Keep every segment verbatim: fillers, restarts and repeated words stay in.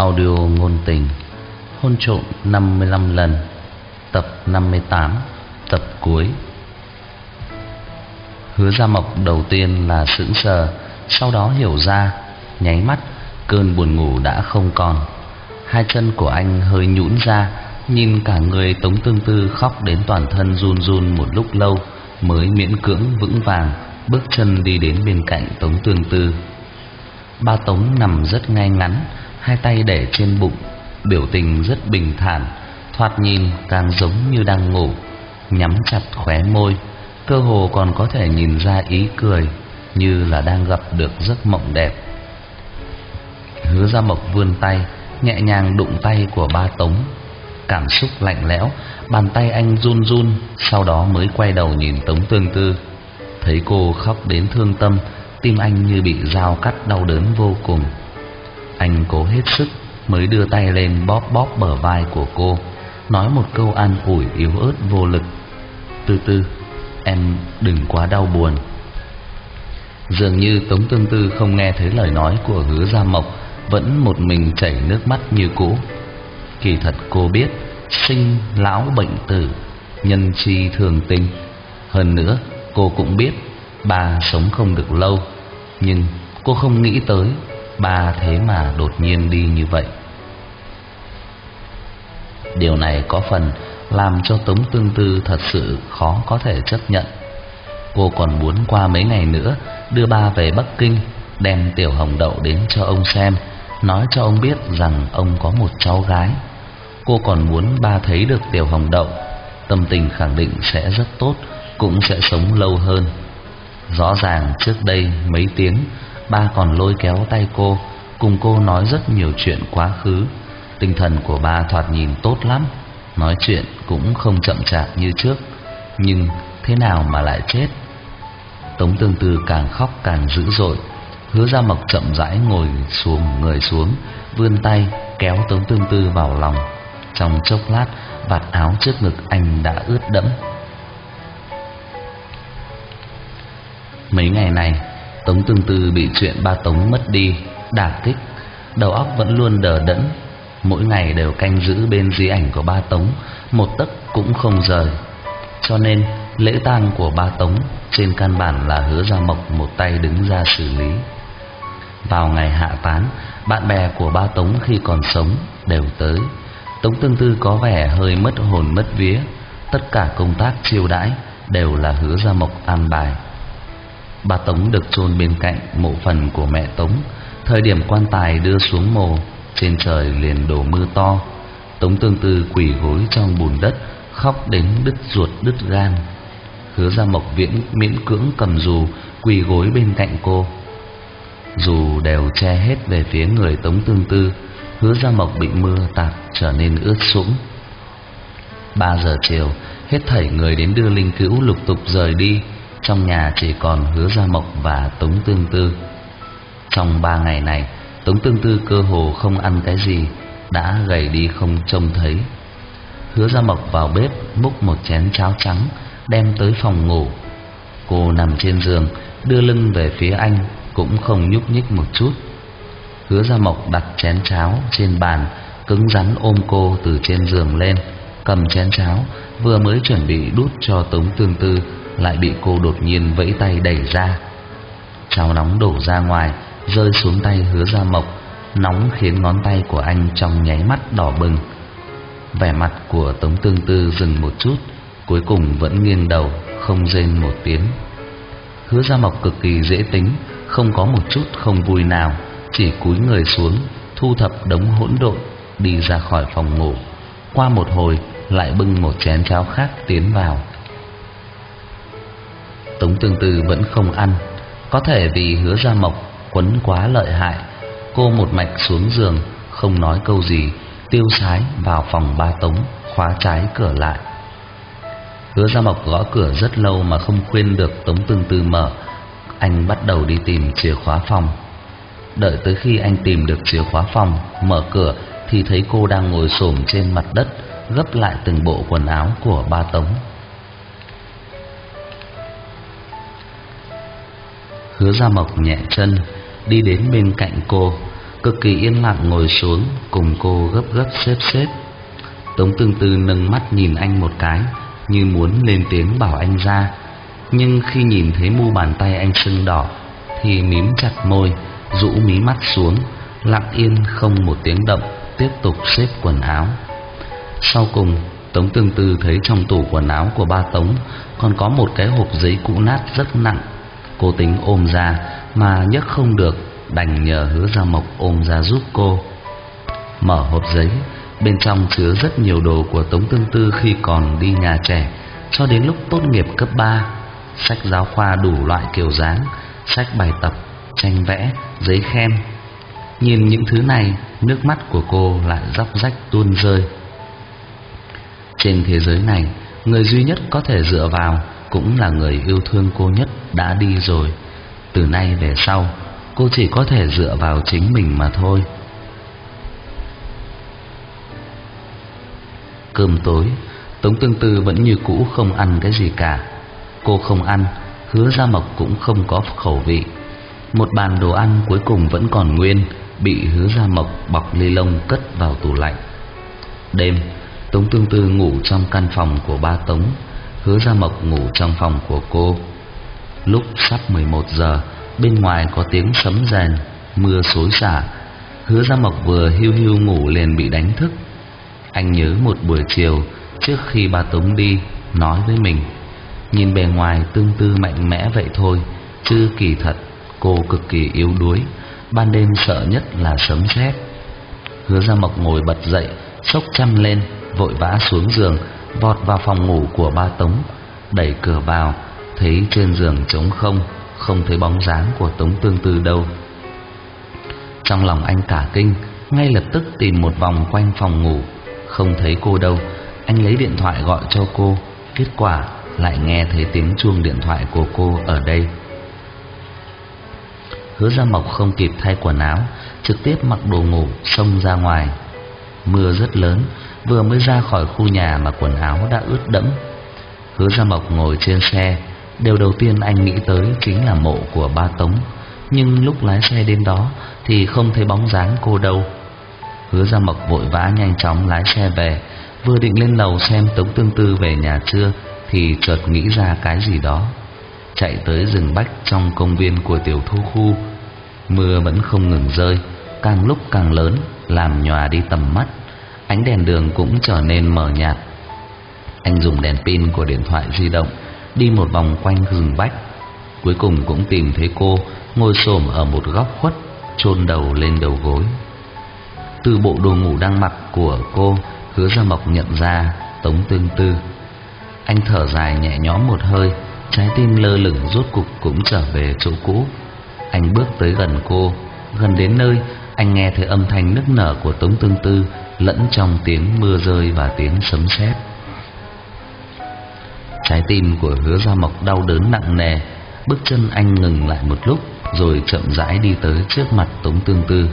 Audio ngôn tình hôn trộm năm mươi lăm lần, tập năm mươi tám, tập cuối. Hứa Gia Mộc đầu tiên là sững sờ, sau đó hiểu ra, nháy mắt cơn buồn ngủ đã không còn. Hai chân của anh hơi nhũn ra, nhìn cả người Tống Tương Tư khóc đến toàn thân run run một lúc lâu mới miễn cưỡng vững vàng bước chân đi đến bên cạnh Tống Tương Tư. Ba Tống nằm rất ngay ngắn, hai tay để trên bụng, biểu tình rất bình thản, thoạt nhìn càng giống như đang ngủ, nhắm chặt khóe môi, cơ hồ còn có thể nhìn ra ý cười, như là đang gặp được giấc mộng đẹp. Hứa Gia Mộc vươn tay, nhẹ nhàng đụng tay của ba Tống. Cảm xúc lạnh lẽo, bàn tay anh run run, sau đó mới quay đầu nhìn Tống Tương Tư. Thấy cô khóc đến thương tâm, tim anh như bị dao cắt đau đớn vô cùng. Anh cố hết sức mới đưa tay lên bóp bóp bờ vai của cô, nói một câu an ủi yếu ớt vô lực: "Tư Tư, em đừng quá đau buồn." Dường như Tống Tương Tư không nghe thấy lời nói của Hứa Gia Mộc, vẫn một mình chảy nước mắt như cũ. Kỳ thật cô biết sinh lão bệnh tử, nhân chi thường tình. Hơn nữa cô cũng biết bà sống không được lâu, nhưng cô không nghĩ tới bà thế mà đột nhiên đi như vậy. Điều này có phần làm cho Tống Tương Tư thật sự khó có thể chấp nhận. Cô còn muốn qua mấy ngày nữa đưa ba về Bắc Kinh, đem Tiểu Hồng Đậu đến cho ông xem, nói cho ông biết rằng ông có một cháu gái. Cô còn muốn ba thấy được Tiểu Hồng Đậu, tâm tình khẳng định sẽ rất tốt, cũng sẽ sống lâu hơn. Rõ ràng trước đây mấy tiếng ba còn lôi kéo tay cô, cùng cô nói rất nhiều chuyện quá khứ. Tinh thần của ba thoạt nhìn tốt lắm, nói chuyện cũng không chậm chạp như trước. Nhưng thế nào mà lại chết? Tống Tương Tư càng khóc càng dữ dội. Hứa Gia Mộc chậm rãi ngồi xuống người xuống, vươn tay kéo Tống Tương Tư vào lòng. Trong chốc lát, vạt áo trước ngực anh đã ướt đẫm. Mấy ngày này Tống Tương Tư bị chuyện ba Tống mất đi đả kích, đầu óc vẫn luôn đờ đẫn, mỗi ngày đều canh giữ bên di ảnh của ba Tống, một tấc cũng không rời. Cho nên lễ tang của ba Tống trên căn bản là Hứa Gia Mộc một tay đứng ra xử lý. Vào ngày hạ táng, bạn bè của ba Tống khi còn sống đều tới. Tống Tương Tư có vẻ hơi mất hồn mất vía, tất cả công tác chiêu đãi đều là Hứa Gia Mộc an bài. Ba Tống được chôn bên cạnh mộ phần của mẹ Tống. Thời điểm quan tài đưa xuống mồ, trên trời liền đổ mưa to. Tống Tương Tư quỳ gối trong bùn đất, khóc đến đứt ruột đứt gan. Hứa Gia Mộc viễn miễn cưỡng cầm dù quỳ gối bên cạnh cô. Dù đều che hết về phía người Tống Tương Tư, Hứa Gia Mộc bị mưa tạt trở nên ướt sũng. Ba giờ chiều, hết thảy người đến đưa linh cữu lục tục rời đi. Trong nhà chỉ còn Hứa Gia Mộc và Tống Tương Tư. Trong ba ngày này, Tống Tương Tư cơ hồ không ăn cái gì, đã gầy đi không trông thấy. Hứa Gia Mộc vào bếp múc một chén cháo trắng đem tới phòng ngủ. Cô nằm trên giường, đưa lưng về phía anh, cũng không nhúc nhích một chút. Hứa Gia Mộc đặt chén cháo trên bàn, cứng rắn ôm cô từ trên giường lên, cầm chén cháo vừa mới chuẩn bị đút cho Tống Tương Tư, lại bị cô đột nhiên vẫy tay đẩy ra. Cháo nóng đổ ra ngoài, rơi xuống tay Hứa Gia Mộc, nóng khiến ngón tay của anh trong nháy mắt đỏ bừng. Vẻ mặt của Tống Tương Tư dừng một chút, cuối cùng vẫn nghiêng đầu, không rên một tiếng. Hứa Gia Mộc cực kỳ dễ tính, không có một chút không vui nào, chỉ cúi người xuống, thu thập đống hỗn độn, đi ra khỏi phòng ngủ. Qua một hồi lại bưng một chén cháo khác tiến vào. Tống Tương Tư vẫn không ăn, có thể vì Hứa Gia Mộc quấn quá lợi hại. Cô một mạch xuống giường, không nói câu gì, tiêu sái vào phòng ba Tống, khóa trái cửa lại. Hứa Gia Mộc gõ cửa rất lâu mà không khuyên được Tống Tương Tư mở. Anh bắt đầu đi tìm chìa khóa phòng. Đợi tới khi anh tìm được chìa khóa phòng, mở cửa thì thấy cô đang ngồi xổm trên mặt đất, gấp lại từng bộ quần áo của ba Tống. Hứa Gia Mộc nhẹ chân đi đến bên cạnh cô, cực kỳ yên lặng ngồi xuống cùng cô gấp gấp xếp xếp. Tống Tương Tư nâng mắt nhìn anh một cái, như muốn lên tiếng bảo anh ra, nhưng khi nhìn thấy mu bàn tay anh sưng đỏ thì mím chặt môi, rũ mí mắt xuống, lặng yên không một tiếng động tiếp tục xếp quần áo. Sau cùng Tống Tương Tư thấy trong tủ quần áo của ba Tống còn có một cái hộp giấy cũ nát rất nặng. Cô tính ôm ra mà nhấc không được, đành nhờ Hứa Gia Mộc ôm ra giúp cô. Mở hộp giấy, bên trong chứa rất nhiều đồ của Tống Tương Tư khi còn đi nhà trẻ cho đến lúc tốt nghiệp cấp ba. Sách giáo khoa đủ loại kiểu dáng, sách bài tập, tranh vẽ, giấy khen. Nhìn những thứ này, nước mắt của cô lại róc rách tuôn rơi. Trên thế giới này, người duy nhất có thể dựa vào cũng là người yêu thương cô nhất đã đi rồi. Từ nay về sau, cô chỉ có thể dựa vào chính mình mà thôi. Cơm tối, Tống Tương Tư vẫn như cũ không ăn cái gì cả. Cô không ăn, Hứa Gia Mộc cũng không có khẩu vị. Một bàn đồ ăn cuối cùng vẫn còn nguyên, bị Hứa Gia Mộc bọc ni lông cất vào tủ lạnh. Đêm, Tống Tương Tư ngủ trong căn phòng của ba Tống, Hứa Gia Mộc ngủ trong phòng của cô. Lúc sắp mười một giờ, bên ngoài có tiếng sấm rền, mưa xối xả. Hứa Gia Mộc vừa hiu hiu ngủ liền bị đánh thức. Anh nhớ một buổi chiều trước khi ba Tống đi nói với mình, nhìn bề ngoài Tương Tư mạnh mẽ vậy thôi, chứ kỳ thật cô cực kỳ yếu đuối, ban đêm sợ nhất là sấm sét. Hứa Gia Mộc ngồi bật dậy, xốc chăn lên, vội vã xuống giường, vọt vào phòng ngủ của ba Tống, đẩy cửa vào, thấy trên giường trống không, không thấy bóng dáng của Tống Tương Tư đâu. Trong lòng anh cả kinh, ngay lập tức tìm một vòng quanh phòng ngủ, không thấy cô đâu. Anh lấy điện thoại gọi cho cô, kết quả lại nghe thấy tiếng chuông điện thoại của cô ở đây. Hứa Gia Mộc không kịp thay quần áo, trực tiếp mặc đồ ngủ xông ra ngoài. Mưa rất lớn, vừa mới ra khỏi khu nhà mà quần áo đã ướt đẫm. Hứa Gia Mộc ngồi trên xe, điều đầu tiên anh nghĩ tới chính là mộ của ba Tống, nhưng lúc lái xe đến đó thì không thấy bóng dáng cô đâu. Hứa Gia Mộc vội vã nhanh chóng lái xe về, vừa định lên lầu xem Tống Tương Tư về nhà chưa thì chợt nghĩ ra cái gì đó. Chạy tới rừng bách trong công viên của tiểu thu khu. Mưa vẫn không ngừng rơi, càng lúc càng lớn, làm nhòa đi tầm mắt. Ánh đèn đường cũng trở nên mờ nhạt. Anh dùng đèn pin của điện thoại di động đi một vòng quanh rừng bách, cuối cùng cũng tìm thấy cô ngồi xổm ở một góc khuất, chôn đầu lên đầu gối. Từ bộ đồ ngủ đang mặc của cô, Hứa Gia Mộc nhận ra Tống Tương Tư. Anh thở dài nhẹ nhõm một hơi, trái tim lơ lửng rốt cục cũng trở về chỗ cũ. Anh bước tới gần cô, gần đến nơi anh nghe thấy âm thanh nức nở của Tống Tương Tư lẫn trong tiếng mưa rơi và tiếng sấm sét. Trái tim của Hứa Gia Mộc đau đớn nặng nề, bước chân anh ngừng lại một lúc rồi chậm rãi đi tới trước mặt Tống Tương Tư.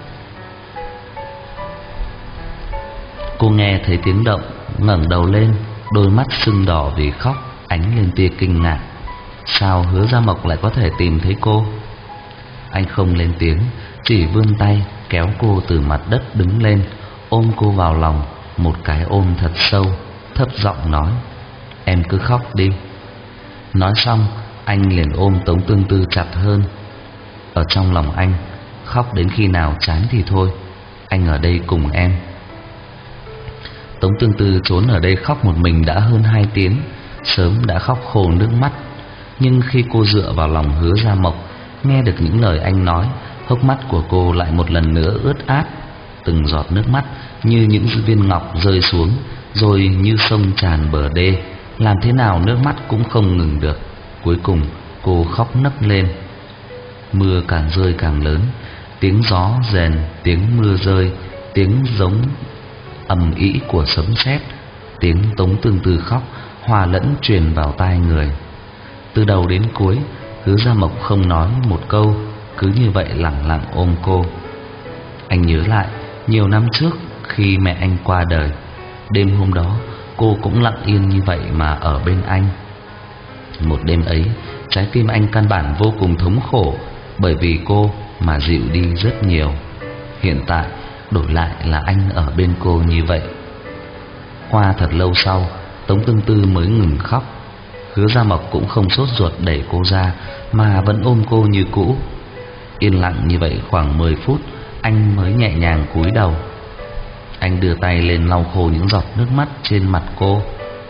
Cô nghe thấy tiếng động, ngẩng đầu lên, đôi mắt sưng đỏ vì khóc, ánh lên tia kinh ngạc. Sao Hứa Gia Mộc lại có thể tìm thấy cô? Anh không lên tiếng, chỉ vươn tay kéo cô từ mặt đất đứng lên, ôm cô vào lòng, một cái ôm thật sâu, thấp giọng nói: "Em cứ khóc đi." Nói xong, anh liền ôm Tống Tương Tư chặt hơn. Ở trong lòng anh, khóc đến khi nào chán thì thôi, anh ở đây cùng em. Tống Tương Tư trốn ở đây khóc một mình đã hơn hai tiếng, sớm đã khóc khô nước mắt. Nhưng khi cô dựa vào lòng Hứa Gia Mộc, nghe được những lời anh nói, hốc mắt của cô lại một lần nữa ướt át. Từng giọt nước mắt như những viên ngọc rơi xuống, rồi như sông tràn bờ đê, làm thế nào nước mắt cũng không ngừng được. Cuối cùng cô khóc nấc lên. Mưa càng rơi càng lớn, tiếng gió rền, tiếng mưa rơi, tiếng giống ầm ĩ của sấm sét, tiếng Tống Tương Tư khóc hòa lẫn truyền vào tai người. Từ đầu đến cuối, Hứa Gia Mộc không nói một câu, cứ như vậy lặng lặng ôm cô. Anh nhớ lại nhiều năm trước khi mẹ anh qua đời, đêm hôm đó cô cũng lặng yên như vậy mà ở bên anh. Một đêm ấy, trái tim anh căn bản vô cùng thống khổ, bởi vì cô mà dịu đi rất nhiều. hiện tại đổi lại là anh ở bên cô như vậy. Qua thật lâu sau, Tống Tương Tư mới ngừng khóc. Hứa Gia Mộc cũng không sốt ruột đẩy cô ra, mà vẫn ôm cô như cũ. Yên lặng như vậy khoảng mười phút, anh mới nhẹ nhàng cúi đầu. Anh đưa tay lên lau khô những giọt nước mắt trên mặt cô.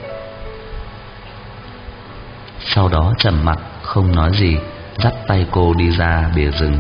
Sau đó trầm mặc không nói gì, dắt tay cô đi ra bìa rừng.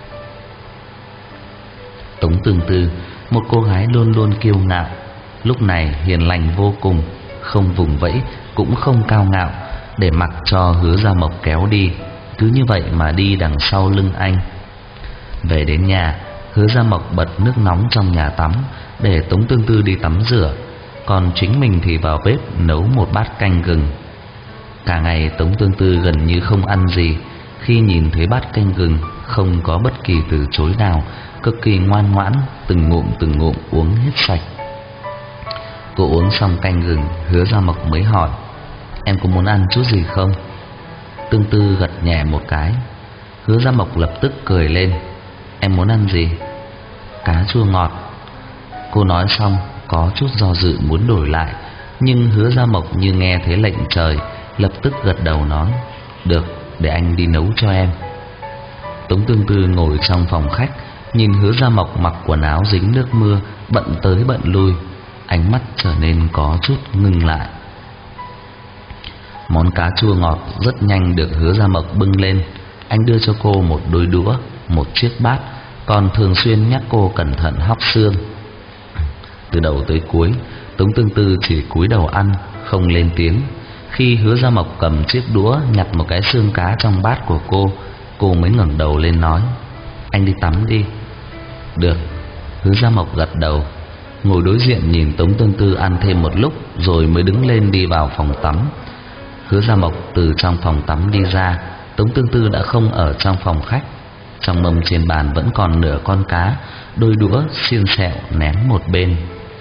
Tống Tương Tư, một cô gái luôn luôn kiêu ngạo, lúc này hiền lành vô cùng, không vùng vẫy cũng không cao ngạo, để mặc cho Hứa Gia Mộc kéo đi, cứ như vậy mà đi đằng sau lưng anh. Về đến nhà, Hứa Gia Mộc bật nước nóng trong nhà tắm để Tống Tương Tư đi tắm rửa, còn chính mình thì vào bếp nấu một bát canh gừng. Cả ngày Tống Tương Tư gần như không ăn gì, khi nhìn thấy bát canh gừng không có bất kỳ từ chối nào, cực kỳ ngoan ngoãn, từng ngụm từng ngụm uống hết sạch. Cô uống xong canh gừng, Hứa Gia Mộc mới hỏi: "Em có muốn ăn chút gì không?" Tương Tư gật nhẹ một cái. Hứa Gia Mộc lập tức cười lên: "Em muốn ăn gì?" "Cá chua ngọt." Cô nói xong có chút do dự muốn đổi lại, nhưng Hứa Gia Mộc như nghe thấy lệnh trời, lập tức gật đầu nói: "Được, để anh đi nấu cho em." Tống Tương Tư ngồi trong phòng khách, nhìn Hứa Gia Mộc mặc quần áo dính nước mưa, bận tới bận lui, ánh mắt trở nên có chút ngưng lại. Món cá chua ngọt rất nhanh được Hứa Gia Mộc bưng lên. Anh đưa cho cô một đôi đũa, một chiếc bát, còn thường xuyên nhắc cô cẩn thận hóc xương. Từ đầu tới cuối, Tống Tương Tư chỉ cúi đầu ăn, không lên tiếng. Khi Hứa Gia Mộc cầm chiếc đũa nhặt một cái xương cá trong bát của cô, cô mới ngẩng đầu lên nói: "Anh đi tắm đi." "Được." Hứa Gia Mộc gật đầu, ngồi đối diện nhìn Tống Tương Tư ăn thêm một lúc, rồi mới đứng lên đi vào phòng tắm. Hứa Gia Mộc từ trong phòng tắm đi ra, Tống Tương Tư đã không ở trong phòng khách. Trong mâm trên bàn vẫn còn nửa con cá, đôi đũa xiên xẹo ném một bên.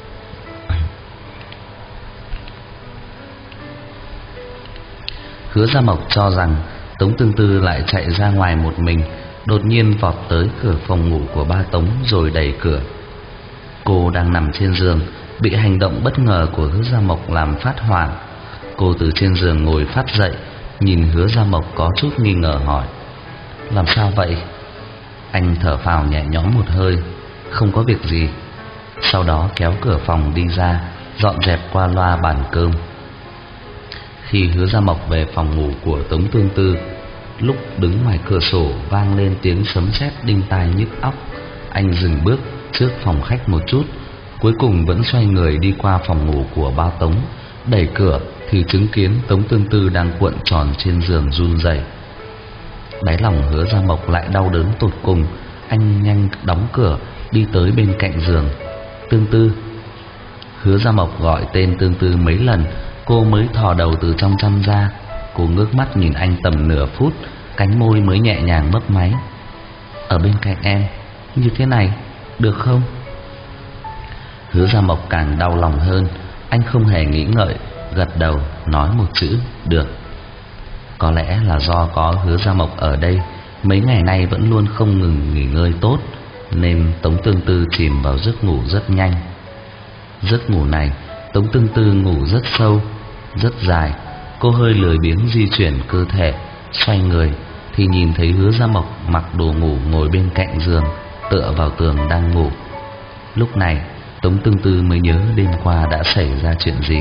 Hứa Gia Mộc cho rằng Tống Tương Tư lại chạy ra ngoài một mình, đột nhiên vọt tới cửa phòng ngủ của ba Tống rồi đẩy cửa. Cô đang nằm trên giường, bị hành động bất ngờ của Hứa Gia Mộc làm phát hoảng. Cô từ trên giường ngồi phát dậy, nhìn Hứa Gia Mộc có chút nghi ngờ hỏi: "Làm sao vậy?" Anh thở phào nhẹ nhõm một hơi: "Không có việc gì." Sau đó kéo cửa phòng đi ra, dọn dẹp qua loa bàn cơm. Khi Hứa Gia Mộc về phòng ngủ của Tống Tương Tư, lúc đứng ngoài cửa sổ vang lên tiếng sấm sét đinh tai nhức óc, anh dừng bước trước phòng khách một chút, cuối cùng vẫn xoay người đi qua phòng ngủ của ba Tống. Đẩy cửa thì chứng kiến Tống Tương Tư đang cuộn tròn trên giường run rẩy. Đáy lòng Hứa Gia Mộc lại đau đớn tột cùng. Anh nhanh đóng cửa, đi tới bên cạnh giường. "Tương Tư." Hứa Gia Mộc gọi tên Tương Tư mấy lần, cô mới thò đầu từ trong chăn ra. Cô ngước mắt nhìn anh tầm nửa phút, cánh môi mới nhẹ nhàng mấp máy: "Ở bên cạnh em, như thế này, được không?" Hứa Gia Mộc càng đau lòng hơn. Anh không hề nghĩ ngợi, gật đầu nói một chữ: "Được." Có lẽ là do có Hứa Gia Mộc ở đây, mấy ngày nay vẫn luôn không ngừng nghỉ ngơi tốt, nên Tống Tương Tư chìm vào giấc ngủ rất nhanh. Giấc ngủ này, Tống Tương Tư ngủ rất sâu, rất dài. Cô hơi lười biếng di chuyển cơ thể, xoay người thì nhìn thấy Hứa Gia Mộc mặc đồ ngủ ngồi bên cạnh giường, tựa vào tường đang ngủ. Lúc này Tống Tương Tư mới nhớ đêm qua đã xảy ra chuyện gì.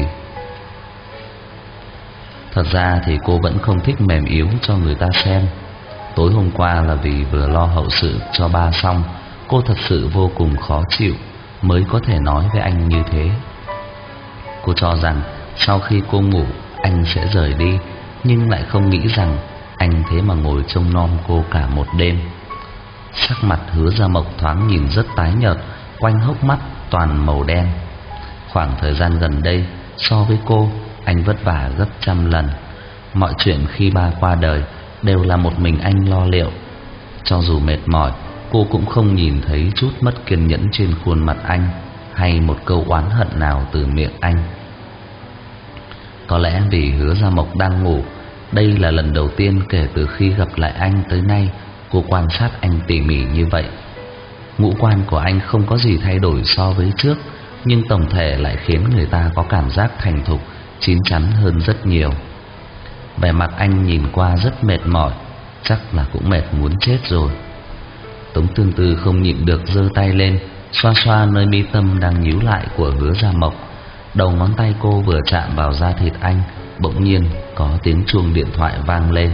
Thật ra thì cô vẫn không thích mềm yếu cho người ta xem. Tối hôm qua là vì vừa lo hậu sự cho ba xong, cô thật sự vô cùng khó chịu, mới có thể nói với anh như thế. Cô cho rằng sau khi cô ngủ anh sẽ rời đi, nhưng lại không nghĩ rằng anh thế mà ngồi trông nom cô cả một đêm. Sắc mặt Hứa Gia Mộc thoáng nhìn rất tái nhợt, quanh hốc mắt toàn màu đen. Khoảng thời gian gần đây so với cô, anh vất vả gấp trăm lần. Mọi chuyện khi ba qua đời đều là một mình anh lo liệu. Cho dù mệt mỏi, cô cũng không nhìn thấy chút mất kiên nhẫn trên khuôn mặt anh, hay một câu oán hận nào từ miệng anh. Có lẽ vì Hứa Gia Mộc đang ngủ, đây là lần đầu tiên kể từ khi gặp lại anh tới nay cô quan sát anh tỉ mỉ như vậy. Ngũ quan của anh không có gì thay đổi so với trước, nhưng tổng thể lại khiến người ta có cảm giác thành thục, chín chắn hơn rất nhiều. Vẻ mặt anh nhìn qua rất mệt mỏi, chắc là cũng mệt muốn chết rồi. Tống Tương Tư không nhịn được giơ tay lên, xoa xoa nơi mi tâm đang nhíu lại của Hứa Gia Mộc. Đầu ngón tay cô vừa chạm vào da thịt anh, bỗng nhiên có tiếng chuông điện thoại vang lên.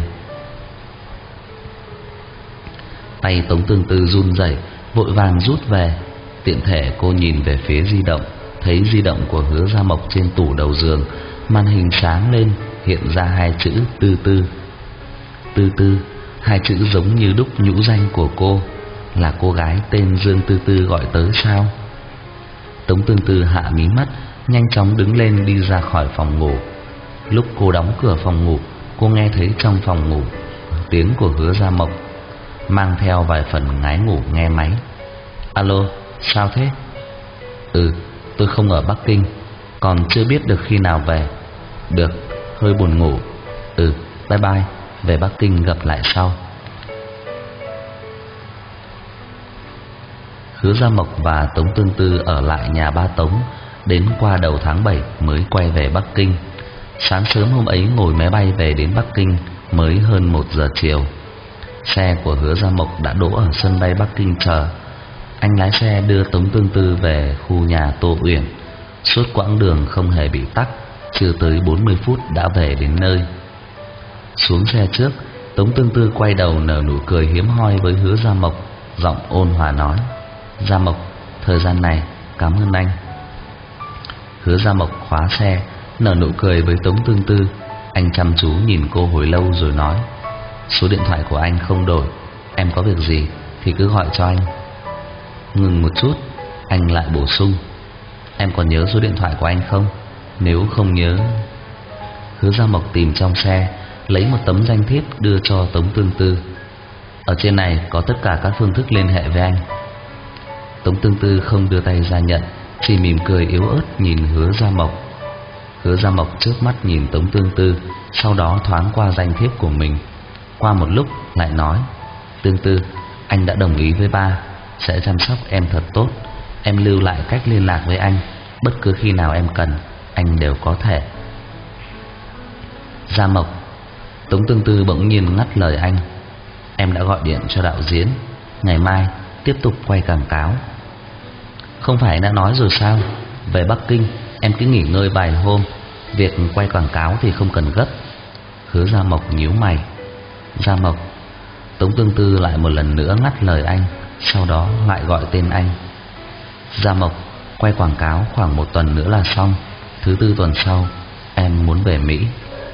Tay Tống Tương Tư run rẩy, vội vàng rút về. Tiện thể cô nhìn về phía di động, thấy di động của Hứa Gia Mộc trên tủ đầu giường, màn hình sáng lên, hiện ra hai chữ Tư Tư. Tư Tư, hai chữ giống như đúc nhũ danh của cô. Là cô gái tên Dương Tư Tư gọi tới sao? Tống Tương Tư hạ mí mắt, nhanh chóng đứng lên đi ra khỏi phòng ngủ. Lúc cô đóng cửa phòng ngủ, cô nghe thấy trong phòng ngủ tiếng của Hứa Gia Mộc, mang theo vài phần ngái ngủ nghe máy. Alo, sao thế? Ừ, tôi không ở Bắc Kinh, còn chưa biết được khi nào về. Được, hơi buồn ngủ. Ừ, bye bye, về Bắc Kinh gặp lại sau. Hứa Gia Mộc và Tống Tương Tư ở lại nhà ba Tống, đến qua đầu tháng bảy mới quay về Bắc Kinh. Sáng sớm hôm ấy ngồi máy bay về đến Bắc Kinh mới hơn một giờ chiều. Xe của Hứa Gia Mộc đã đỗ ở sân bay Bắc Kinh chờ. Anh lái xe đưa Tống Tương Tư về khu nhà Tô Uyển. Suốt quãng đường không hề bị tắc, chưa tới bốn mươi phút đã về đến nơi. Xuống xe trước, Tống Tương Tư quay đầu nở nụ cười hiếm hoi với Hứa Gia Mộc, giọng ôn hòa nói: Gia Mộc, thời gian này cảm ơn anh. Hứa Gia Mộc khóa xe, nở nụ cười với Tống Tương Tư. Anh chăm chú nhìn cô hồi lâu rồi nói: Số điện thoại của anh không đổi, em có việc gì thì cứ gọi cho anh. Ngừng một chút, anh lại bổ sung: Em còn nhớ số điện thoại của anh không? Nếu không nhớ... Hứa Gia Mộc tìm trong xe, lấy một tấm danh thiếp đưa cho Tống Tương Tư. Ở trên này có tất cả các phương thức liên hệ với anh. Tống Tương Tư không đưa tay ra nhận, chỉ mỉm cười yếu ớt nhìn Hứa Gia Mộc. Hứa Gia Mộc trước mắt nhìn Tống Tương Tư, sau đó thoáng qua danh thiếp của mình. Qua một lúc lại nói: Tương Tư, anh đã đồng ý với ba sẽ chăm sóc em thật tốt. Em lưu lại cách liên lạc với anh, bất cứ khi nào em cần, anh đều có thể. Gia Mộc. Tống Tương Tư bỗng nhiên ngắt lời anh: Em đã gọi điện cho đạo diễn, ngày mai tiếp tục quay quảng cáo. Không phải đã nói rồi sao? Về Bắc Kinh em cứ nghỉ ngơi vài hôm, việc quay quảng cáo thì không cần gấp. Hứa Gia Mộc nhíu mày. Gia Mộc. Tống Tương Tư lại một lần nữa ngắt lời anh, sau đó lại gọi tên anh. Gia Mộc, quay quảng cáo khoảng một tuần nữa là xong. Thứ tư tuần sau em muốn về Mỹ.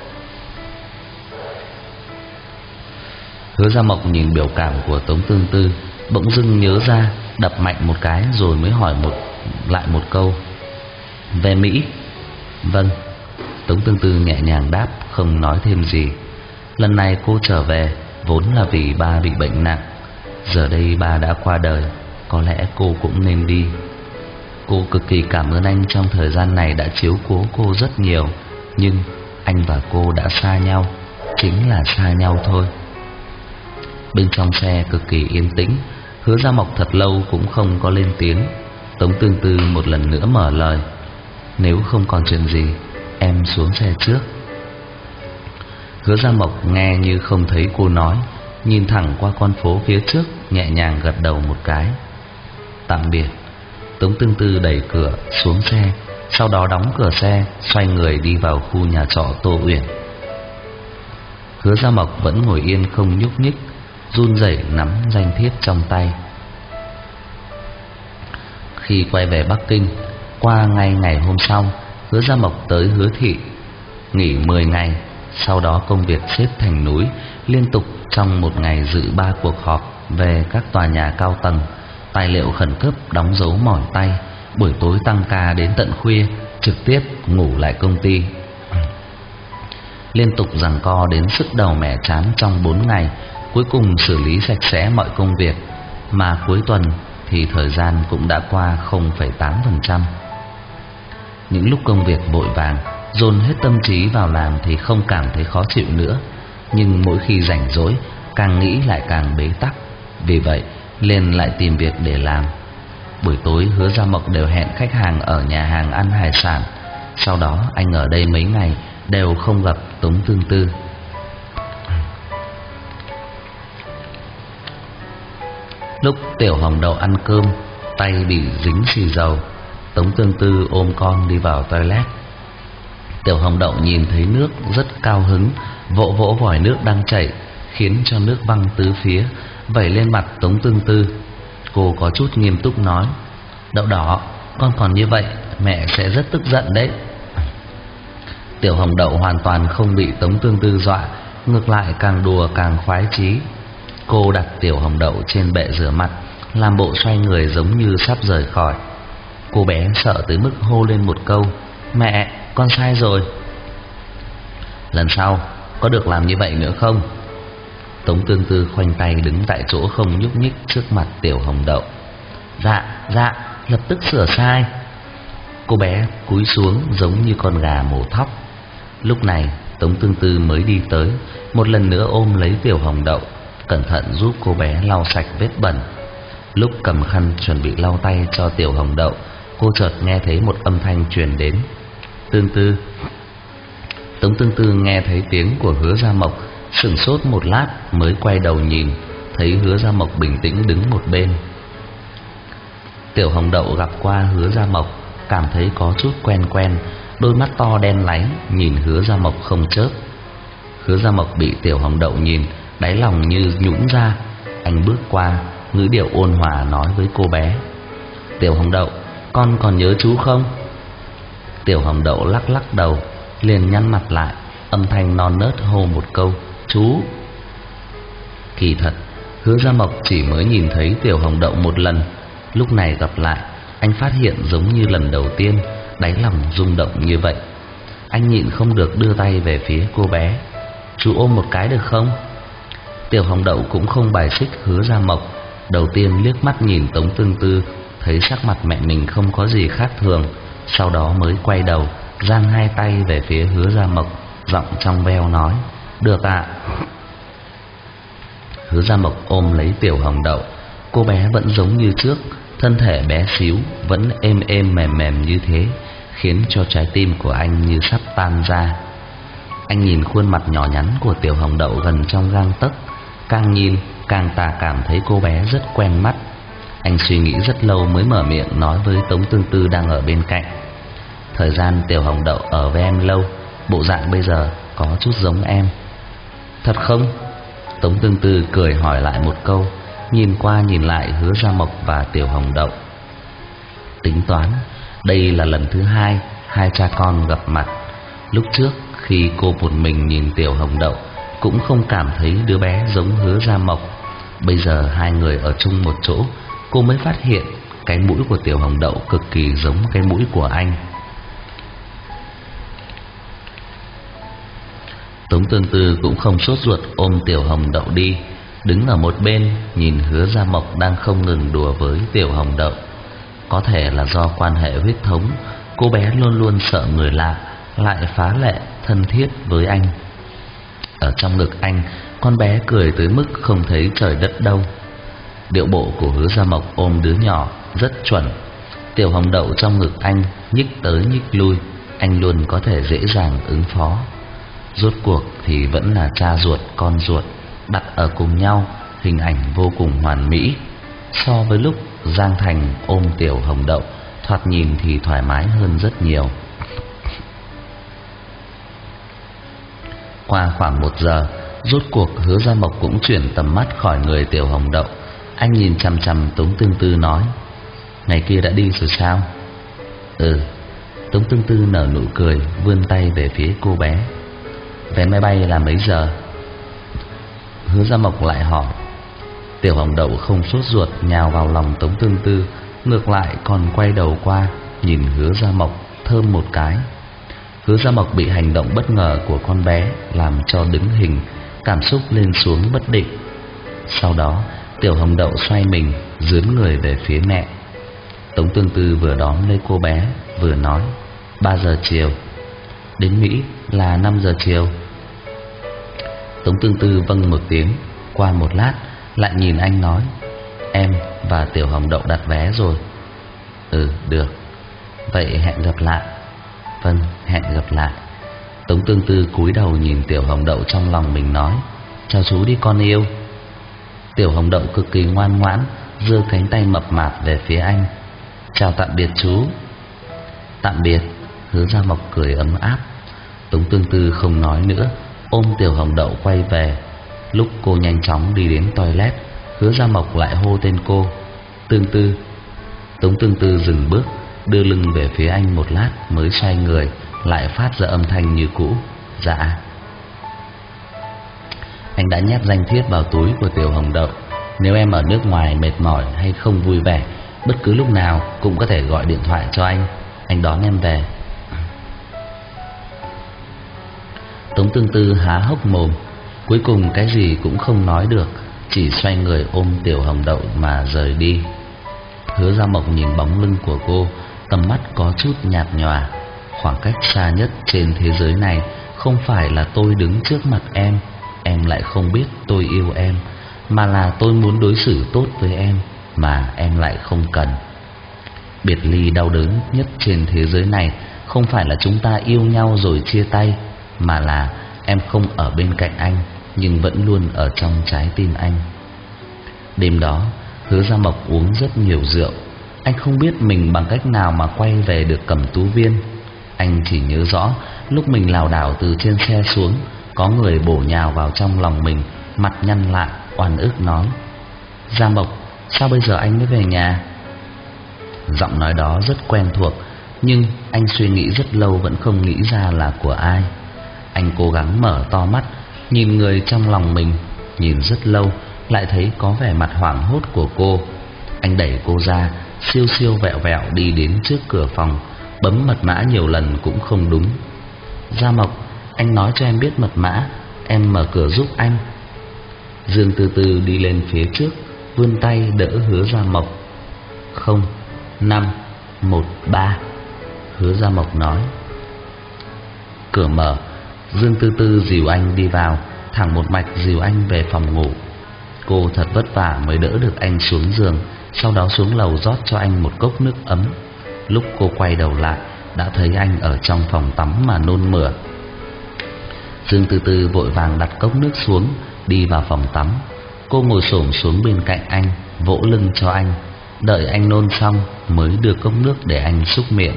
Hứa Gia Mộc nhìn biểu cảm của Tống Tương Tư, bỗng dưng nhớ ra, đập mạnh một cái rồi mới hỏi một lại một câu: Về Mỹ? Vâng. Tống Tương Tư nhẹ nhàng đáp, không nói thêm gì. Lần này cô trở về vốn là vì ba bị bệnh nặng. Giờ đây ba đã qua đời, có lẽ cô cũng nên đi. Cô cực kỳ cảm ơn anh trong thời gian này đã chiếu cố cô rất nhiều. Nhưng anh và cô đã xa nhau, chính là xa nhau thôi. Bên trong xe cực kỳ yên tĩnh. Hứa Gia Mộc thật lâu cũng không có lên tiếng. Tống Tương Tư một lần nữa mở lời: Nếu không còn chuyện gì, em xuống xe trước. Hứa Gia Mộc nghe như không thấy cô nói, nhìn thẳng qua con phố phía trước, nhẹ nhàng gật đầu một cái. Tạm biệt. Tống Tương Tư đẩy cửa xuống xe, sau đó đóng cửa xe, xoay người đi vào khu nhà trọ Tô Uyển. Hứa Gia Mộc vẫn ngồi yên không nhúc nhích, run rẩy nắm danh thiếp trong tay. Khi quay về Bắc Kinh, qua ngay ngày hôm sau, Hứa Gia Mộc tới Hứa thị nghỉ mười ngày. Sau đó công việc xếp thành núi, liên tục trong một ngày dự ba cuộc họp về các tòa nhà cao tầng, tài liệu khẩn cấp đóng dấu mỏi tay, buổi tối tăng ca đến tận khuya, trực tiếp ngủ lại công ty. Liên tục giằng co đến sức đầu mẻ chán trong bốn ngày, cuối cùng xử lý sạch sẽ mọi công việc, mà cuối tuần thì thời gian cũng đã qua không phẩy tám phần trăm. Những lúc công việc vội vàng, dồn hết tâm trí vào làm thì không cảm thấy khó chịu nữa, nhưng mỗi khi rảnh rỗi càng nghĩ lại càng bế tắc. Vì vậy liền lại tìm việc để làm. Buổi tối Hứa Gia Mộc đều hẹn khách hàng ở nhà hàng ăn hải sản. Sau đó anh ở đây mấy ngày đều không gặp Tống Tương Tư. Lúc Tiểu Hồng Đậu ăn cơm, tay bị dính xì dầu, Tống Tương Tư ôm con đi vào toilet. Tiểu Hồng Đậu nhìn thấy nước rất cao hứng, vỗ vỗ vòi nước đang chảy, khiến cho nước văng tứ phía, vẩy lên mặt Tống Tương Tư. Cô có chút nghiêm túc nói: "Đậu đỏ, con còn như vậy mẹ sẽ rất tức giận đấy." Tiểu Hồng Đậu hoàn toàn không bị Tống Tương Tư dọa, ngược lại càng đùa càng khoái chí. Cô đặt Tiểu Hồng Đậu trên bệ rửa mặt, làm bộ xoay người giống như sắp rời khỏi. Cô bé sợ tới mức hô lên một câu: "Mẹ, con sai rồi." "Lần sau có được làm như vậy nữa không?" Tống Tương Tư khoanh tay đứng tại chỗ không nhúc nhích trước mặt Tiểu Hồng Đậu. "Dạ, dạ, lập tức sửa sai." Cô bé cúi xuống giống như con gà mổ thóc. Lúc này Tống Tương Tư mới đi tới, một lần nữa ôm lấy Tiểu Hồng Đậu, cẩn thận giúp cô bé lau sạch vết bẩn. Lúc cầm khăn chuẩn bị lau tay cho Tiểu Hồng Đậu, cô chợt nghe thấy một âm thanh truyền đến: "Tương Tư." Tống Tương Tư nghe thấy tiếng của Hứa Gia Mộc, sửng sốt một lát mới quay đầu nhìn, thấy Hứa Gia Mộc bình tĩnh đứng một bên. Tiểu Hồng Đậu gặp qua Hứa Gia Mộc, cảm thấy có chút quen quen, đôi mắt to đen láy nhìn Hứa Gia Mộc không chớp. Hứa Gia Mộc bị Tiểu Hồng Đậu nhìn, đáy lòng như nhũn ra. Anh bước qua, ngữ điệu ôn hòa nói với cô bé: "Tiểu Hồng Đậu, con còn nhớ chú không?" Tiểu Hồng Đậu lắc lắc đầu, liền nhăn mặt lại, âm thanh non nớt hô một câu: "Chú." Kỳ thật Hứa Gia Mộc chỉ mới nhìn thấy Tiểu Hồng Đậu một lần, lúc này gặp lại, anh phát hiện giống như lần đầu tiên, đáy lòng rung động như vậy. Anh nhịn không được đưa tay về phía cô bé: "Chú ôm một cái được không?" Tiểu Hồng Đậu cũng không bài xích Hứa Gia Mộc, đầu tiên liếc mắt nhìn Tống Tương Tư, thấy sắc mặt mẹ mình không có gì khác thường, sau đó mới quay đầu, giang hai tay về phía Hứa Gia Mộc, giọng trong veo nói: "Được ạ." Hứa Gia Mộc ôm lấy Tiểu Hồng Đậu, cô bé vẫn giống như trước, thân thể bé xíu vẫn êm êm mềm mềm như thế, khiến cho trái tim của anh như sắp tan ra. Anh nhìn khuôn mặt nhỏ nhắn của Tiểu Hồng Đậu gần trong gang tấc, càng nhìn càng tà cảm thấy cô bé rất quen mắt. Anh suy nghĩ rất lâu mới mở miệng nói với Tống Tương Tư đang ở bên cạnh: "Thời gian Tiểu Hồng Đậu ở với em lâu, bộ dạng bây giờ có chút giống em." "Thật không?" Tống Tương Tư cười hỏi lại một câu, nhìn qua nhìn lại Hứa Gia Mộc và Tiểu Hồng Đậu. Tính toán đây là lần thứ hai hai cha con gặp mặt. Lúc trước khi cô một mình nhìn Tiểu Hồng Đậu cũng không cảm thấy đứa bé giống Hứa Gia Mộc. Bây giờ hai người ở chung một chỗ, cô mới phát hiện cái mũi của Tiểu Hồng Đậu cực kỳ giống cái mũi của anh. Tống Tương Tư cũng không sốt ruột ôm Tiểu Hồng Đậu đi, đứng ở một bên nhìn Hứa Gia Mộc đang không ngừng đùa với Tiểu Hồng Đậu. Có thể là do quan hệ huyết thống, cô bé luôn luôn sợ người lạ, lại phá lệ thân thiết với anh. Ở trong ngực anh, con bé cười tới mức không thấy trời đất đâu. Điệu bộ của Hứa Gia Mộc ôm đứa nhỏ rất chuẩn. Tiểu Hồng Đậu trong ngực anh nhích tới nhích lui, anh luôn có thể dễ dàng ứng phó. Rốt cuộc thì vẫn là cha ruột con ruột đặt ở cùng nhau, hình ảnh vô cùng hoàn mỹ. So với lúc Giang Thành ôm Tiểu Hồng Đậu, thoạt nhìn thì thoải mái hơn rất nhiều. Qua khoảng một giờ, rốt cuộc Hứa Gia Mộc cũng chuyển tầm mắt khỏi người Tiểu Hồng Đậu. Anh nhìn chằm chằm Tống Tương Tư nói: "Ngày kia đã đi rồi sao?" "Ừ." Tống Tương Tư nở nụ cười, vươn tay về phía cô bé: "Vé máy bay là mấy giờ?" Hứa Gia Mộc lại hỏi. Tiểu Hồng Đậu không sốt ruột nhào vào lòng Tống Tương Tư, ngược lại còn quay đầu qua nhìn Hứa Gia Mộc thơm một cái. Hứa Gia Mộc bị hành động bất ngờ của con bé làm cho đứng hình, cảm xúc lên xuống bất định. Sau đó Tiểu Hồng Đậu xoay mình dướn người về phía mẹ. Tống Tương Tư vừa đón lấy cô bé vừa nói: ba giờ chiều. Đến Mỹ là năm giờ chiều. Tống Tương Tư vâng một tiếng, qua một lát lại nhìn anh nói: Em và Tiểu Hồng Đậu đặt vé rồi. Ừ, được. Vậy hẹn gặp lại. Vâng, hẹn gặp lại. Tống Tương Tư cúi đầu nhìn Tiểu Hồng Đậu, trong lòng mình nói: chào chú đi con yêu. Tiểu Hồng Đậu cực kỳ ngoan ngoãn, giơ cánh tay mập mạp về phía anh. Chào tạm biệt chú. Tạm biệt. Hứa Gia Mộc cười ấm áp. Tống Tương Tư không nói nữa, ôm Tiểu Hồng Đậu quay về. Lúc cô nhanh chóng đi đến toilet, Hứa Gia Mộc lại hô tên cô: Tương Tư. Tống Tương Tư dừng bước, đưa lưng về phía anh một lát mới xoay người, lại phát ra âm thanh như cũ: dạ. Anh đã nhét danh thiếp vào túi của Tiểu Hồng Đậu. Nếu em ở nước ngoài mệt mỏi hay không vui vẻ, bất cứ lúc nào cũng có thể gọi điện thoại cho anh, anh đón em về. Tống Tương Tư há hốc mồm, cuối cùng cái gì cũng không nói được, chỉ xoay người ôm Tiểu Hồng Đậu mà rời đi. Hứa Gia Mộc nhìn bóng lưng của cô, tầm mắt có chút nhạt nhòa. Khoảng cách xa nhất trên thế giới này không phải là tôi đứng trước mặt em, em lại không biết tôi yêu em, mà là tôi muốn đối xử tốt với em mà em lại không cần. Biệt ly đau đớn nhất trên thế giới này không phải là chúng ta yêu nhau rồi chia tay, mà là em không ở bên cạnh anh nhưng vẫn luôn ở trong trái tim anh. Đêm đó Hứa Gia Mộc uống rất nhiều rượu. Anh không biết mình bằng cách nào mà quay về được Cẩm Tú Viên. Anh chỉ nhớ rõ lúc mình lảo đảo từ trên xe xuống, có người bổ nhào vào trong lòng mình, mặt nhăn lại oan ức nói: Gia Mộc, sao bây giờ anh mới về nhà? Giọng nói đó rất quen thuộc, nhưng anh suy nghĩ rất lâu vẫn không nghĩ ra là của ai. Anh cố gắng mở to mắt, nhìn người trong lòng mình, nhìn rất lâu, lại thấy có vẻ mặt hoảng hốt của cô. Anh đẩy cô ra, siêu siêu vẹo vẹo đi đến trước cửa phòng, bấm mật mã nhiều lần cũng không đúng. Gia Mộc, anh nói cho em biết mật mã, em mở cửa giúp anh. Dương Tư Tư đi lên phía trước, vươn tay đỡ Hứa Gia Mộc. Không, năm, một, ba. Hứa Gia Mộc nói. Cửa mở, Dương Tư Tư dìu anh đi vào, thẳng một mạch dìu anh về phòng ngủ. Cô thật vất vả mới đỡ được anh xuống giường, sau đó xuống lầu rót cho anh một cốc nước ấm. Lúc cô quay đầu lại, đã thấy anh ở trong phòng tắm mà nôn mửa. Dương Tư Tư vội vàng đặt cốc nước xuống, đi vào phòng tắm. Cô ngồi xổm xuống bên cạnh anh, vỗ lưng cho anh, đợi anh nôn xong mới đưa cốc nước để anh súc miệng.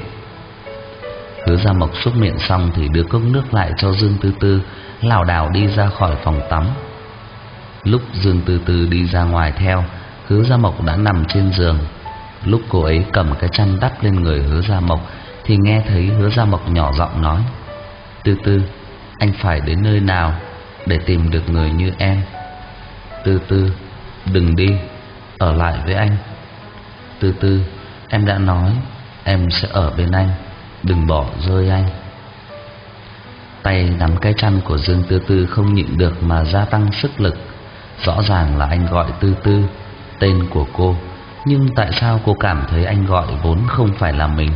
Hứa Gia Mộc súc miệng xong thì đưa cốc nước lại cho Dương Tư Tư, lảo đảo đi ra khỏi phòng tắm. Lúc Dương Tư Tư đi ra ngoài theo, Hứa Gia Mộc đã nằm trên giường. Lúc cô ấy cầm cái chăn đắp lên người Hứa Gia Mộc thì nghe thấy Hứa Gia Mộc nhỏ giọng nói: Tư Tư, anh phải đến nơi nào để tìm được người như em? Tư Tư, đừng đi, ở lại với anh. Tư Tư, em đã nói em sẽ ở bên anh, đừng bỏ rơi anh. Tay nắm cái chăn của Dương Tư Tư không nhịn được mà gia tăng sức lực. Rõ ràng là anh gọi Tư Tư, tên của cô, nhưng tại sao cô cảm thấy anh gọi vốn không phải là mình?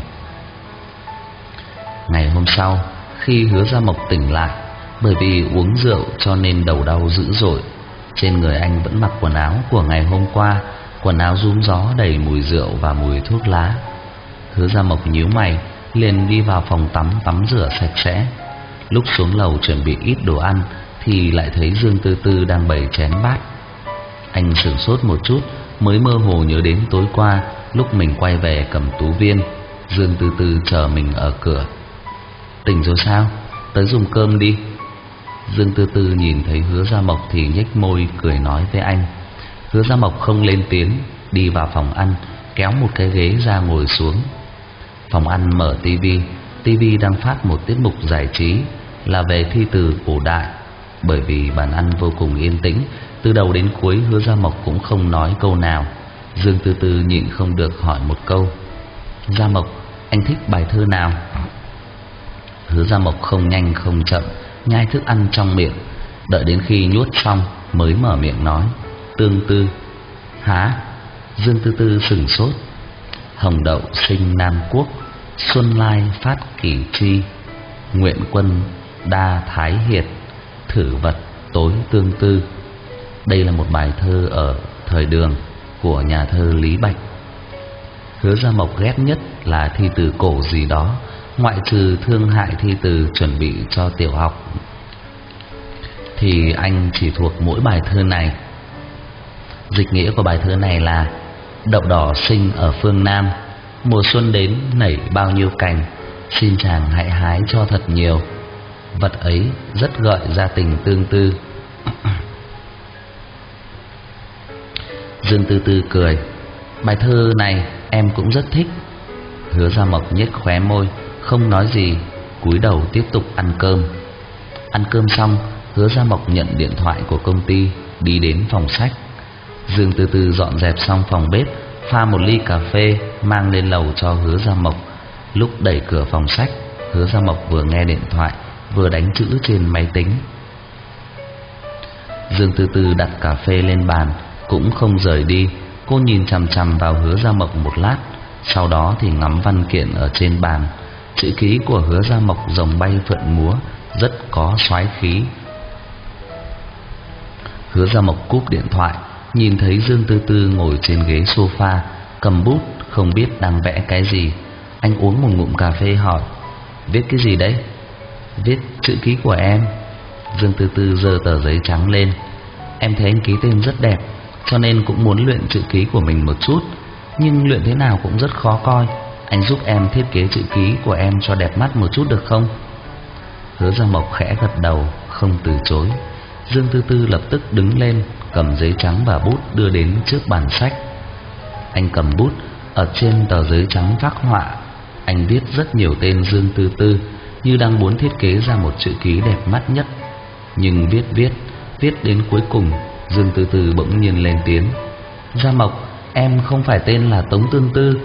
Ngày hôm sau, khi Hứa Gia Mộc tỉnh lại, bởi vì uống rượu cho nên đầu đau dữ dội. Trên người anh vẫn mặc quần áo của ngày hôm qua, quần áo rúm gió đầy mùi rượu và mùi thuốc lá. Hứa Gia Mộc nhíu mày, liền đi vào phòng tắm tắm rửa sạch sẽ. Lúc xuống lầu chuẩn bị ít đồ ăn thì lại thấy Dương Tư Tư đang bày chén bát. Anh sửng sốt một chút, mới mơ hồ nhớ đến tối qua lúc mình quay về Cẩm Tú Viên, Dương Tư Tư chờ mình ở cửa. Tỉnh rồi sao? Tới dùng cơm đi. Dương Tư Tư nhìn thấy Hứa Gia Mộc thì nhếch môi cười nói với anh. Hứa Gia Mộc không lên tiếng, đi vào phòng ăn, kéo một cái ghế ra ngồi xuống. Phòng ăn mở tivi, tivi đang phát một tiết mục giải trí là về thi từ cổ đại. Bởi vì bàn ăn vô cùng yên tĩnh, từ đầu đến cuối Hứa Gia Mộc cũng không nói câu nào. Dương Tư Tư nhịn không được hỏi một câu: Gia Mộc, anh thích bài thơ nào? Hứa Gia Mộc không nhanh không chậm nhai thức ăn trong miệng, đợi đến khi nuốt xong mới mở miệng nói: Tương Tư. Hả? Dương Tư Tư sửng sốt. Hồng đậu sinh Nam Quốc, xuân lai phát kỷ chi, nguyện quân đa thái hiệt, thử vật tối tương tư. Đây là một bài thơ ở thời Đường. của nhà thơ Lý Bạch. Hứa Gia Mộc ghét nhất là thi từ cổ gì đó, ngoại trừ thương hại thi từ chuẩn bị cho tiểu học thì anh chỉ thuộc mỗi bài thơ này. Dịch nghĩa của bài thơ này là: đậu đỏ sinh ở phương Nam, mùa xuân đến nảy bao nhiêu cành, xin chàng hãy hái cho thật nhiều. Vật ấy rất gợi ra tình tương tư. Dương Tư Tư cười: bài thơ này em cũng rất thích. Hứa Gia Mộc nhếch khóe môi, không nói gì, cúi đầu tiếp tục ăn cơm. Ăn cơm xong, Hứa Gia Mộc nhận điện thoại của công ty, đi đến phòng sách. Dương Tư Tư dọn dẹp xong phòng bếp, pha một ly cà phê mang lên lầu cho Hứa Gia Mộc. Lúc đẩy cửa phòng sách, Hứa Gia Mộc vừa nghe điện thoại vừa đánh chữ trên máy tính. Dương Tư Tư đặt cà phê lên bàn, cũng không rời đi. Cô nhìn chằm chằm vào Hứa Gia Mộc một lát, sau đó thì ngắm văn kiện ở trên bàn. Chữ ký của Hứa Gia Mộc rồng bay phượng múa, rất có soái khí. Hứa Gia Mộc cúp điện thoại, nhìn thấy Dương Tư Tư ngồi trên ghế sofa, cầm bút không biết đang vẽ cái gì. Anh uống một ngụm cà phê hỏi: viết cái gì đấy? Viết chữ ký của em. Dương Tư Tư giơ tờ giấy trắng lên: em thấy anh ký tên rất đẹp, cho nên cũng muốn luyện chữ ký của mình một chút, nhưng luyện thế nào cũng rất khó coi. Anh giúp em thiết kế chữ ký của em cho đẹp mắt một chút được không? Hứa Gia Mộc khẽ gật đầu, không từ chối. Dương Tư Tư lập tức đứng lên, cầm giấy trắng và bút đưa đến trước bàn sách. Anh cầm bút, ở trên tờ giấy trắng phác họa. Anh viết rất nhiều tên Dương Tư Tư, như đang muốn thiết kế ra một chữ ký đẹp mắt nhất. Nhưng viết viết, viết đến cuối cùng, Dương Tư Tư bỗng nhiên lên tiếng: Gia Mộc, em không phải tên là Tống Tương Tư.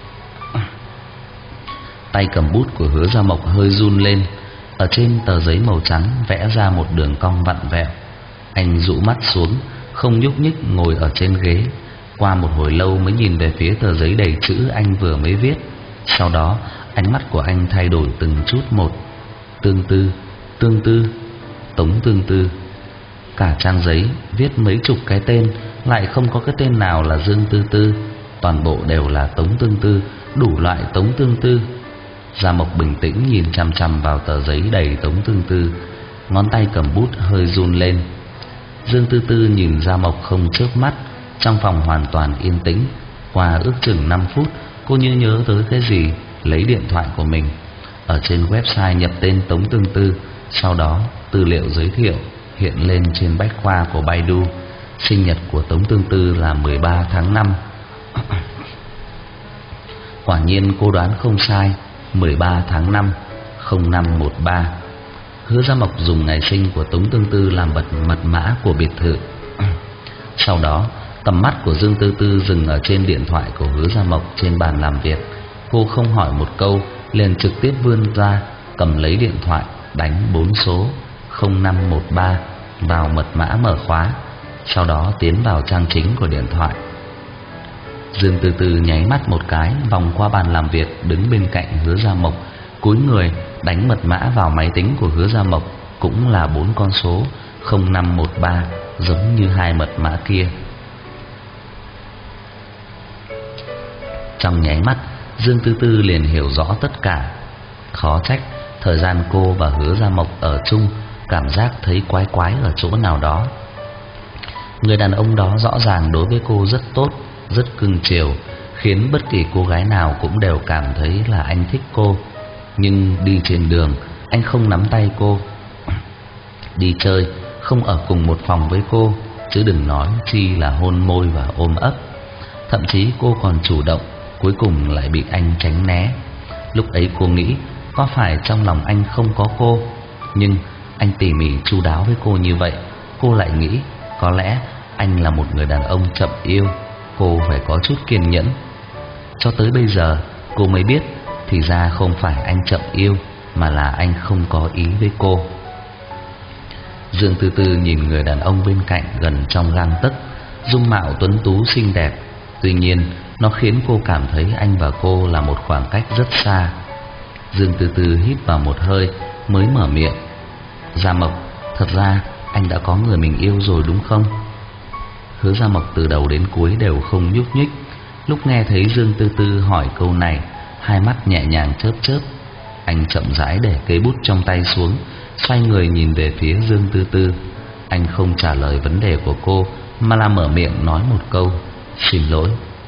Tay cầm bút của Hứa Gia Mộc hơi run lên. Ở trên tờ giấy màu trắng vẽ ra một đường cong vặn vẹo. Anh dụ mắt xuống, không nhúc nhích ngồi ở trên ghế. Qua một hồi lâu mới nhìn về phía tờ giấy đầy chữ anh vừa mới viết. Sau đó ánh mắt của anh thay đổi từng chút một. Tương Tư, Tương Tư, Tống Tương Tư. Cả trang giấy viết mấy chục cái tên, lại không có cái tên nào là Dương Tư Tư. Toàn bộ đều là Tống Tương Tư, đủ loại Tống Tương Tư. Gia Mộc bình tĩnh nhìn chằm chằm vào tờ giấy đầy Tống Tương Tư, ngón tay cầm bút hơi run lên. Dương Tư Tư nhìn Gia Mộc không chớp mắt. Trong phòng hoàn toàn yên tĩnh. Qua ước chừng năm phút, cô như nhớ tới cái gì, lấy điện thoại của mình, ở trên website nhập tên Tống Tương Tư. Sau đó tư liệu giới thiệu hiện lên trên bách khoa của Baidu. Sinh nhật của Tống Tương Tư là mười ba tháng năm. Quả nhiên cô đoán không sai, mười ba tháng năm, không năm một ba. Hứa Gia Mộc dùng ngày sinh của Tống Tương Tư làm bật mật mã của biệt thự. Sau đó tầm mắt của Dương Tư Tư dừng ở trên điện thoại của Hứa Gia Mộc trên bàn làm việc. Cô không hỏi một câu, liền trực tiếp vươn ra, cầm lấy điện thoại, đánh bốn số không năm một ba vào mật mã mở khóa. Sau đó tiến vào trang chính của điện thoại. Dương Tư Tư nháy mắt một cái, vòng qua bàn làm việc, đứng bên cạnh Hứa Gia Mộc, cúi người đánh mật mã vào máy tính của Hứa Gia Mộc. Cũng là bốn con số không năm một ba, giống như hai mật mã kia. Trong nháy mắt, Dương Tư Tư liền hiểu rõ tất cả. Khó trách thời gian cô và Hứa Gia Mộc ở chung, cảm giác thấy quái quái ở chỗ nào đó. Người đàn ông đó rõ ràng đối với cô rất tốt, rất cưng chiều, khiến bất kỳ cô gái nào cũng đều cảm thấy là anh thích cô. Nhưng đi trên đường, anh không nắm tay cô. Đi chơi, không ở cùng một phòng với cô, chứ đừng nói chi là hôn môi và ôm ấp. Thậm chí cô còn chủ động, cuối cùng lại bị anh tránh né. Lúc ấy cô nghĩ có phải trong lòng anh không có cô, nhưng anh tỉ mỉ chu đáo với cô như vậy, cô lại nghĩ có lẽ anh là một người đàn ông chậm yêu, cô phải có chút kiên nhẫn. Cho tới bây giờ cô mới biết, thì ra không phải anh chậm yêu, mà là anh không có ý với cô. Dương Tư Tư nhìn người đàn ông bên cạnh gần trong gang tấc, dung mạo tuấn tú xinh đẹp. Tuy nhiên nó khiến cô cảm thấy anh và cô là một khoảng cách rất xa. Dương Tư Tư hít vào một hơi mới mở miệng: Gia Mộc, thật ra anh đã có người mình yêu rồi đúng không? Hứa Gia Mộc từ đầu đến cuối đều không nhúc nhích. Lúc nghe thấy Dương Tư Tư hỏi câu này, hai mắt nhẹ nhàng chớp chớp. Anh chậm rãi để cây bút trong tay xuống, xoay người nhìn về phía Dương Tư Tư. Anh không trả lời vấn đề của cô, mà là mở miệng nói một câu: "Xin lỗi."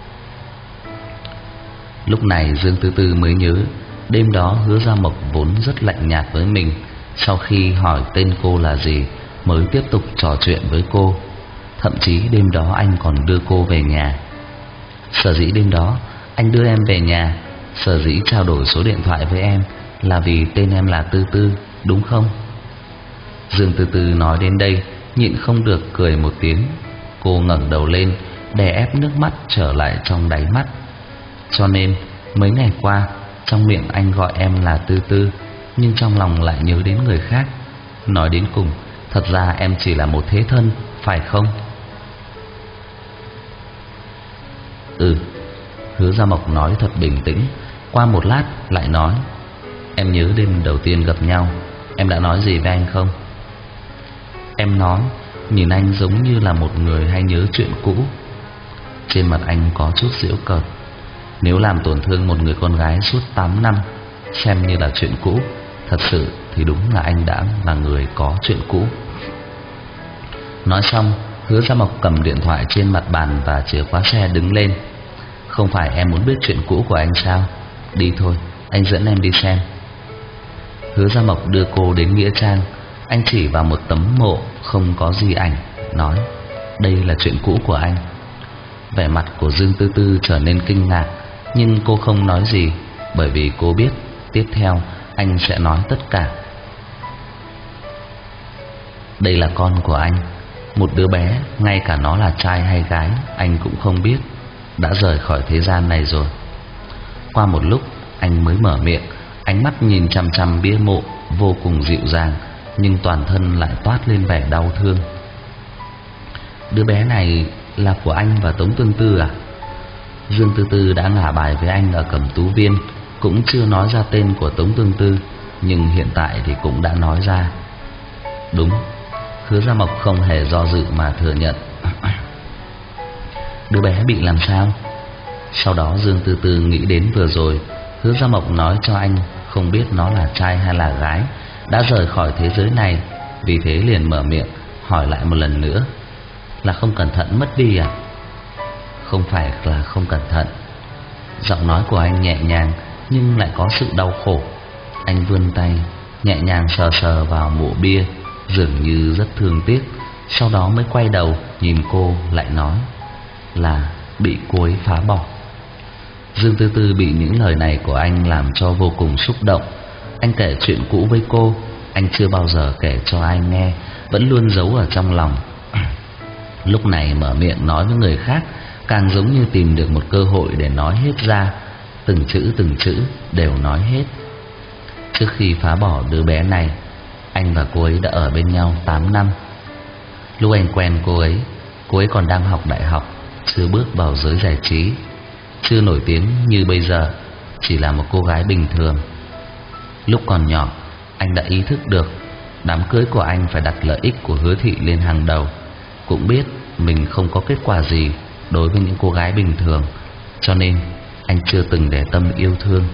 Lúc này Dương Tư Tư mới nhớ, đêm đó Hứa Gia Mộc vốn rất lạnh nhạt với mình. Sau khi hỏi tên cô là gì, mới tiếp tục trò chuyện với cô. Thậm chí đêm đó anh còn đưa cô về nhà. Sở dĩ đêm đó anh đưa em về nhà, sở dĩ trao đổi số điện thoại với em, là vì tên em là Tư Tư, đúng không? Dương Tư Tư nói đến đây, nhịn không được cười một tiếng. Cô ngẩng đầu lên, đè ép nước mắt trở lại trong đáy mắt. Cho nên mấy ngày qua, trong miệng anh gọi em là Tư Tư, nhưng trong lòng lại nhớ đến người khác. Nói đến cùng, thật ra em chỉ là một thế thân, phải không? Ừ. Hứa Gia Mộc nói thật bình tĩnh. Qua một lát lại nói: "Em nhớ đêm đầu tiên gặp nhau, em đã nói gì với anh không?" Em nói, nhìn anh giống như là một người hay nhớ chuyện cũ. Trên mặt anh có chút giễu cợt. Nếu làm tổn thương một người con gái suốt tám năm xem như là chuyện cũ, thật sự thì đúng là anh đã là người có chuyện cũ. Nói xong, Hứa Gia Mộc cầm điện thoại trên mặt bàn và chìa khóa xe đứng lên. "Không phải em muốn biết chuyện cũ của anh sao? Đi thôi, anh dẫn em đi xem." Hứa Gia Mộc đưa cô đến nghĩa trang. Anh chỉ vào một tấm mộ không có gì ảnh, nói: "Đây là chuyện cũ của anh." Vẻ mặt của Dương Tư Tư trở nên kinh ngạc, nhưng cô không nói gì, bởi vì cô biết tiếp theo anh sẽ nói tất cả. "Đây là con của anh, một đứa bé, ngay cả nó là trai hay gái anh cũng không biết, đã rời khỏi thế gian này rồi." Qua một lúc anh mới mở miệng, ánh mắt nhìn chằm chằm bia mộ vô cùng dịu dàng, nhưng toàn thân lại toát lên vẻ đau thương. "Đứa bé này là của anh và Tống Tương Tư à?" Dương Tư Tư đã ngả bài với anh ở Cẩm Tú Viên, cũng chưa nói ra tên của Tống Tương Tư, nhưng hiện tại thì cũng đã nói ra. "Đúng." Hứa Gia Mộc không hề do dự mà thừa nhận. "Đứa bé bị làm sao?" Sau đó Dương Tư Tư nghĩ đến vừa rồi Hứa Gia Mộc nói cho anh không biết nó là trai hay là gái, đã rời khỏi thế giới này, vì thế liền mở miệng hỏi lại một lần nữa: "Là không cẩn thận mất đi à?" "Không phải là không cẩn thận." Giọng nói của anh nhẹ nhàng nhưng lại có sự đau khổ. Anh vươn tay nhẹ nhàng sờ sờ vào mộ bia, dường như rất thương tiếc. Sau đó mới quay đầu nhìn cô lại nói: "Là bị cô ấy phá bỏ." Dương Tư Tư bị những lời này của anh làm cho vô cùng xúc động. Anh kể chuyện cũ với cô, anh chưa bao giờ kể cho ai nghe, vẫn luôn giấu ở trong lòng. Lúc này mở miệng nói với người khác, càng giống như tìm được một cơ hội để nói hết ra. Từng chữ từng chữ đều nói hết. Trước khi phá bỏ đứa bé này, anh và cô ấy đã ở bên nhau tám năm. Lúc anh quen cô ấy, cô ấy còn đang học đại học, chưa bước vào giới giải trí, chưa nổi tiếng như bây giờ, chỉ là một cô gái bình thường. Lúc còn nhỏ, anh đã ý thức được đám cưới của anh phải đặt lợi ích của Hứa Thị lên hàng đầu. Cũng biết mình không có kết quả gì đối với những cô gái bình thường, cho nên anh chưa từng để tâm yêu thương.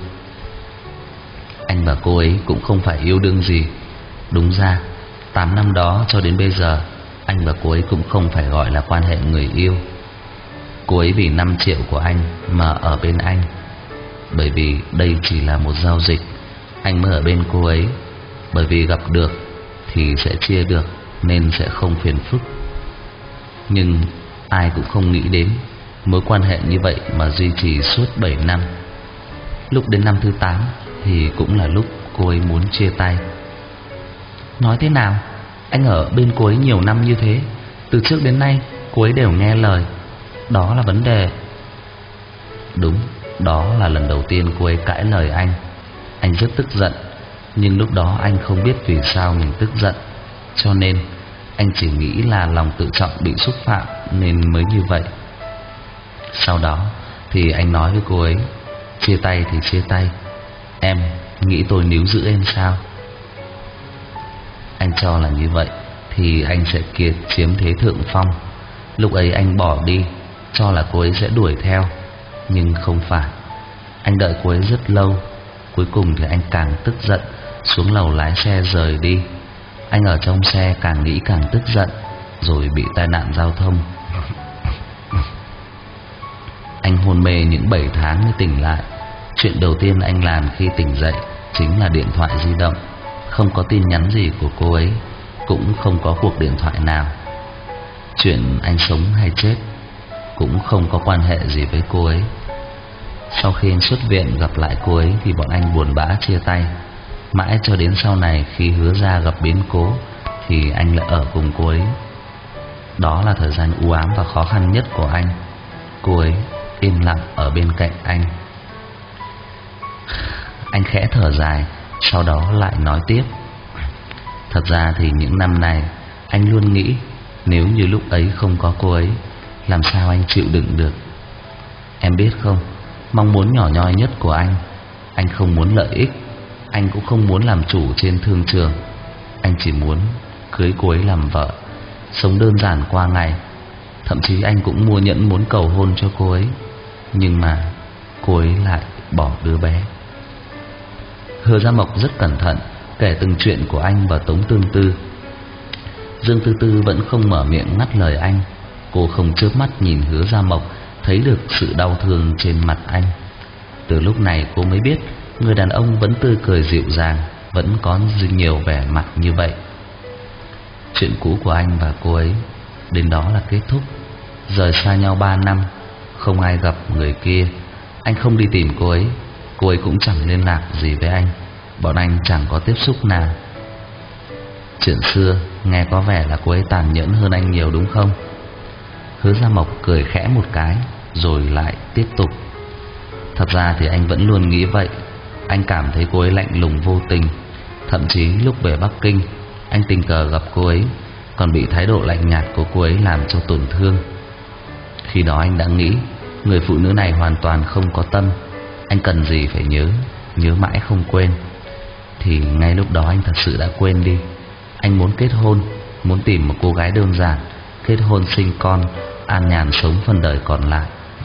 Anh và cô ấy cũng không phải yêu đương gì. Đúng ra tám năm đó cho đến bây giờ, anh và cô ấy cũng không phải gọi là quan hệ người yêu. Cô ấy vì năm triệu của anh mà ở bên anh, bởi vì đây chỉ là một giao dịch. Anh mới ở bên cô ấy, bởi vì gặp được thì sẽ chia được, nên sẽ không phiền phức. Nhưng ai cũng không nghĩ đến mối quan hệ như vậy mà duy trì suốt bảy năm. Lúc đến năm thứ tám thì cũng là lúc cô ấy muốn chia tay. Nói thế nào? Anh ở bên cô ấy nhiều năm như thế, từ trước đến nay cô ấy đều nghe lời. Đó là vấn đề. Đúng, đó là lần đầu tiên cô ấy cãi lời anh. Anh rất tức giận, nhưng lúc đó anh không biết vì sao mình tức giận, cho nên anh chỉ nghĩ là lòng tự trọng bị xúc phạm nên mới như vậy. Sau đó thì anh nói với cô ấy, chia tay thì chia tay. Em nghĩ tôi níu giữ em sao? Anh cho là như vậy thì anh sẽ kiệt chiếm thế thượng phong. Lúc ấy anh bỏ đi, cho là cô ấy sẽ đuổi theo, nhưng không phải. Anh đợi cô ấy rất lâu. Cuối cùng thì anh càng tức giận, xuống lầu lái xe rời đi. Anh ở trong xe càng nghĩ càng tức giận, rồi bị tai nạn giao thông. Anh hôn mê những bảy tháng mới tỉnh lại. Chuyện đầu tiên anh làm khi tỉnh dậy chính là điện thoại di động. Không có tin nhắn gì của cô ấy, cũng không có cuộc điện thoại nào. Chuyện anh sống hay chết cũng không có quan hệ gì với cô ấy. Sau khi anh xuất viện gặp lại cô ấy thì bọn anh buồn bã chia tay. Mãi cho đến sau này khi Hứa Gia gặp biến cố thì anh lại ở cùng cô ấy. Đó là thời gian u ám và khó khăn nhất của anh. Cô ấy im lặng ở bên cạnh anh. Anh khẽ thở dài, sau đó lại nói tiếp. Thật ra thì những năm này anh luôn nghĩ, nếu như lúc ấy không có cô ấy, làm sao anh chịu đựng được. Em biết không, mong muốn nhỏ nhoi nhất của anh, anh không muốn lợi ích, anh cũng không muốn làm chủ trên thương trường. Anh chỉ muốn cưới cô ấy làm vợ, sống đơn giản qua ngày. Thậm chí anh cũng mua nhẫn muốn cầu hôn cho cô ấy, nhưng mà cô ấy lại bỏ đứa bé. Hứa Gia Mộc rất cẩn thận kể từng chuyện của anh và Tống Tương Tư. Dương Tư Tư vẫn không mở miệng ngắt lời anh. Cô không chớp mắt nhìn Hứa Gia Mộc, thấy được sự đau thương trên mặt anh. Từ lúc này cô mới biết người đàn ông vẫn tươi cười dịu dàng, vẫn có nhiều vẻ mặt như vậy. Chuyện cũ của anh và cô ấy đến đó là kết thúc. Rời xa nhau ba năm, không ai gặp người kia. Anh không đi tìm cô ấy, cô ấy cũng chẳng liên lạc gì với anh. Bọn anh chẳng có tiếp xúc nào. Chuyện xưa nghe có vẻ là cô ấy tàn nhẫn hơn anh nhiều đúng không? Hứa Gia Mộc cười khẽ một cái rồi lại tiếp tục. Thật ra thì anh vẫn luôn nghĩ vậy. Anh cảm thấy cô ấy lạnh lùng vô tình. Thậm chí lúc về Bắc Kinh, anh tình cờ gặp cô ấy, còn bị thái độ lạnh nhạt của cô ấy làm cho tổn thương. Khi đó anh đã nghĩ người phụ nữ này hoàn toàn không có tâm. Anh cần gì phải nhớ, nhớ mãi không quên. Thì ngay lúc đó anh thật sự đã quên đi. Anh muốn kết hôn, muốn tìm một cô gái đơn giản, kết hôn sinh con, an nhàn sống phần đời còn lại.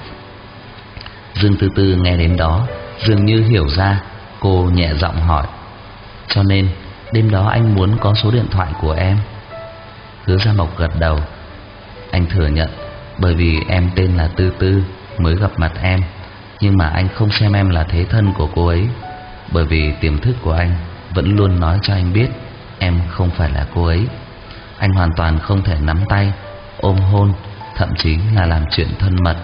Dương Tư Tư nghe đến đó dường như hiểu ra. Cô nhẹ giọng hỏi, cho nên đêm đó anh muốn có số điện thoại của em? Hứa Gia Mộc gật đầu. Anh thừa nhận, bởi vì em tên là Tư Tư mới gặp mặt em. Nhưng mà anh không xem em là thế thân của cô ấy, bởi vì tiềm thức của anh vẫn luôn nói cho anh biết em không phải là cô ấy. Anh hoàn toàn không thể nắm tay, ôm hôn, thậm chí là làm chuyện thân mật.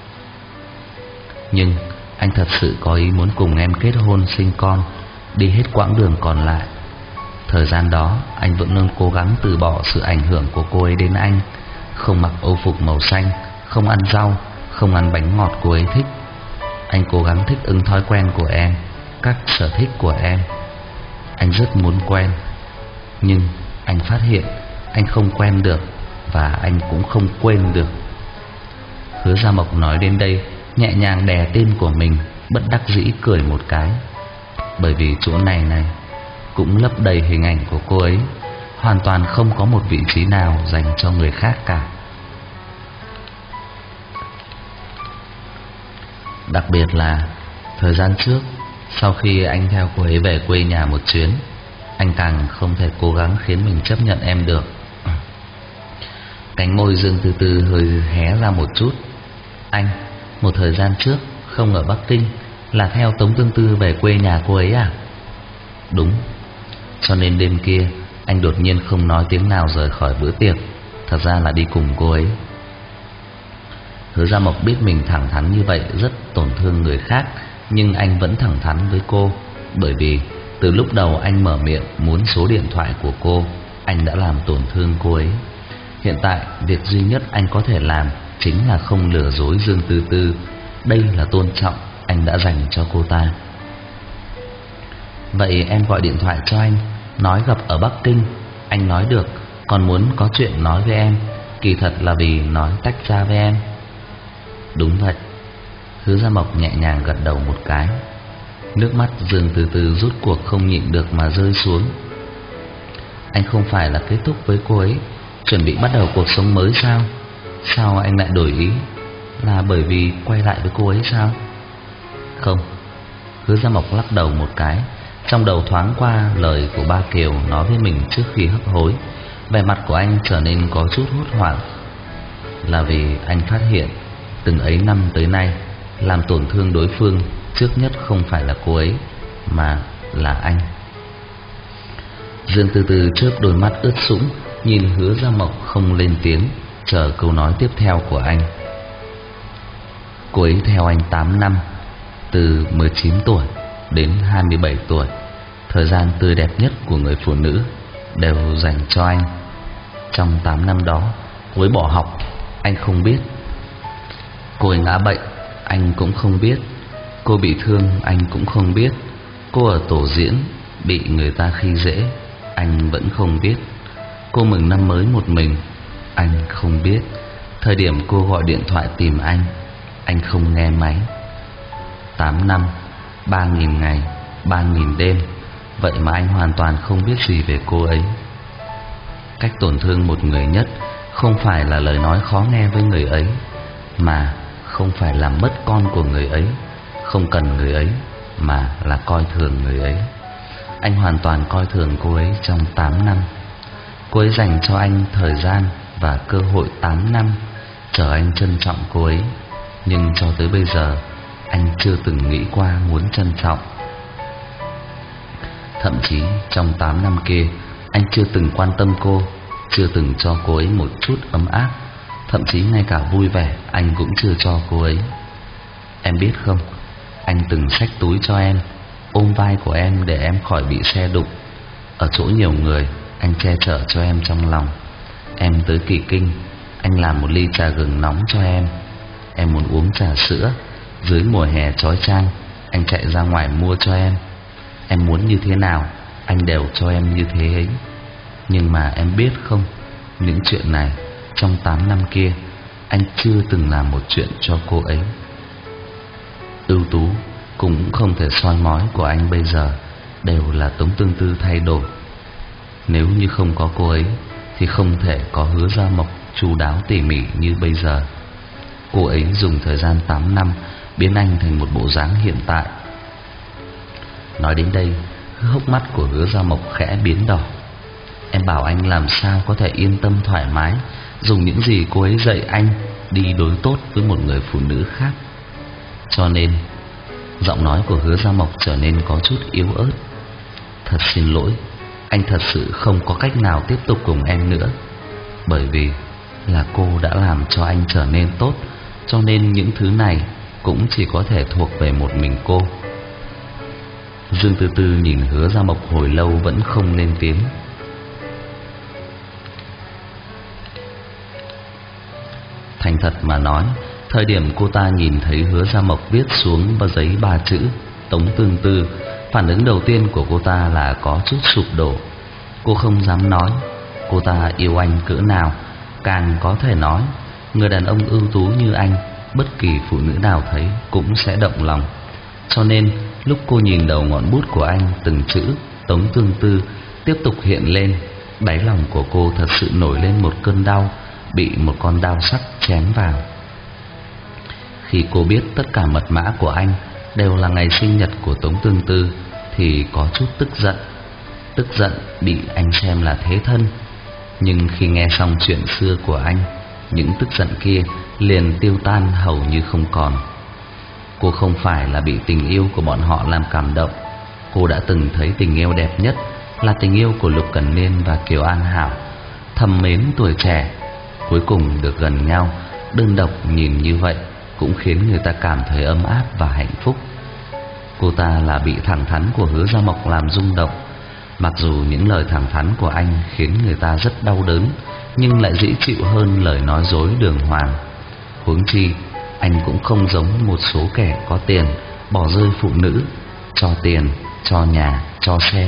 Nhưng anh thật sự có ý muốn cùng em kết hôn sinh con, đi hết quãng đường còn lại. Thời gian đó anh vẫn luôn cố gắng từ bỏ sự ảnh hưởng của cô ấy đến anh. Không mặc âu phục màu xanh, không ăn rau, không ăn bánh ngọt cô ấy thích. Anh cố gắng thích ứng thói quen của em, các sở thích của em. Anh rất muốn quen, nhưng anh phát hiện anh không quen được, và anh cũng không quên được. Hứa Gia Mộc nói đến đây, nhẹ nhàng đè tên của mình, bất đắc dĩ cười một cái. Bởi vì chỗ này này cũng lấp đầy hình ảnh của cô ấy, hoàn toàn không có một vị trí nào dành cho người khác cả. Đặc biệt là thời gian trước, sau khi anh theo cô ấy về quê nhà một chuyến, anh càng không thể cố gắng khiến mình chấp nhận em được. Cánh môi Dương Tư Tư hơi hé ra một chút. Anh, một thời gian trước không ở Bắc Kinh, là theo Tống Tương Tư về quê nhà cô ấy à? Đúng. Cho nên đêm kia anh đột nhiên không nói tiếng nào rời khỏi bữa tiệc, thật ra là đi cùng cô ấy. Hứa Gia Mộc biết mình thẳng thắn như vậy rất tổn thương người khác, nhưng anh vẫn thẳng thắn với cô. Bởi vì từ lúc đầu anh mở miệng muốn số điện thoại của cô, anh đã làm tổn thương cô ấy. Hiện tại việc duy nhất anh có thể làm chính là không lừa dối Dương Tư Tư. Đây là tôn trọng anh đã dành cho cô ta. Vậy em gọi điện thoại cho anh, nói gặp ở Bắc Kinh. Anh nói được, còn muốn có chuyện nói với em, kỳ thật là vì nói tách ra với em. Đúng vậy. Hứa Gia Mộc nhẹ nhàng gật đầu một cái. Nước mắt Dương Tư Tư rút cuộc không nhịn được mà rơi xuống. Anh không phải là kết thúc với cô ấy, chuẩn bị bắt đầu cuộc sống mới sao? Sao anh lại đổi ý? Là bởi vì quay lại với cô ấy sao? Không. Hứa Gia Mộc lắc đầu một cái. Trong đầu thoáng qua lời của ba Kiều nói với mình trước khi hấp hối. Vẻ mặt của anh trở nên có chút hốt hoảng. Là vì anh phát hiện từng ấy năm tới nay, làm tổn thương đối phương trước nhất không phải là cô ấy, mà là anh. Dương từ từ chớp đôi mắt ướt sũng, nhìn Hứa Gia Mộc không lên tiếng, chờ câu nói tiếp theo của anh. Cô ấy theo anh tám năm, từ mười chín tuổi đến hai mươi bảy tuổi. Thời gian tươi đẹp nhất của người phụ nữ đều dành cho anh. Trong tám năm đó, cô ấy bỏ học, anh không biết. Cô ấy ngã bệnh, anh cũng không biết. Cô bị thương, anh cũng không biết. Cô ở tổ diễn bị người ta khi dễ, anh vẫn không biết. Cô mừng năm mới một mình, anh không biết. Thời điểm cô gọi điện thoại tìm anh, anh không nghe máy. Tám năm, ba nghìn ngày, ba nghìn đêm. Vậy mà anh hoàn toàn không biết gì về cô ấy. Cách tổn thương một người nhất không phải là lời nói khó nghe với người ấy, mà không phải làm mất con của người ấy, không cần người ấy, mà là coi thường người ấy. Anh hoàn toàn coi thường cô ấy trong tám năm. Cô ấy dành cho anh thời gian và cơ hội tám năm, chờ anh trân trọng cô ấy. Nhưng cho tới bây giờ, anh chưa từng nghĩ qua muốn trân trọng. Thậm chí trong tám năm kia, anh chưa từng quan tâm cô, chưa từng cho cô ấy một chút ấm áp. Thậm chí ngay cả vui vẻ anh cũng chưa cho cô ấy. Em biết không, anh từng xách túi cho em, ôm vai của em để em khỏi bị xe đụng. Ở chỗ nhiều người, anh che chở cho em trong lòng. Em tới Kỳ Kinh, anh làm một ly trà gừng nóng cho em. Em muốn uống trà sữa, dưới mùa hè chói chang, anh chạy ra ngoài mua cho em. Em muốn như thế nào, anh đều cho em như thế ấy. Nhưng mà em biết không, những chuyện này trong tám năm kia, anh chưa từng làm một chuyện cho cô ấy. Ưu tú cũng không thể soi mói của anh bây giờ đều là Tống Tương Tư thay đổi. Nếu như không có cô ấy thì không thể có Hứa Gia Mộc chu đáo tỉ mỉ như bây giờ. Cô ấy dùng thời gian tám năm biến anh thành một bộ dáng hiện tại. Nói đến đây, hốc mắt của Hứa Gia Mộc khẽ biến đỏ. Em bảo anh làm sao có thể yên tâm thoải mái dùng những gì cô ấy dạy anh đi đối tốt với một người phụ nữ khác. Cho nên giọng nói của Hứa Gia Mộc trở nên có chút yếu ớt. Thật xin lỗi, anh thật sự không có cách nào tiếp tục cùng em nữa. Bởi vì là cô đã làm cho anh trở nên tốt, cho nên những thứ này cũng chỉ có thể thuộc về một mình cô. Dương Từ Từ nhìn Hứa Gia Mộc hồi lâu vẫn không lên tiếng. Thành thật mà nói, thời điểm cô ta nhìn thấy Hứa Gia Mộc viết xuống vào giấy ba chữ Tống Tương Tư, phản ứng đầu tiên của cô ta là có chút sụp đổ. Cô không dám nói cô ta yêu anh cỡ nào, càng có thể nói người đàn ông ưu tú như anh, bất kỳ phụ nữ nào thấy cũng sẽ động lòng. Cho nên lúc cô nhìn đầu ngọn bút của anh, từng chữ Tống Tương Tư tiếp tục hiện lên, đáy lòng của cô thật sự nổi lên một cơn đau, bị một con dao sắc chém vào. Khi cô biết tất cả mật mã của anh đều là ngày sinh nhật của Tống Tương Tư thì có chút tức giận. Tức giận bị anh xem là thế thân. Nhưng khi nghe xong chuyện xưa của anh, những tức giận kia liền tiêu tan hầu như không còn. Cô không phải là bị tình yêu của bọn họ làm cảm động. Cô đã từng thấy tình yêu đẹp nhất là tình yêu của Lục Cẩn Niên và Kiều An Hảo, thầm mến tuổi trẻ, cuối cùng được gần nhau. Đơn độc nhìn như vậy cũng khiến người ta cảm thấy ấm áp và hạnh phúc. Cô ta là bị thẳng thắn của Hứa Gia Mộc làm rung động. Mặc dù những lời thẳng thắn của anh khiến người ta rất đau đớn, nhưng lại dễ chịu hơn lời nói dối đường hoàng. Huống chi anh cũng không giống một số kẻ có tiền bỏ rơi phụ nữ, cho tiền, cho nhà, cho xe.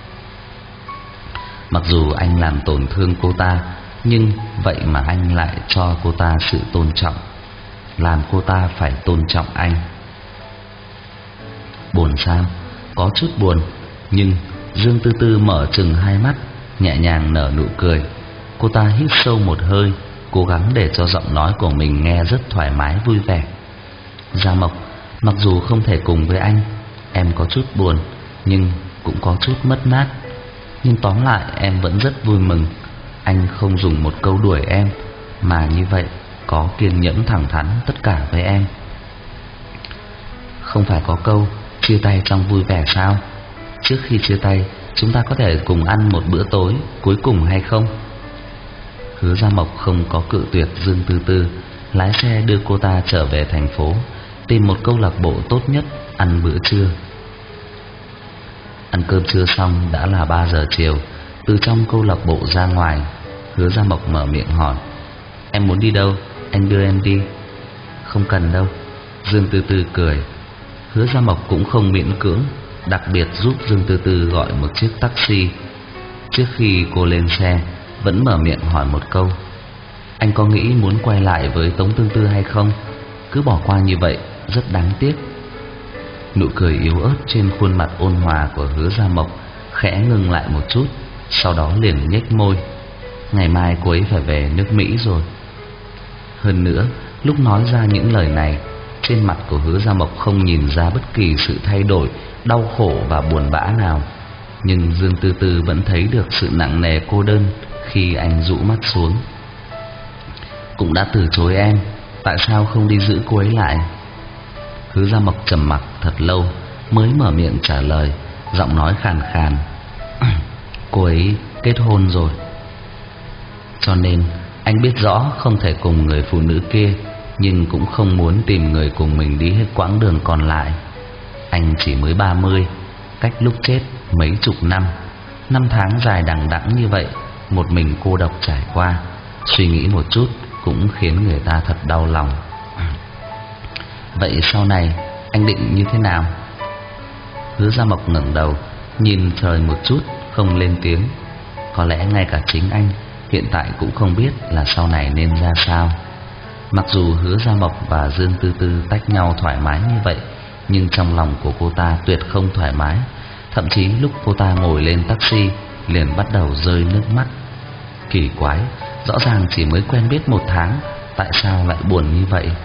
Mặc dù anh làm tổn thương cô ta, nhưng vậy mà anh lại cho cô ta sự tôn trọng, làm cô ta phải tôn trọng anh. Buồn sao? Có chút buồn. Nhưng Dương Tư Tư mở trừng hai mắt, nhẹ nhàng nở nụ cười. Cô ta hít sâu một hơi, cố gắng để cho giọng nói của mình nghe rất thoải mái vui vẻ. Gia Mộc, mặc dù không thể cùng với anh, em có chút buồn, nhưng cũng có chút mất mát. Nhưng tóm lại em vẫn rất vui mừng anh không dùng một câu đuổi em, mà như vậy có kiên nhẫn thẳng thắn tất cả với em. Không phải có câu chia tay trong vui vẻ sao? Trước khi chia tay, chúng ta có thể cùng ăn một bữa tối cuối cùng hay không? Hứa Gia Mộc không có cự tuyệt Dương Tư Tư, lái xe đưa cô ta trở về thành phố, tìm một câu lạc bộ tốt nhất ăn bữa trưa. Ăn cơm trưa xong đã là ba giờ chiều. Từ trong câu lạc bộ ra ngoài, Hứa Gia Mộc mở miệng hỏi: em muốn đi đâu? Anh đưa em đi. Không cần đâu, Dương Tư Tư cười. Hứa Gia Mộc cũng không miễn cưỡng, đặc biệt giúp Dương Tư Tư gọi một chiếc taxi. Trước khi cô lên xe, vẫn mở miệng hỏi một câu: anh có nghĩ muốn quay lại với Tống Tương Tư hay không? Cứ bỏ qua như vậy rất đáng tiếc. Nụ cười yếu ớt trên khuôn mặt ôn hòa của Hứa Gia Mộc khẽ ngừng lại một chút, sau đó liền nhếch môi: ngày mai cô ấy phải về nước Mỹ rồi. Hơn nữa, lúc nói ra những lời này, trên mặt của Hứa Gia Mộc không nhìn ra bất kỳ sự thay đổi, đau khổ và buồn bã nào. Nhưng Dương Tư Tư vẫn thấy được sự nặng nề cô đơn khi anh rũ mắt xuống. Cũng đã từ chối em, tại sao không đi giữ cô ấy lại? Hứa Gia Mộc trầm mặc thật lâu mới mở miệng trả lời, giọng nói khàn khàn: cô ấy kết hôn rồi. Cho nên anh biết rõ không thể cùng người phụ nữ kia, nhưng cũng không muốn tìm người cùng mình đi hết quãng đường còn lại. Anh chỉ mới ba mươi, cách lúc chết mấy chục năm. Năm tháng dài đằng đẵng như vậy, một mình cô độc trải qua, suy nghĩ một chút cũng khiến người ta thật đau lòng. Vậy sau này anh định như thế nào? Hứa Gia Mộc ngẩng đầu nhìn trời một chút, không lên tiếng. Có lẽ ngay cả chính anh hiện tại cũng không biết là sau này nên ra sao. Mặc dù Hứa Gia Mộc và Dương Tư Tư tách nhau thoải mái như vậy, nhưng trong lòng của cô ta tuyệt không thoải mái. Thậm chí lúc cô ta ngồi lên taxi liền bắt đầu rơi nước mắt. Kỳ quái, rõ ràng chỉ mới quen biết một tháng, tại sao lại buồn như vậy?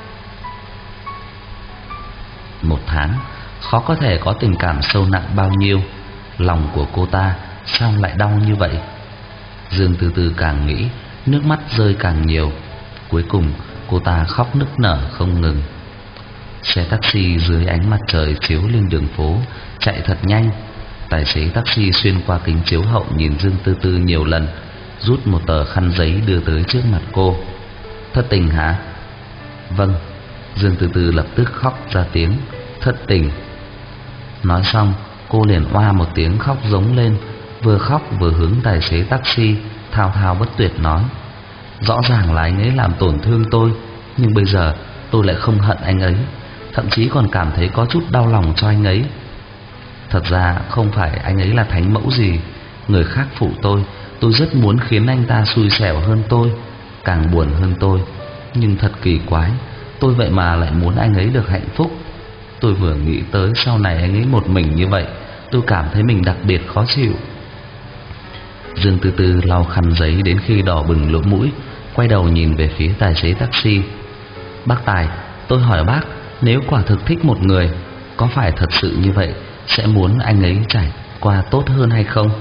Một tháng khó có thể có tình cảm sâu nặng bao nhiêu. Lòng của cô ta sao lại đau như vậy? Dương Tư Tư càng nghĩ, nước mắt rơi càng nhiều. Cuối cùng cô ta khóc nức nở không ngừng. Xe taxi dưới ánh mặt trời chiếu lên đường phố chạy thật nhanh. Tài xế taxi xuyên qua kính chiếu hậu nhìn Dương Tư Tư nhiều lần, rút một tờ khăn giấy đưa tới trước mặt cô. Thất tình hả? Vâng. Dương Tư Tư lập tức khóc ra tiếng. Thất tình. Nói xong cô liền oa một tiếng khóc giống lên, vừa khóc vừa hướng tài xế taxi thao thao bất tuyệt nói: rõ ràng là anh ấy làm tổn thương tôi, nhưng bây giờ tôi lại không hận anh ấy, thậm chí còn cảm thấy có chút đau lòng cho anh ấy. Thật ra không phải anh ấy là thánh mẫu gì, người khác phụ tôi, tôi rất muốn khiến anh ta xui xẻo hơn tôi, càng buồn hơn tôi. Nhưng thật kỳ quái, tôi vậy mà lại muốn anh ấy được hạnh phúc. Tôi vừa nghĩ tới sau này anh ấy một mình như vậy, tôi cảm thấy mình đặc biệt khó chịu. Dương Tư Tư lau khăn giấy đến khi đỏ bừng lỗ mũi, quay đầu nhìn về phía tài xế taxi. Bác Tài, tôi hỏi bác, nếu quả thực thích một người, có phải thật sự như vậy sẽ muốn anh ấy trải qua tốt hơn hay không?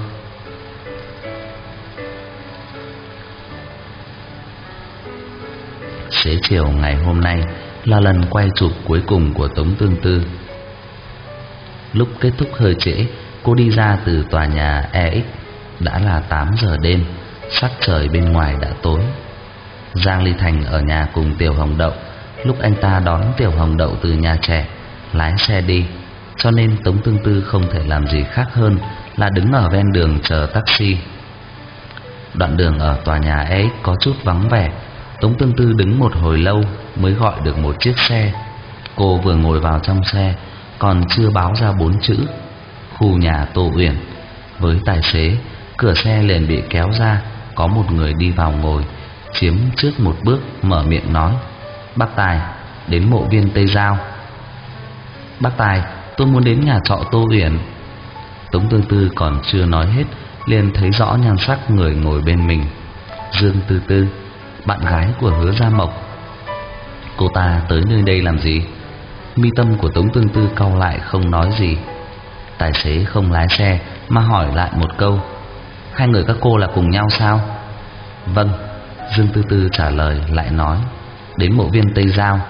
Xế chiều ngày hôm nay là lần quay chụp cuối cùng của Tống Tương Tư. Lúc kết thúc hơi trễ, cô đi ra từ tòa nhà E X. Đã là tám giờ đêm, sắc trời bên ngoài đã tối. Giang Ly Thành ở nhà cùng Tiểu Hồng Đậu. Lúc anh ta đón Tiểu Hồng Đậu từ nhà trẻ, lái xe đi, cho nên Tống Tương Tư không thể làm gì khác hơn là đứng ở ven đường chờ taxi. Đoạn đường ở tòa nhà E X có chút vắng vẻ. Tống Tương Tư đứng một hồi lâu mới gọi được một chiếc xe. Cô vừa ngồi vào trong xe còn chưa báo ra bốn chữ khu nhà Tô Uyển. Với tài xế, cửa xe liền bị kéo ra, có một người đi vào ngồi, chiếm trước một bước mở miệng nói: Bác Tài, đến mộ viên Tây Giao. Bác Tài, tôi muốn đến nhà trọ Tô Uyển. Tống Tương Tư còn chưa nói hết liền thấy rõ nhan sắc người ngồi bên mình. Dương Tư Tư, bạn gái của Hứa Gia Mộc. Cô ta tới nơi đây làm gì? Mi tâm của Tống Tương Tư cau lại không nói gì. Tài xế không lái xe mà hỏi lại một câu: hai người các cô là cùng nhau sao? Vâng, Dương Tư Tư trả lời lại nói: đến mộ viên Tây Giao.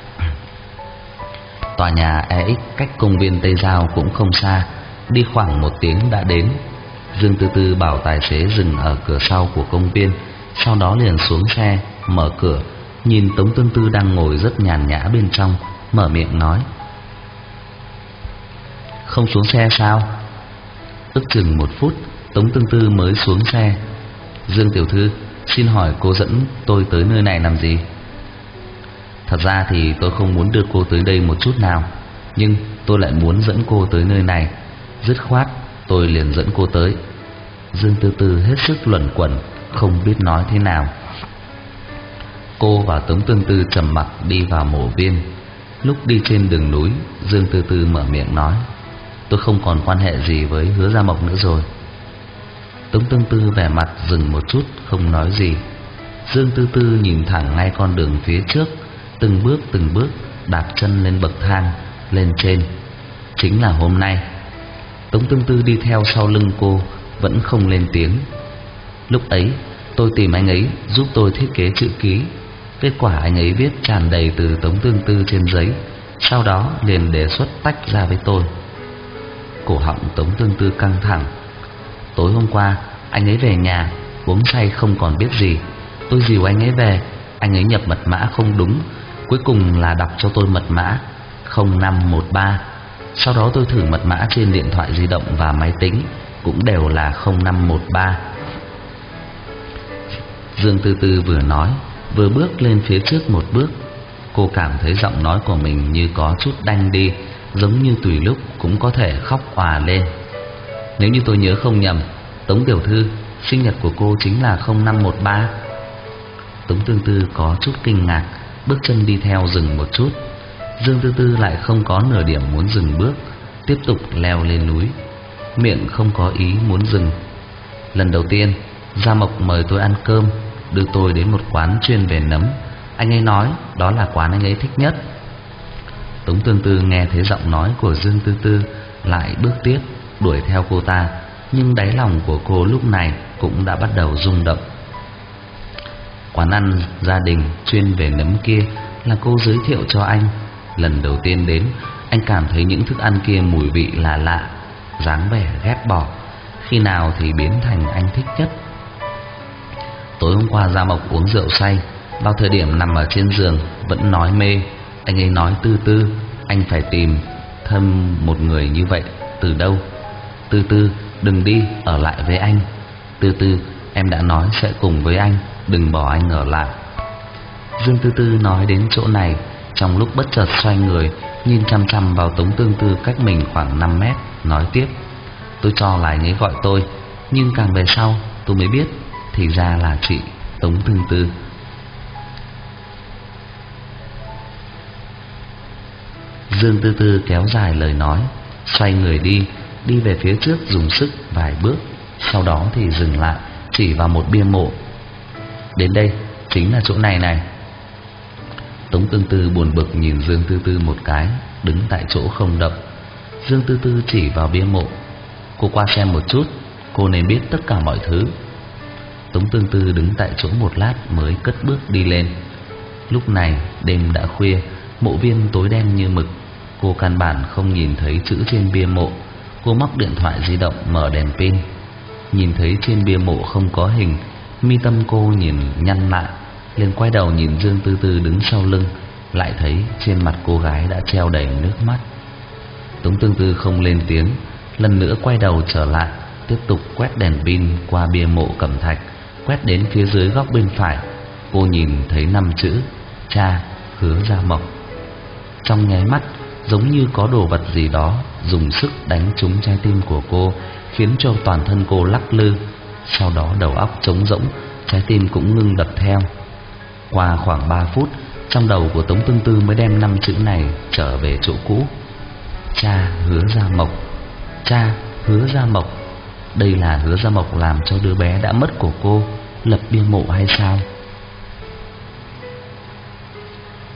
Tòa nhà E X cách công viên Tây Giao cũng không xa, đi khoảng một tiếng đã đến. Dương Tư Tư bảo tài xế dừng ở cửa sau của công viên, sau đó liền xuống xe, mở cửa, nhìn Tống Tương Tư đang ngồi rất nhàn nhã bên trong, mở miệng nói: không xuống xe sao? Ước chừng một phút, Tống Tương Tư mới xuống xe. Dương tiểu thư, xin hỏi cô dẫn tôi tới nơi này làm gì? Thật ra thì tôi không muốn đưa cô tới đây một chút nào, nhưng tôi lại muốn dẫn cô tới nơi này. Dứt khoát tôi liền dẫn cô tới. Dương Tư Tư hết sức luẩn quẩn, không biết nói thế nào. Cô và Tống Tương Tư trầm mặc đi vào mộ viên. Lúc đi trên đường núi, Dương Tư Tư mở miệng nói: tôi không còn quan hệ gì với Hứa Gia Mộc nữa rồi. Tống Tương Tư vẻ mặt dừng một chút, không nói gì. Dương Tư Tư nhìn thẳng ngay con đường phía trước, từng bước từng bước đạp chân lên bậc thang lên trên. Chính là hôm nay. Tống Tương Tư đi theo sau lưng cô, vẫn không lên tiếng. Lúc ấy tôi tìm anh ấy giúp tôi thiết kế chữ ký, kết quả anh ấy viết tràn đầy từ Tống Tương Tư trên giấy, sau đó liền đề xuất tách ra với tôi. Cổ họng Tống Tương Tư căng thẳng. Tối hôm qua anh ấy về nhà uống say không còn biết gì. Tôi dìu anh ấy về, anh ấy nhập mật mã không đúng, cuối cùng là đọc cho tôi mật mã không năm một ba. Sau đó tôi thử mật mã trên điện thoại di động và máy tính, cũng đều là không năm một ba. Dương Tư Tư vừa nói vừa bước lên phía trước một bước. Cô cảm thấy giọng nói của mình như có chút đanh đi, giống như tùy lúc cũng có thể khóc òa lên. Nếu như tôi nhớ không nhầm, Tống tiểu thư, sinh nhật của cô chính là không năm một ba. Tống Tương Tư có chút kinh ngạc, bước chân đi theo dừng một chút. Dương Tư Tư lại không có nửa điểm muốn dừng bước, tiếp tục leo lên núi, miệng không có ý muốn dừng. Lần đầu tiên Gia Mộc mời tôi ăn cơm, đưa tôi đến một quán chuyên về nấm. Anh ấy nói đó là quán anh ấy thích nhất. Tống Tương Tư nghe thấy giọng nói của Dương Tư Tư, lại bước tiếp đuổi theo cô ta, nhưng đáy lòng của cô lúc này cũng đã bắt đầu rung động. Quán ăn gia đình chuyên về nấm kia là cô giới thiệu cho anh. Lần đầu tiên đến, anh cảm thấy những thức ăn kia mùi vị là lạ, dáng vẻ ghét bỏ, khi nào thì biến thành anh thích nhất. Tối hôm qua Gia Mộc uống rượu say, vào thời điểm nằm ở trên giường vẫn nói mê. Anh ấy nói: Tư Tư, anh phải tìm thâm một người như vậy từ đâu. Tư Tư, đừng đi, ở lại với anh. Tư Tư, em đã nói sẽ cùng với anh, đừng bỏ anh ở lại. Dương Tư Tư nói đến chỗ này, trong lúc bất chợt xoay người nhìn chăm chăm vào Tống Tương Tư cách mình khoảng năm mét, nói tiếp: tôi cho là anh ấy gọi tôi, nhưng càng về sau tôi mới biết thì ra là chị Tống Tương Tư. Dương Tư Tư kéo dài lời nói, xoay người đi, đi về phía trước dùng sức vài bước, sau đó thì dừng lại, chỉ vào một bia mộ. Đến đây, chính là chỗ này này. Tống Tương Tư buồn bực nhìn Dương Tư Tư một cái, đứng tại chỗ không động. Dương Tư Tư chỉ vào bia mộ: cô qua xem một chút, cô nên biết tất cả mọi thứ. Tống Tương Tư đứng tại chỗ một lát mới cất bước đi lên. Lúc này đêm đã khuya, mộ viên tối đen như mực, cô căn bản không nhìn thấy chữ trên bia mộ. Cô móc điện thoại di động mở đèn pin, nhìn thấy trên bia mộ không có hình, mi tâm cô nhìn nhăn lại, liền quay đầu nhìn Dương Tư Tư đứng sau lưng, lại thấy trên mặt cô gái đã treo đầy nước mắt. Tống Tương Tư không lên tiếng, lần nữa quay đầu trở lại, tiếp tục quét đèn pin qua bia mộ cẩm thạch, quét đến phía dưới góc bên phải. Cô nhìn thấy năm chữ: cha Hứa Gia Mộc. Trong nháy mắt, giống như có đồ vật gì đó dùng sức đánh trúng trái tim của cô, khiến cho toàn thân cô lắc lư. Sau đó đầu óc trống rỗng, trái tim cũng ngưng đập theo. Qua khoảng ba phút, trong đầu của Tống Tương Tư mới đem năm chữ này trở về chỗ cũ: cha Hứa Gia Mộc, cha Hứa Gia Mộc. Đây là Hứa Gia Mộc làm cho đứa bé đã mất của cô lập bia mộ hay sao?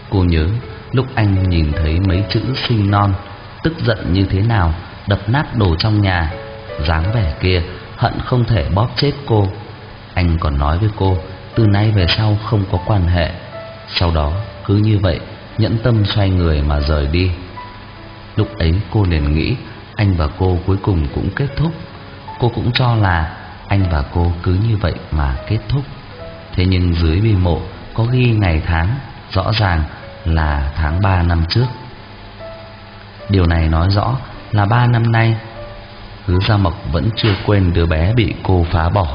Cô nhớ lúc anh nhìn thấy mấy chữ sinh non, tức giận như thế nào, đập nát đồ trong nhà, dáng vẻ kia hận không thể bóp chết cô. Anh còn nói với cô từ nay về sau không có quan hệ. Sau đó cứ như vậy nhẫn tâm xoay người mà rời đi. Lúc ấy cô liền nghĩ anh và cô cuối cùng cũng kết thúc. Cô cũng cho là anh và cô cứ như vậy mà kết thúc. Thế nhưng dưới bia mộ có ghi ngày tháng, rõ ràng là tháng ba năm trước. Điều này nói rõ là ba năm nay Hứa Gia Mộc vẫn chưa quên đứa bé bị cô phá bỏ.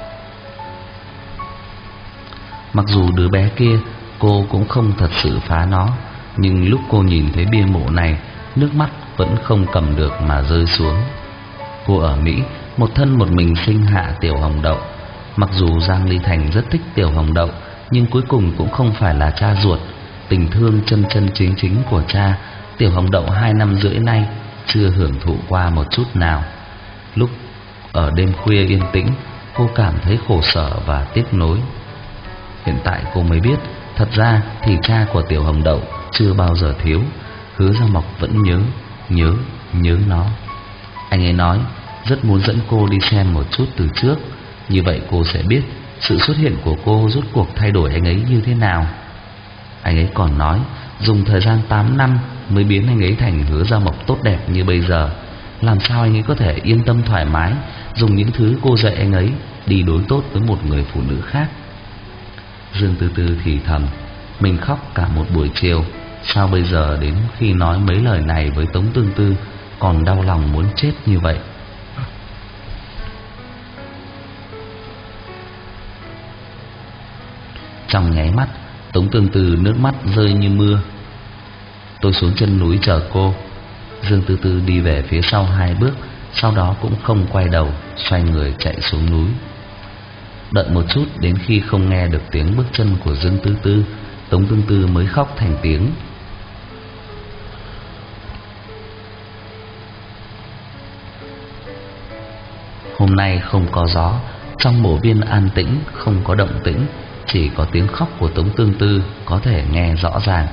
Mặc dù đứa bé kia cô cũng không thật sự phá nó, nhưng lúc cô nhìn thấy bia mộ này, nước mắt vẫn không cầm được mà rơi xuống. Cô ở Mỹ một thân một mình sinh hạ Tiểu Hồng Đậu. Mặc dù Giang Ly Thành rất thích Tiểu Hồng Đậu, nhưng cuối cùng cũng không phải là cha ruột. Tình thương chân chân chính chính của cha, Tiểu Hồng Đậu hai năm rưỡi nay chưa hưởng thụ qua một chút nào. Lúc ở đêm khuya yên tĩnh, cô cảm thấy khổ sở và tiếc nối. Hiện tại cô mới biết, thật ra thì cha của Tiểu Hồng Đậu chưa bao giờ thiếu. Hứa Gia Mộc vẫn nhớ, nhớ, nhớ nó. Anh ấy nói rất muốn dẫn cô đi xem một chút từ trước, như vậy cô sẽ biết sự xuất hiện của cô rốt cuộc thay đổi anh ấy như thế nào. Anh ấy còn nói dùng thời gian tám năm mới biến anh ấy thành Hứa Gia Mộc tốt đẹp như bây giờ. Làm sao anh ấy có thể yên tâm thoải mái dùng những thứ cô dạy anh ấy đi đối tốt với một người phụ nữ khác. Dương Tư Tư thì thầm, mình khóc cả một buổi chiều, sao bây giờ đến khi nói mấy lời này với Tống Tương Tư còn đau lòng muốn chết như vậy. Trong nháy mắt, Tống Tương Tư nước mắt rơi như mưa. Tôi xuống chân núi chờ cô. Dương Tư Tư đi về phía sau hai bước, sau đó cũng không quay đầu, xoay người chạy xuống núi. Đợi một chút, đến khi không nghe được tiếng bước chân của Dương Tư Tư, Tống Tương Tư mới khóc thành tiếng. Hôm nay không có gió, trong mộ viên an tĩnh, không có động tĩnh, chỉ có tiếng khóc của Tống Tương Tư có thể nghe rõ ràng.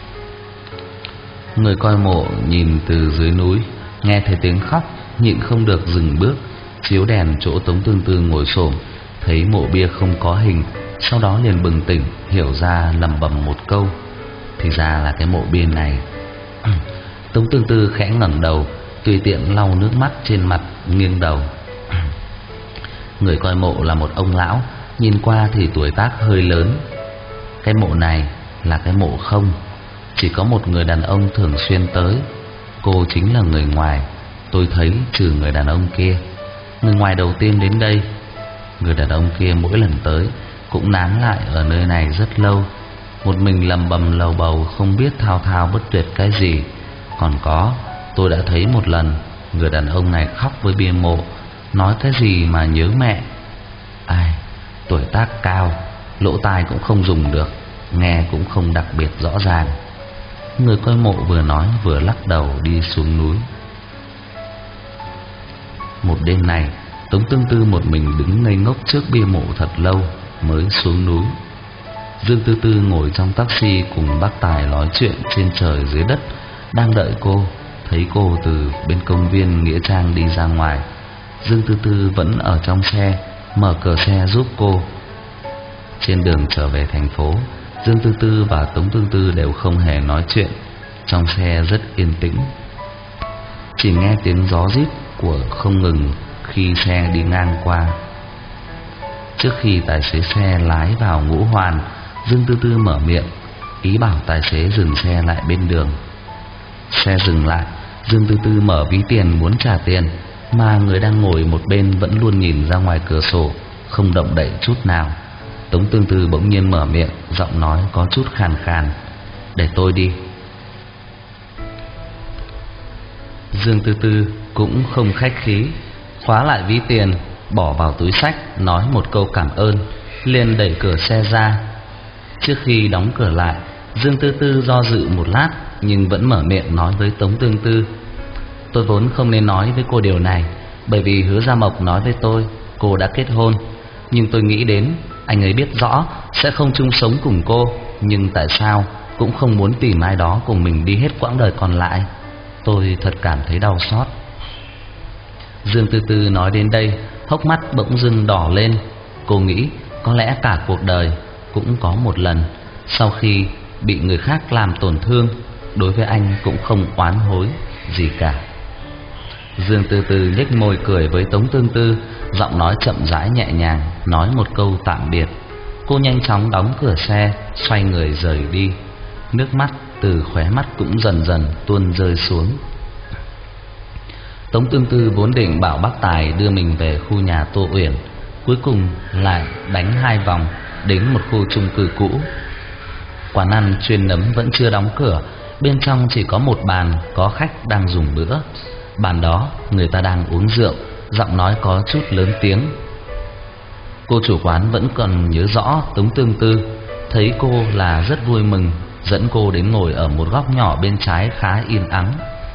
Người coi mộ nhìn từ dưới núi, nghe thấy tiếng khóc, nhịn không được dừng bước, chiếu đèn chỗ Tống Tương Tư ngồi xổm, thấy mộ bia không có hình, sau đó liền bừng tỉnh, hiểu ra lẩm bẩm một câu, thì ra là cái mộ bia này. Tống Tương Tư khẽ ngẩng đầu, tùy tiện lau nước mắt trên mặt, nghiêng đầu. Người coi mộ là một ông lão, nhìn qua thì tuổi tác hơi lớn. Cái mộ này là cái mộ không, chỉ có một người đàn ông thường xuyên tới. Cô chính là người ngoài, tôi thấy trừ người đàn ông kia. Người ngoài đầu tiên đến đây. Người đàn ông kia mỗi lần tới cũng nán lại ở nơi này rất lâu, một mình lầm bầm lầu bầu không biết thao thao bất tuyệt cái gì. Còn có, tôi đã thấy một lần người đàn ông này khóc với bia mộ, nói cái gì mà nhớ mẹ. Ai, tuổi tác cao, lỗ tai cũng không dùng được, nghe cũng không đặc biệt rõ ràng. Người coi mộ vừa nói vừa lắc đầu đi xuống núi. Một đêm này, Tống Tương Tư một mình đứng ngây ngốc trước bia mộ thật lâu mới xuống núi. Dương Tư Tư ngồi trong taxi cùng bác Tài nói chuyện trên trời dưới đất, đang đợi cô. Thấy cô từ bên công viên Nghĩa Trang đi ra ngoài, Dương Tư Tư vẫn ở trong xe, mở cửa xe giúp cô. Trên đường trở về thành phố, Dương Tư Tư và Tống Tương Tư đều không hề nói chuyện. Trong xe rất yên tĩnh, chỉ nghe tiếng gió rít của không ngừng khi xe đi ngang qua. Trước khi tài xế xe lái vào Ngũ Hoàn, Dương Tư Tư mở miệng, ý bảo tài xế dừng xe lại bên đường. Xe dừng lại, Dương Tư Tư mở ví tiền muốn trả tiền, mà người đang ngồi một bên vẫn luôn nhìn ra ngoài cửa sổ, không động đậy chút nào. Tống Tương Tư bỗng nhiên mở miệng, giọng nói có chút khàn khàn, để tôi đi. Dương Tư Tư cũng không khách khí, khóa lại ví tiền, bỏ vào túi xách, nói một câu cảm ơn, liền đẩy cửa xe ra. Trước khi đóng cửa lại, Dương Tư Tư do dự một lát, nhưng vẫn mở miệng nói với Tống Tương Tư, tôi vốn không nên nói với cô điều này, bởi vì Hứa Gia Mộc nói với tôi cô đã kết hôn. Nhưng tôi nghĩ đến anh ấy biết rõ sẽ không chung sống cùng cô, nhưng tại sao cũng không muốn tìm ai đó cùng mình đi hết quãng đời còn lại. Tôi thật cảm thấy đau xót. Dương Tư Tư nói đến đây, hốc mắt bỗng dưng đỏ lên. Cô nghĩ có lẽ cả cuộc đời cũng có một lần, sau khi bị người khác làm tổn thương, đối với anh cũng không oán hối gì cả. Dương Tư Tư nhếch môi cười với Tống Tương Tư, giọng nói chậm rãi nhẹ nhàng, nói một câu tạm biệt. Cô nhanh chóng đóng cửa xe, xoay người rời đi. Nước mắt từ khóe mắt cũng dần dần tuôn rơi xuống. Tống Tương Tư vốn định bảo bác Tài đưa mình về khu nhà Tô Uyển, cuối cùng lại đánh hai vòng đến một khu chung cư cũ. Quán ăn chuyên nấm vẫn chưa đóng cửa, bên trong chỉ có một bàn có khách đang dùng bữa. Bàn đó người ta đang uống rượu, giọng nói có chút lớn tiếng. Cô chủ quán vẫn còn nhớ rõ Tống Tương Tư, thấy cô là rất vui mừng, dẫn cô đến ngồi ở một góc nhỏ bên trái khá yên ắng.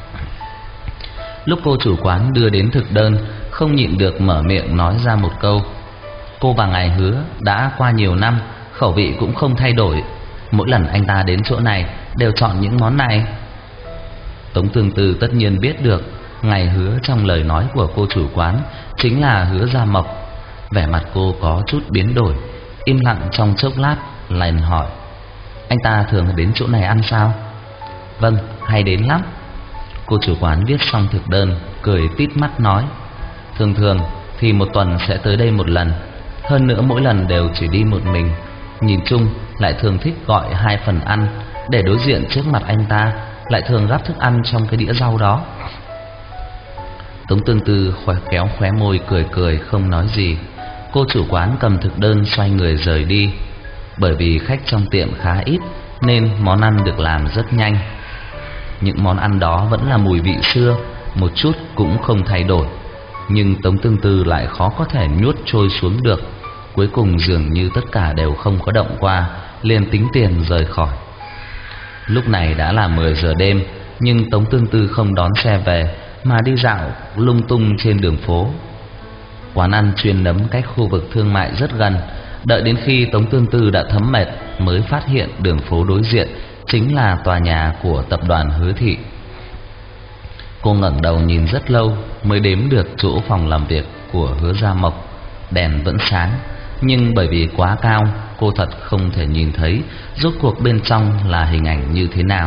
Lúc cô chủ quán đưa đến thực đơn, không nhịn được mở miệng nói ra một câu: cô và ngài Hứa đã qua nhiều năm, khẩu vị cũng không thay đổi, mỗi lần anh ta đến chỗ này đều chọn những món này. Tống Tương Tư tất nhiên biết được ngài Hứa trong lời nói của cô chủ quán chính là Hứa Gia Mộc. Vẻ mặt cô có chút biến đổi, im lặng trong chốc lát liền hỏi: anh ta thường đến chỗ này ăn sao? Vâng, hay đến lắm. Cô chủ quán viết xong thực đơn, cười tít mắt nói: thường thường thì một tuần sẽ tới đây một lần, hơn nữa mỗi lần đều chỉ đi một mình. Nhìn chung lại thường thích gọi hai phần ăn, để đối diện trước mặt anh ta lại thường gắp thức ăn trong cái đĩa rau đó. Tống Tương Tư khóe kéo khóe môi cười cười không nói gì. Cô chủ quán cầm thực đơn xoay người rời đi. Bởi vì khách trong tiệm khá ít nên món ăn được làm rất nhanh. Những món ăn đó vẫn là mùi vị xưa, một chút cũng không thay đổi. Nhưng Tống Tương Tư lại khó có thể nuốt trôi xuống được. Cuối cùng dường như tất cả đều không có động qua, liền tính tiền rời khỏi. Lúc này đã là mười giờ đêm, nhưng Tống Tương Tư không đón xe về mà đi dạo lung tung trên đường phố. Quán ăn chuyên nấm cách khu vực thương mại rất gần. Đợi đến khi Tống Tương Tư đã thấm mệt mới phát hiện đường phố đối diện chính là tòa nhà của tập đoàn Hứa Thị. Cô ngẩng đầu nhìn rất lâu mới đếm được chỗ phòng làm việc của Hứa Gia Mộc. Đèn vẫn sáng, nhưng bởi vì quá cao, cô thật không thể nhìn thấy rốt cuộc bên trong là hình ảnh như thế nào.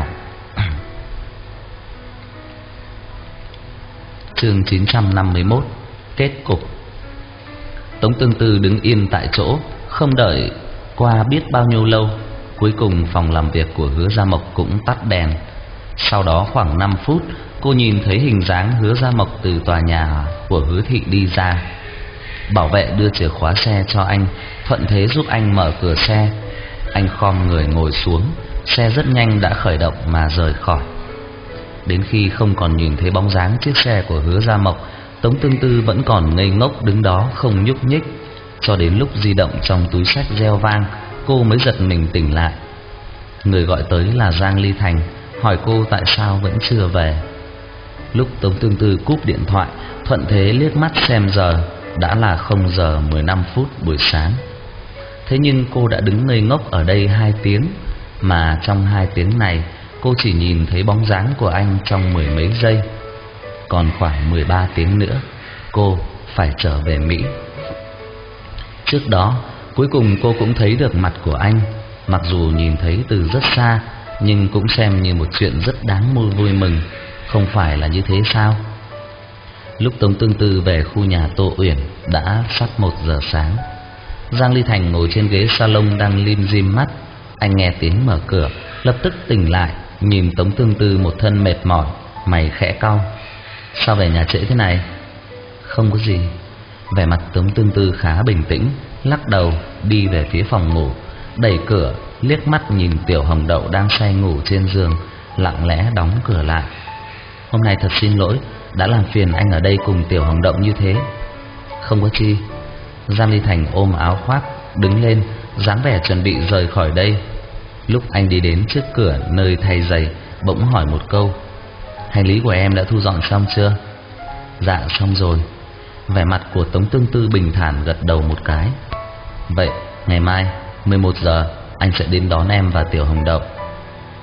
Chương chín trăm năm mươi mốt. Kết cục. Tống Tương Tư đứng yên tại chỗ, không đợi qua biết bao nhiêu lâu, cuối cùng phòng làm việc của Hứa Gia Mộc cũng tắt đèn. Sau đó khoảng năm phút, cô nhìn thấy hình dáng Hứa Gia Mộc từ tòa nhà của Hứa Thị đi ra. Bảo vệ đưa chìa khóa xe cho anh, thuận thế giúp anh mở cửa xe. Anh khom người ngồi xuống, xe rất nhanh đã khởi động mà rời khỏi. Đến khi không còn nhìn thấy bóng dáng chiếc xe của Hứa Gia Mộc, Tống Tương Tư vẫn còn ngây ngốc đứng đó không nhúc nhích. Cho đến lúc di động trong túi xách reo vang, cô mới giật mình tỉnh lại. Người gọi tới là Giang Ly Thành, hỏi cô tại sao vẫn chưa về. Lúc Tống Tương Tư cúp điện thoại, thuận thế liếc mắt xem giờ, đã là không giờ mười lăm phút buổi sáng. Thế nhưng cô đã đứng ngây ngốc ở đây hai tiếng, mà trong hai tiếng này cô chỉ nhìn thấy bóng dáng của anh trong mười mấy giây. Còn khoảng mười ba tiếng nữa cô phải trở về Mỹ. Trước đó cuối cùng cô cũng thấy được mặt của anh, mặc dù nhìn thấy từ rất xa, nhưng cũng xem như một chuyện rất đáng mua vui mừng. Không phải là như thế sao? Lúc Tống Tương Tư về khu nhà Tô Uyển đã sắp một giờ sáng. Giang Ly Thành ngồi trên ghế salon đang lim dim mắt. Anh nghe tiếng mở cửa, lập tức tỉnh lại, nhìn Tống Tương Tư một thân mệt mỏi, mày khẽ cau. Sao về nhà trễ thế này? Không có gì. Vẻ mặt Tống Tương Tư khá bình tĩnh, lắc đầu đi về phía phòng ngủ, đẩy cửa, liếc mắt nhìn Tiểu Hồng Đậu đang say ngủ trên giường, lặng lẽ đóng cửa lại. Hôm nay thật xin lỗi, đã làm phiền anh ở đây cùng Tiểu Hồng Đậu như thế. Không có chi. Giang Ly Thành ôm áo khoác, đứng lên, dáng vẻ chuẩn bị rời khỏi đây. Lúc anh đi đến trước cửa nơi thay giày, bỗng hỏi một câu: hành lý của em đã thu dọn xong chưa? Dạ xong rồi. Vẻ mặt của Tống Tương Tư bình thản gật đầu một cái. Vậy ngày mai mười một giờ anh sẽ đến đón em và Tiểu Hồng Đậu.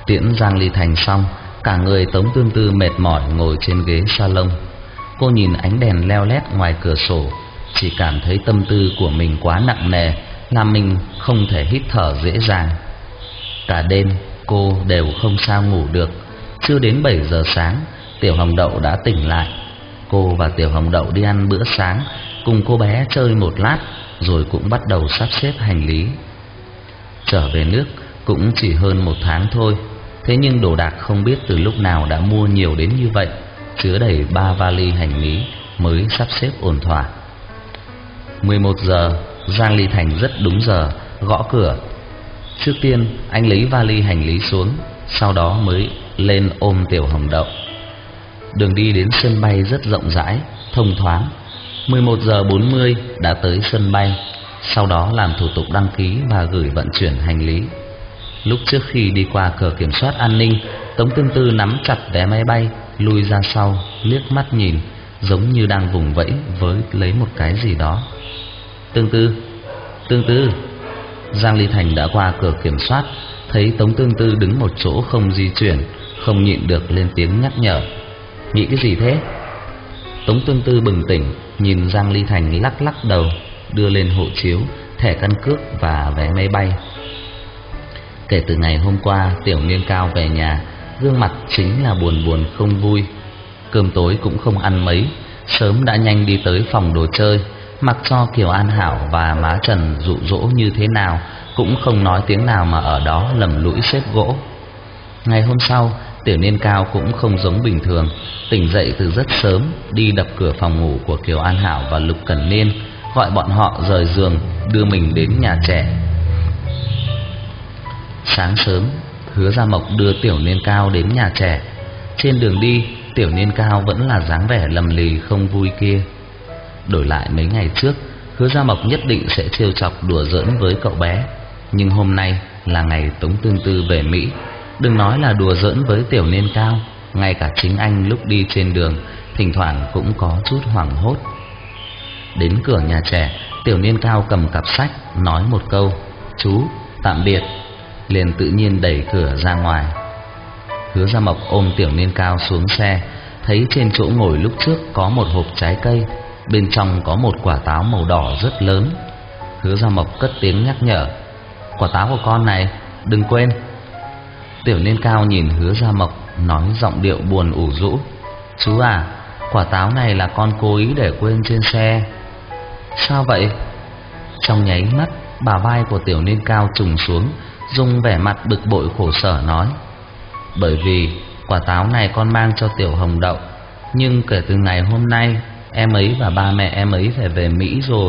Tiễn Giang Ly Thành xong, cả người Tống Tương Tư mệt mỏi ngồi trên ghế salon. Cô nhìn ánh đèn leo lét ngoài cửa sổ, chỉ cảm thấy tâm tư của mình quá nặng nề, làm mình không thể hít thở dễ dàng. Cả đêm cô đều không sao ngủ được. Chưa đến bảy giờ sáng, Tiểu Hồng Đậu đã tỉnh lại. Cô và Tiểu Hồng Đậu đi ăn bữa sáng, cùng cô bé chơi một lát, rồi cũng bắt đầu sắp xếp hành lý. Trở về nước cũng chỉ hơn một tháng thôi, thế nhưng đồ đạc không biết từ lúc nào đã mua nhiều đến như vậy, chứa đầy ba vali hành lý mới sắp xếp ổn thỏa. Mười một giờ, Giang Ly Thành rất đúng giờ gõ cửa. Trước tiên anh lấy vali hành lý xuống, sau đó mới lên ôm Tiểu Hồng Đậu. Đường đi đến sân bay rất rộng rãi, thông thoáng. Mười một giờ bốn mươi đã tới sân bay, sau đó làm thủ tục đăng ký và gửi vận chuyển hành lý. Lúc trước khi đi qua cửa kiểm soát an ninh, Tống Tương Tư nắm chặt vé máy bay, lùi ra sau, liếc mắt nhìn, giống như đang vùng vẫy với lấy một cái gì đó. Tương Tư, Tương Tư. Giang Ly Thành đã qua cửa kiểm soát, thấy Tống Tương Tư đứng một chỗ không di chuyển, không nhịn được lên tiếng nhắc nhở. Nghĩ cái gì thế? Tống Tương Tư bừng tỉnh, nhìn Giang Ly Thành lắc lắc đầu, đưa lên hộ chiếu, thẻ căn cước và vé máy bay. Kể từ ngày hôm qua Tiểu Niên Cao về nhà, gương mặt chính là buồn buồn không vui. Cơm tối cũng không ăn mấy, sớm đã nhanh đi tới phòng đồ chơi. Mặc cho Kiều An Hảo và má Trần dụ dỗ như thế nào, cũng không nói tiếng nào mà ở đó lầm lũi xếp gỗ. Ngày hôm sau, Tiểu Niên Cao cũng không giống bình thường, tỉnh dậy từ rất sớm, đi đập cửa phòng ngủ của Kiều An Hảo và Lục Cẩn Niên, gọi bọn họ rời giường, đưa mình đến nhà trẻ. Sáng sớm, Hứa Gia Mộc đưa Tiểu Niên Cao đến nhà trẻ. Trên đường đi, Tiểu Niên Cao vẫn là dáng vẻ lầm lì không vui kia. Đổi lại mấy ngày trước, Hứa Gia Mộc nhất định sẽ trêu chọc đùa giỡn với cậu bé. Nhưng hôm nay là ngày Tống Tương Tư về Mỹ, đừng nói là đùa giỡn với Tiểu Niên Cao, ngay cả chính anh lúc đi trên đường thỉnh thoảng cũng có chút hoảng hốt. Đến cửa nhà trẻ, Tiểu Niên Cao cầm cặp sách, nói một câu "Chú, tạm biệt", liền tự nhiên đẩy cửa ra ngoài. Hứa Gia Mộc ôm Tiểu Niên Cao xuống xe, thấy trên chỗ ngồi lúc trước có một hộp trái cây, bên trong có một quả táo màu đỏ rất lớn. Hứa Gia Mộc cất tiếng nhắc nhở: "Quả táo của con này, đừng quên." Tiểu Niên Cao nhìn Hứa Gia Mộc, nói giọng điệu buồn ủ rũ: "Chú à, quả táo này là con cố ý để quên trên xe." "Sao vậy?" Trong nháy mắt, bả vai của Tiểu Niên Cao trùng xuống, dùng vẻ mặt bực bội khổ sở nói: "Bởi vì quả táo này con mang cho Tiểu Hồng Đậu, nhưng kể từ ngày hôm nay em ấy và ba mẹ em ấy phải về Mỹ rồi."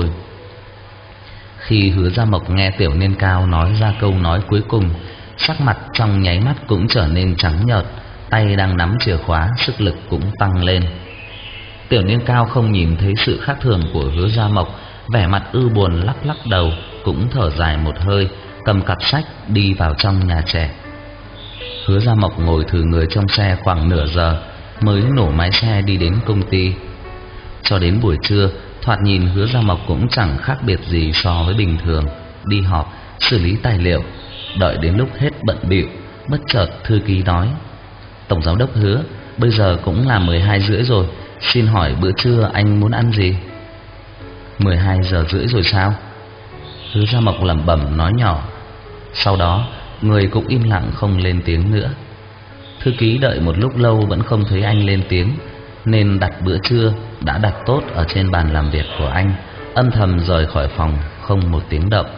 Khi Hứa Gia Mộc nghe Tiểu Niên Cao nói ra câu nói cuối cùng, sắc mặt trong nháy mắt cũng trở nên trắng nhợt, tay đang nắm chìa khóa, sức lực cũng tăng lên. Tiểu Niên Cao không nhìn thấy sự khác thường của Hứa Gia Mộc, vẻ mặt ư buồn lắc lắc đầu, cũng thở dài một hơi, cầm cặp sách đi vào trong nhà trẻ. Hứa Gia Mộc ngồi thử người trong xe khoảng nửa giờ mới nổ máy xe đi đến công ty. Cho đến buổi trưa, thoạt nhìn Hứa Gia Mộc cũng chẳng khác biệt gì so với bình thường, đi họp, xử lý tài liệu. Đợi đến lúc hết bận bịu, bất chợt thư ký nói: "Tổng giám đốc Hứa, bây giờ cũng là mười hai rưỡi rồi, xin hỏi bữa trưa anh muốn ăn gì?" Mười hai giờ rưỡi rồi sao? Hứa Gia Mộc lẩm bẩm nói nhỏ. Sau đó người cũng im lặng không lên tiếng nữa. Thư ký đợi một lúc lâu vẫn không thấy anh lên tiếng, nên đặt bữa trưa đã đặt tốt ở trên bàn làm việc của anh, âm thầm rời khỏi phòng không một tiếng động.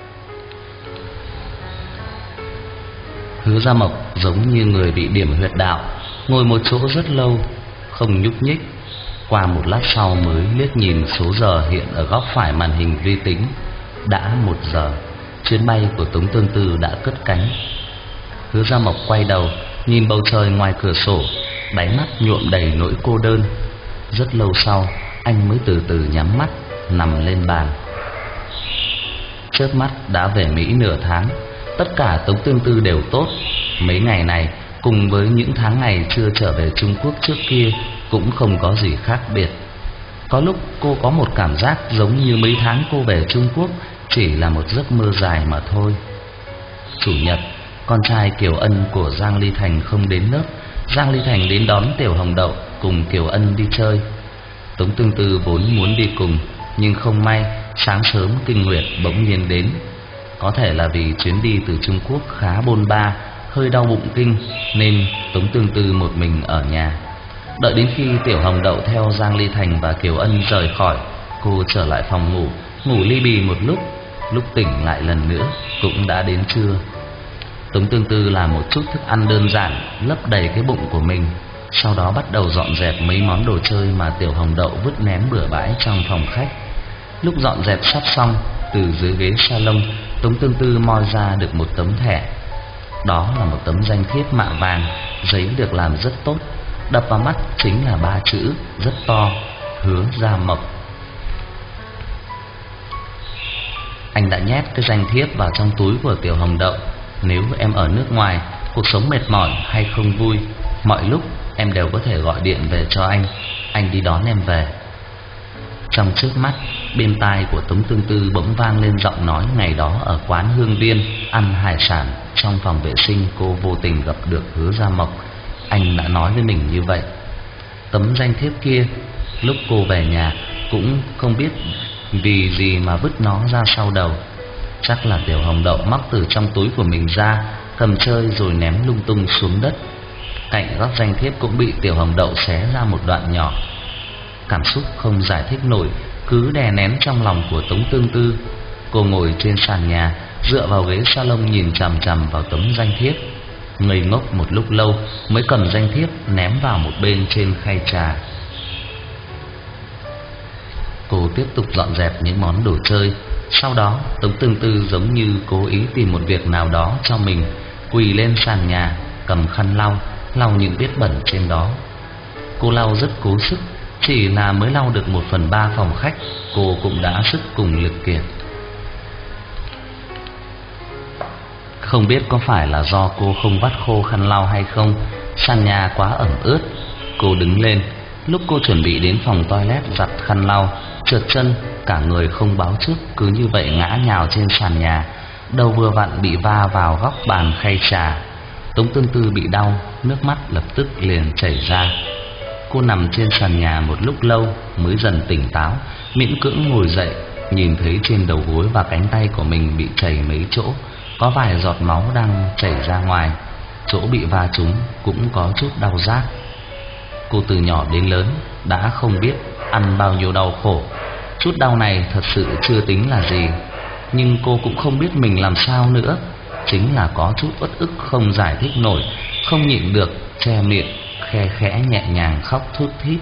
Hứa Gia Mộc giống như người bị điểm huyệt đạo, ngồi một chỗ rất lâu không nhúc nhích. Qua một lát sau mới liếc nhìn số giờ hiện ở góc phải màn hình vi tính. Đã một giờ, chuyến bay của Tống Tương Tư đã cất cánh. Hứa Gia Mộc quay đầu nhìn bầu trời ngoài cửa sổ, đáy mắt nhuộm đầy nỗi cô đơn. Rất lâu sau, anh mới từ từ nhắm mắt, nằm lên bàn. Chớp mắt đã về Mỹ nửa tháng, tất cả Tống Tương Tư đều tốt. Mấy ngày này cùng với những tháng ngày chưa trở về Trung Quốc trước kia cũng không có gì khác biệt. Có lúc cô có một cảm giác giống như mấy tháng cô về Trung Quốc chỉ là một giấc mơ dài mà thôi. Chủ nhật con trai Kiều Ân của Giang Ly Thành không đến lớp. Giang Ly Thành đến đón Tiểu Hồng Đậu cùng Kiều Ân đi chơi. Tống Tương Tư vốn muốn đi cùng, nhưng không may sáng sớm kinh nguyệt bỗng nhiên đến. Có thể là vì chuyến đi từ Trung Quốc khá bôn ba, hơi đau bụng kinh, nên Tống Tương Tư một mình ở nhà. Đợi đến khi Tiểu Hồng Đậu theo Giang Ly Thành và Kiều Ân rời khỏi, cô trở lại phòng ngủ, ngủ li bì một lúc. Lúc tỉnh lại lần nữa cũng đã đến trưa. Tống Tương Tư làm một chút thức ăn đơn giản, lấp đầy cái bụng của mình, sau đó bắt đầu dọn dẹp mấy món đồ chơi mà Tiểu Hồng Đậu vứt ném bừa bãi trong phòng khách. Lúc dọn dẹp sắp xong, từ dưới ghế salon, Tống Tương Tư moi ra được một tấm thẻ. Đó là một tấm danh thiếp mạ vàng, giấy được làm rất tốt. Đập vào mắt chính là ba chữ rất to: Hứa Gia Mộc. Anh đã nhét cái danh thiếp vào trong túi của Tiểu Hồng Đậu. Nếu em ở nước ngoài, cuộc sống mệt mỏi hay không vui, mọi lúc em đều có thể gọi điện về cho anh, anh đi đón em về. Trong trước mắt, bên tai của Tống Tương Tư bỗng vang lên giọng nói ngày đó ở quán Hương Viên ăn hải sản. Trong phòng vệ sinh cô vô tình gặp được Hứa Gia Mộc. Anh đã nói với mình như vậy. Tấm danh thiếp kia, lúc cô về nhà cũng không biết vì gì mà vứt nó ra sau đầu. Chắc là Tiểu Hồng Đậu móc từ trong túi của mình ra, cầm chơi rồi ném lung tung xuống đất. Cạnh góc danh thiếp cũng bị Tiểu Hồng Đậu xé ra một đoạn nhỏ. Cảm xúc không giải thích nổi cứ đè nén trong lòng của Tống Tương Tư. Cô ngồi trên sàn nhà, dựa vào ghế salon nhìn chằm chằm vào tấm danh thiếp, ngây ngốc một lúc lâu mới cầm danh thiếp ném vào một bên trên khay trà. Cô tiếp tục dọn dẹp những món đồ chơi. Sau đó Tống Tương Tư giống như cố ý tìm một việc nào đó cho mình, quỳ lên sàn nhà, cầm khăn lau, lau những vết bẩn trên đó. Cô lau rất cố sức, chỉ là mới lau được một phần ba phòng khách, cô cũng đã sức cùng lực kiệt. Không biết có phải là do cô không vắt khô khăn lau hay không, sàn nhà quá ẩm ướt. Cô đứng lên, lúc cô chuẩn bị đến phòng toilet giặt khăn lau, trượt chân, cả người không báo trước, cứ như vậy ngã nhào trên sàn nhà, đầu vừa vặn bị va vào góc bàn khay trà. Tống Tương Tư bị đau, nước mắt lập tức liền chảy ra. Cô nằm trên sàn nhà một lúc lâu mới dần tỉnh táo, miễn cưỡng ngồi dậy, nhìn thấy trên đầu gối và cánh tay của mình bị chảy mấy chỗ, có vài giọt máu đang chảy ra ngoài. Chỗ bị va trúng cũng có chút đau rát. Cô từ nhỏ đến lớn đã không biết ăn bao nhiêu đau khổ. Chút đau này thật sự chưa tính là gì, nhưng cô cũng không biết mình làm sao nữa. Chính là có chút uất ức không giải thích nổi, không nhịn được, che miệng, khe khẽ nhẹ nhàng khóc thút thít.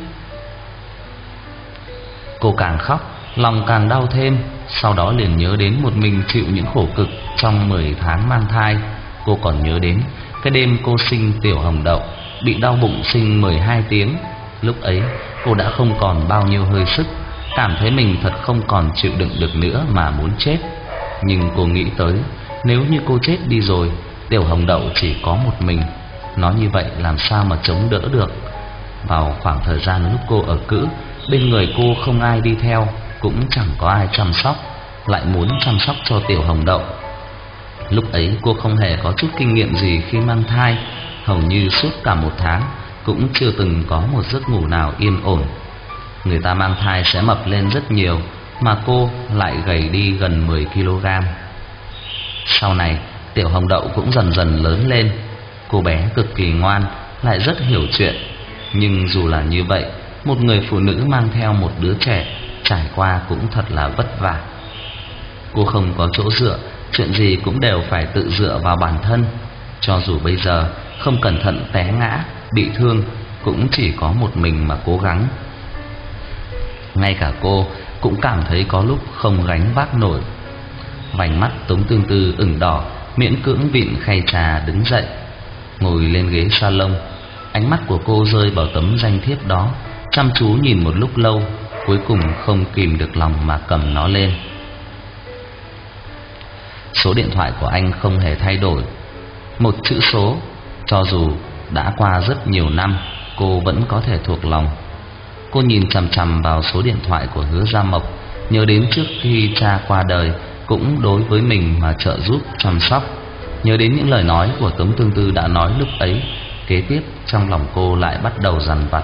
Cô càng khóc, lòng càng đau thêm. Sau đó liền nhớ đến một mình chịu những khổ cực trong mười tháng mang thai. Cô còn nhớ đến cái đêm cô sinh Tiểu Hồng Đậu, bị đau bụng sinh mười hai tiếng. Lúc ấy cô đã không còn bao nhiêu hơi sức, cảm thấy mình thật không còn chịu đựng được nữa mà muốn chết. Nhưng cô nghĩ tới, nếu như cô chết đi rồi, Tiểu Hồng Đậu chỉ có một mình, nói như vậy làm sao mà chống đỡ được. Vào khoảng thời gian lúc cô ở cữ, bên người cô không ai đi theo, cũng chẳng có ai chăm sóc, lại muốn chăm sóc cho Tiểu Hồng Đậu. Lúc ấy cô không hề có chút kinh nghiệm gì khi mang thai, hầu như suốt cả một tháng cũng chưa từng có một giấc ngủ nào yên ổn. Người ta mang thai sẽ mập lên rất nhiều, mà cô lại gầy đi gần mười ki lô gam. Sau này Tiểu Hồng Đậu cũng dần dần lớn lên. Cô bé cực kỳ ngoan, lại rất hiểu chuyện. Nhưng dù là như vậy, một người phụ nữ mang theo một đứa trẻ trải qua cũng thật là vất vả. Cô không có chỗ dựa, chuyện gì cũng đều phải tự dựa vào bản thân. Cho dù bây giờ không cẩn thận té ngã, bị thương, cũng chỉ có một mình mà cố gắng. Ngay cả cô cũng cảm thấy có lúc không gánh vác nổi. Vành mắt Tống Tương Tư ửng đỏ, miễn cưỡng vịn khay trà đứng dậy, ngồi lên ghế salon. Ánh mắt của cô rơi vào tấm danh thiếp đó, chăm chú nhìn một lúc lâu, cuối cùng không kìm được lòng mà cầm nó lên. Số điện thoại của anh không hề thay đổi, một chữ số. Cho dù đã qua rất nhiều năm, cô vẫn có thể thuộc lòng. Cô nhìn chằm chằm vào số điện thoại của Hứa Gia Mộc, nhớ đến trước khi cha qua đời cũng đối với mình mà trợ giúp chăm sóc. Nhớ đến những lời nói của Tống Tương Tư đã nói lúc ấy, kế tiếp trong lòng cô lại bắt đầu dằn vặt.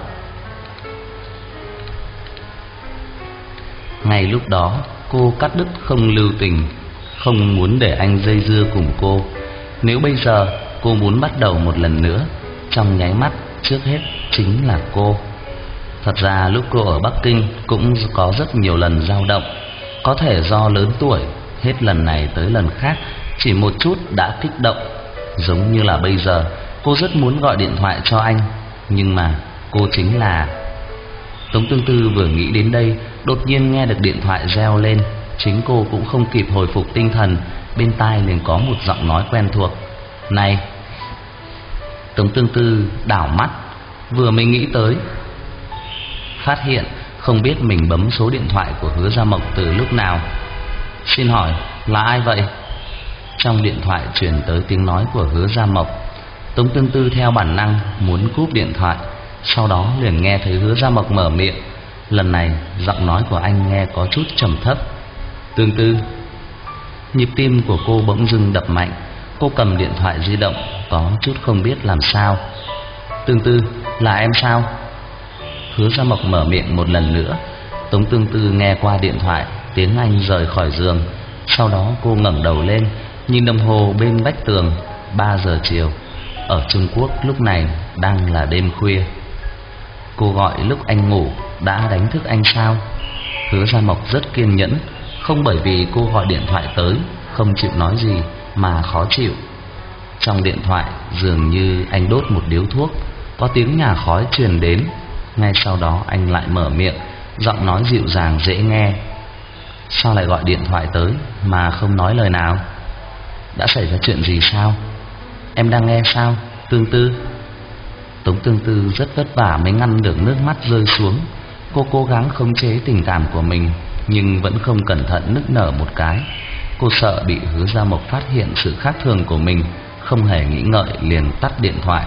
Ngay lúc đó cô cắt đứt không lưu tình, không muốn để anh dây dưa cùng cô. Nếu bây giờ cô muốn bắt đầu một lần nữa, trong nháy mắt trước hết chính là cô. Thật ra lúc cô ở Bắc Kinh cũng có rất nhiều lần dao động. Có thể do lớn tuổi, hết lần này tới lần khác, chỉ một chút đã kích động. Giống như là bây giờ, cô rất muốn gọi điện thoại cho anh, nhưng mà cô chính là... Tống Tương Tư vừa nghĩ đến đây, đột nhiên nghe được điện thoại reo lên. Chính cô cũng không kịp hồi phục tinh thần, bên tai liền có một giọng nói quen thuộc. Này! Tống Tương Tư đảo mắt, vừa mới nghĩ tới, phát hiện không biết mình bấm số điện thoại của Hứa Gia Mộc từ lúc nào. Xin hỏi là ai vậy? Trong điện thoại truyền tới tiếng nói của Hứa Gia Mộc. Tống Tương Tư theo bản năng muốn cúp điện thoại, sau đó liền nghe thấy Hứa Gia Mộc mở miệng. Lần này giọng nói của anh nghe có chút trầm thấp. Tương Tư. Nhịp tim của cô bỗng dưng đập mạnh. Cô cầm điện thoại di động, có chút không biết làm sao. Tương Tư, là em sao? Hứa Gia Mộc mở miệng một lần nữa. Tống Tương Tư nghe qua điện thoại tiếng Anh rời khỏi giường. Sau đó cô ngẩng đầu lên, nhìn đồng hồ bên vách tường. Ba giờ chiều. Ở Trung Quốc lúc này đang là đêm khuya. Cô gọi lúc anh ngủ, đã đánh thức anh sao? Hứa Gia Mộc rất kiên nhẫn, không bởi vì cô gọi điện thoại tới không chịu nói gì mà khó chịu. Trong điện thoại dường như anh đốt một điếu thuốc, có tiếng nhả khói truyền đến. Ngay sau đó anh lại mở miệng, giọng nói dịu dàng dễ nghe. Sao lại gọi điện thoại tới mà không nói lời nào? Đã xảy ra chuyện gì sao? Em đang nghe sao, Tương Tư? Tống Tương Tư rất vất vả mới ngăn được nước mắt rơi xuống. Cô cố gắng khống chế tình cảm của mình, nhưng vẫn không cẩn thận nức nở một cái. Cô sợ bị Hứa Gia Mộc phát hiện sự khác thường của mình, không hề nghĩ ngợi liền tắt điện thoại.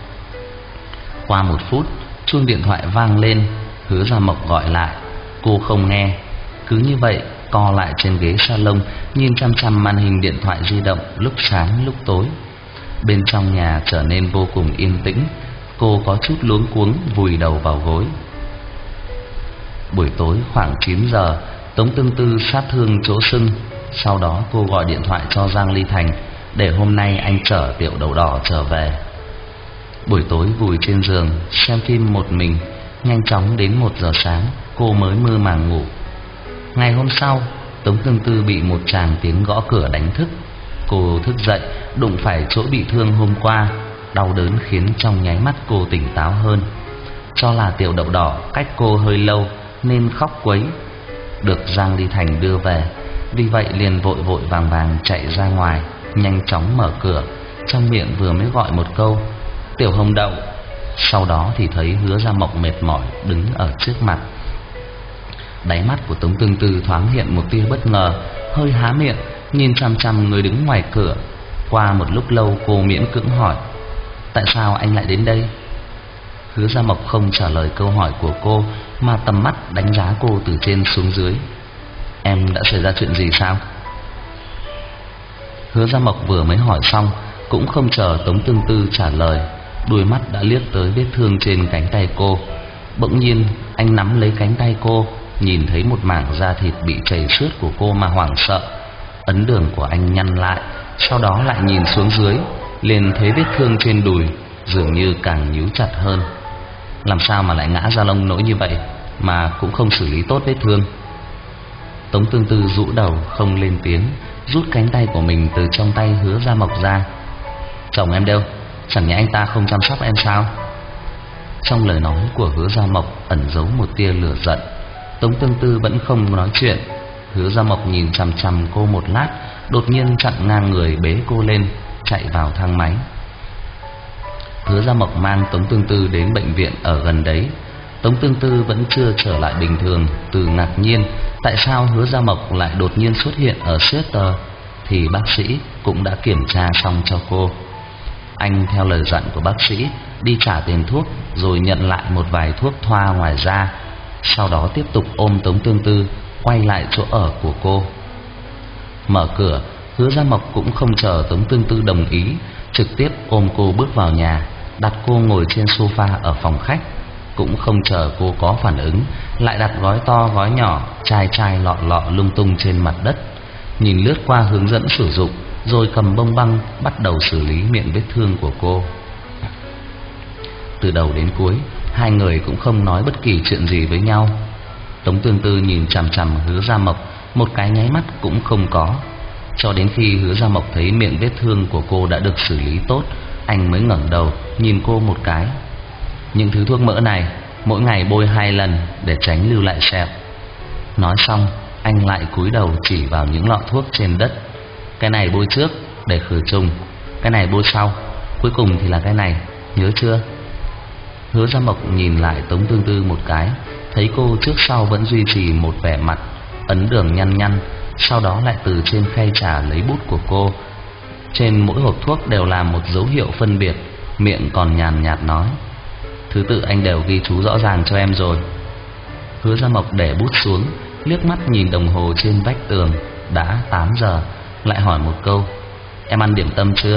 Qua một phút, chuông điện thoại vang lên. Hứa Gia Mộc gọi lại, cô không nghe, cứ như vậy co lại trên ghế salon, nhìn chăm chăm màn hình điện thoại di động lúc sáng lúc tối. Bên trong nhà trở nên vô cùng yên tĩnh. Cô có chút luống cuống vùi đầu vào gối. Buổi tối khoảng chín giờ, Tống Tương Tư sát thương chỗ sưng. Sau đó cô gọi điện thoại cho Giang Ly Thành để hôm nay anh chở Tiểu Đậu Đỏ trở về. Buổi tối vùi trên giường xem phim một mình, nhanh chóng đến một giờ sáng cô mới mơ màng ngủ. Ngày hôm sau, Tống Tương Tư bị một tràng tiếng gõ cửa đánh thức. Cô thức dậy, đụng phải chỗ bị thương hôm qua, đau đớn khiến trong nháy mắt cô tỉnh táo hơn. Cho là Tiểu Đậu Đỏ cách cô hơi lâu nên khóc quấy, được Giang Ly Thành đưa về. Vì vậy liền vội vội vàng vàng chạy ra ngoài, nhanh chóng mở cửa, trong miệng vừa mới gọi một câu Tiểu Hồng Đậu. Sau đó thì thấy Hứa Gia Mộc mệt mỏi đứng ở trước mặt. Đáy mắt của Tống Tương Tư thoáng hiện một tia bất ngờ, hơi há miệng nhìn chằm chằm người đứng ngoài cửa. Qua một lúc lâu cô miễn cưỡng hỏi, tại sao anh lại đến đây? Hứa Gia Mộc không trả lời câu hỏi của cô, mà tầm mắt đánh giá cô từ trên xuống dưới. Em đã xảy ra chuyện gì sao? Hứa Gia Mộc vừa mới hỏi xong, cũng không chờ Tống Tương Tư trả lời, đuôi mắt đã liếc tới vết thương trên cánh tay cô. Bỗng nhiên anh nắm lấy cánh tay cô, nhìn thấy một mảng da thịt bị chảy xước của cô mà hoảng sợ. Ấn đường của anh nhăn lại, sau đó lại nhìn xuống dưới, liền thấy vết thương trên đùi dường như càng nhíu chặt hơn. Làm sao mà lại ngã ra lông nỗi như vậy mà cũng không xử lý tốt vết thương? Tống Tương Tư rũ đầu không lên tiếng, rút cánh tay của mình từ trong tay Hứa Gia Mộc ra. Chồng em đâu? Chẳng nhẽ anh ta không chăm sóc em sao? Trong lời nói của Hứa Gia Mộc ẩn giấu một tia lửa giận. Tống Tương Tư vẫn không nói chuyện. Hứa Gia Mộc nhìn chằm chằm cô một lát, đột nhiên chặn ngang người bế cô lên, chạy vào thang máy. Hứa Gia Mộc mang Tống Tương Tư đến bệnh viện ở gần đấy. Tống Tương Tư vẫn chưa trở lại bình thường, từ ngạc nhiên tại sao Hứa Gia Mộc lại đột nhiên xuất hiện ở Seattle, thì bác sĩ cũng đã kiểm tra xong cho cô. Anh theo lời dặn của bác sĩ đi trả tiền thuốc, rồi nhận lại một vài thuốc thoa ngoài ra. Sau đó tiếp tục ôm Tống Tương Tư quay lại chỗ ở của cô. Mở cửa, Hứa Gia Mộc cũng không chờ Tống Tương Tư đồng ý, trực tiếp ôm cô bước vào nhà, đặt cô ngồi trên sofa ở phòng khách. Cũng không chờ cô có phản ứng, lại đặt gói to gói nhỏ, chai chai lọ lọ lung tung trên mặt đất. Nhìn lướt qua hướng dẫn sử dụng, rồi cầm bông băng bắt đầu xử lý miệng vết thương của cô. Từ đầu đến cuối, hai người cũng không nói bất kỳ chuyện gì với nhau. Tống Tương Tư nhìn chằm chằm Hứa Gia Mộc, một cái nháy mắt cũng không có. Cho đến khi Hứa Gia Mộc thấy miệng vết thương của cô đã được xử lý tốt, anh mới ngẩng đầu nhìn cô một cái. Những thứ thuốc mỡ này mỗi ngày bôi hai lần để tránh lưu lại sẹo. Nói xong, anh lại cúi đầu chỉ vào những lọ thuốc trên đất. Cái này bôi trước để khử trùng, cái này bôi sau, cuối cùng thì là cái này, nhớ chưa? Hứa Gia Mộc nhìn lại Tống Tương Tư một cái, thấy cô trước sau vẫn duy trì một vẻ mặt ấn đường nhăn nhăn. Sau đó lại từ trên khay trà lấy bút của cô. Trên mỗi hộp thuốc đều là một dấu hiệu phân biệt, miệng còn nhàn nhạt nói: thứ tự anh đều ghi chú rõ ràng cho em rồi. Hứa Gia Mộc để bút xuống, liếc mắt nhìn đồng hồ trên vách tường, đã tám giờ, lại hỏi một câu: em ăn điểm tâm chưa?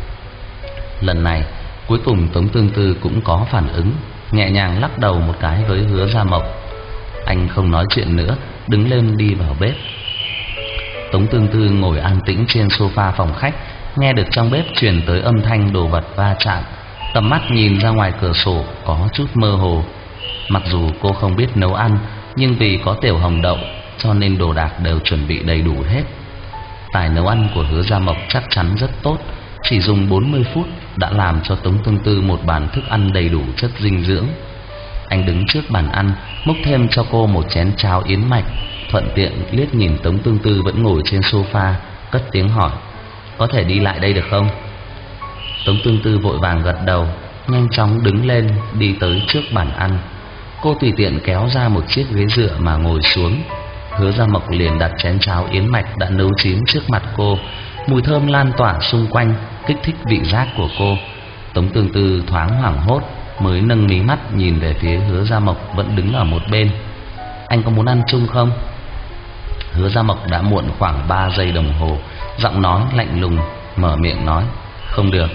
Lần này cuối cùng Tống Tương Tư cũng có phản ứng, nhẹ nhàng lắc đầu một cái với Hứa Gia Mộc. Anh không nói chuyện nữa, đứng lên đi vào bếp. Tống Tương Tư ngồi an tĩnh trên sofa phòng khách, nghe được trong bếp truyền tới âm thanh đồ vật va chạm. Tầm mắt nhìn ra ngoài cửa sổ có chút mơ hồ. Mặc dù cô không biết nấu ăn, nhưng vì có tiểu hồng đậu cho nên đồ đạc đều chuẩn bị đầy đủ hết. Tài nấu ăn của Hứa Gia Mộc chắc chắn rất tốt, chỉ dùng bốn mươi phút đã làm cho Tống Tương Tư một bàn thức ăn đầy đủ chất dinh dưỡng. Anh đứng trước bàn ăn, múc thêm cho cô một chén cháo yến mạch, thuận tiện liếc nhìn Tống Tương Tư vẫn ngồi trên sofa, cất tiếng hỏi: có thể đi lại đây được không? Tống Tương Tư vội vàng gật đầu, nhanh chóng đứng lên đi tới trước bàn ăn. Cô tùy tiện kéo ra một chiếc ghế dựa mà ngồi xuống. Hứa Gia Mộc liền đặt chén cháo yến mạch đã nấu chín trước mặt cô. Mùi thơm lan tỏa xung quanh, kích thích vị giác của cô. Tống Tương Tư thoáng hoảng hốt, mới nâng mí mắt nhìn về phía Hứa Gia Mộc vẫn đứng ở một bên. Anh có muốn ăn chung không? Hứa Gia Mộc đã muộn khoảng ba giây đồng hồ, giọng nói lạnh lùng, mở miệng nói: không được.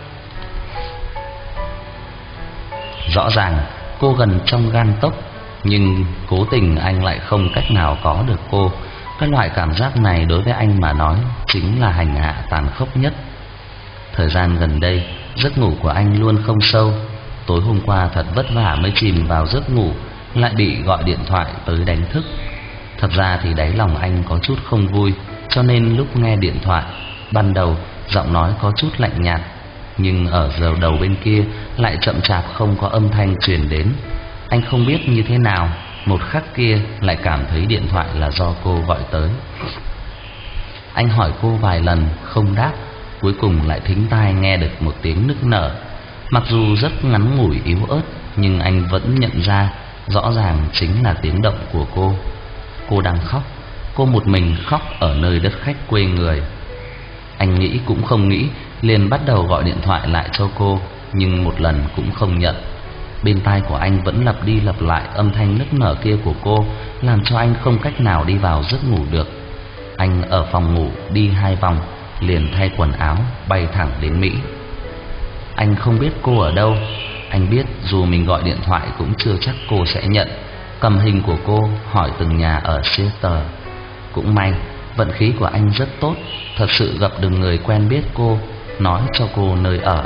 Rõ ràng cô gần trong gang tấc, nhưng cố tình anh lại không cách nào có được cô. Cái loại cảm giác này đối với anh mà nói chính là hành hạ tàn khốc nhất. Thời gian gần đây giấc ngủ của anh luôn không sâu. Tối hôm qua thật vất vả mới chìm vào giấc ngủ, lại bị gọi điện thoại tới đánh thức. Thật ra thì đáy lòng anh có chút không vui, cho nên lúc nghe điện thoại, ban đầu giọng nói có chút lạnh nhạt, nhưng ở giờ đầu bên kia lại chậm chạp không có âm thanh truyền đến. Anh không biết như thế nào, một khắc kia lại cảm thấy điện thoại là do cô gọi tới. Anh hỏi cô vài lần không đáp, cuối cùng lại thính tai nghe được một tiếng nức nở. Mặc dù rất ngắn ngủi yếu ớt, nhưng anh vẫn nhận ra rõ ràng chính là tiếng động của cô. Cô đang khóc, cô một mình khóc ở nơi đất khách quê người. Anh nghĩ cũng không nghĩ, liền bắt đầu gọi điện thoại lại cho cô, nhưng một lần cũng không nhận. Bên tai của anh vẫn lặp đi lặp lại âm thanh nức nở kia của cô, làm cho anh không cách nào đi vào giấc ngủ được. Anh ở phòng ngủ đi hai vòng, liền thay quần áo bay thẳng đến Mỹ. Anh không biết cô ở đâu. Anh biết dù mình gọi điện thoại cũng chưa chắc cô sẽ nhận. Cầm hình của cô hỏi từng nhà ở Seattle. Cũng may vận khí của anh rất tốt, thật sự gặp được người quen biết cô, nói cho cô nơi ở.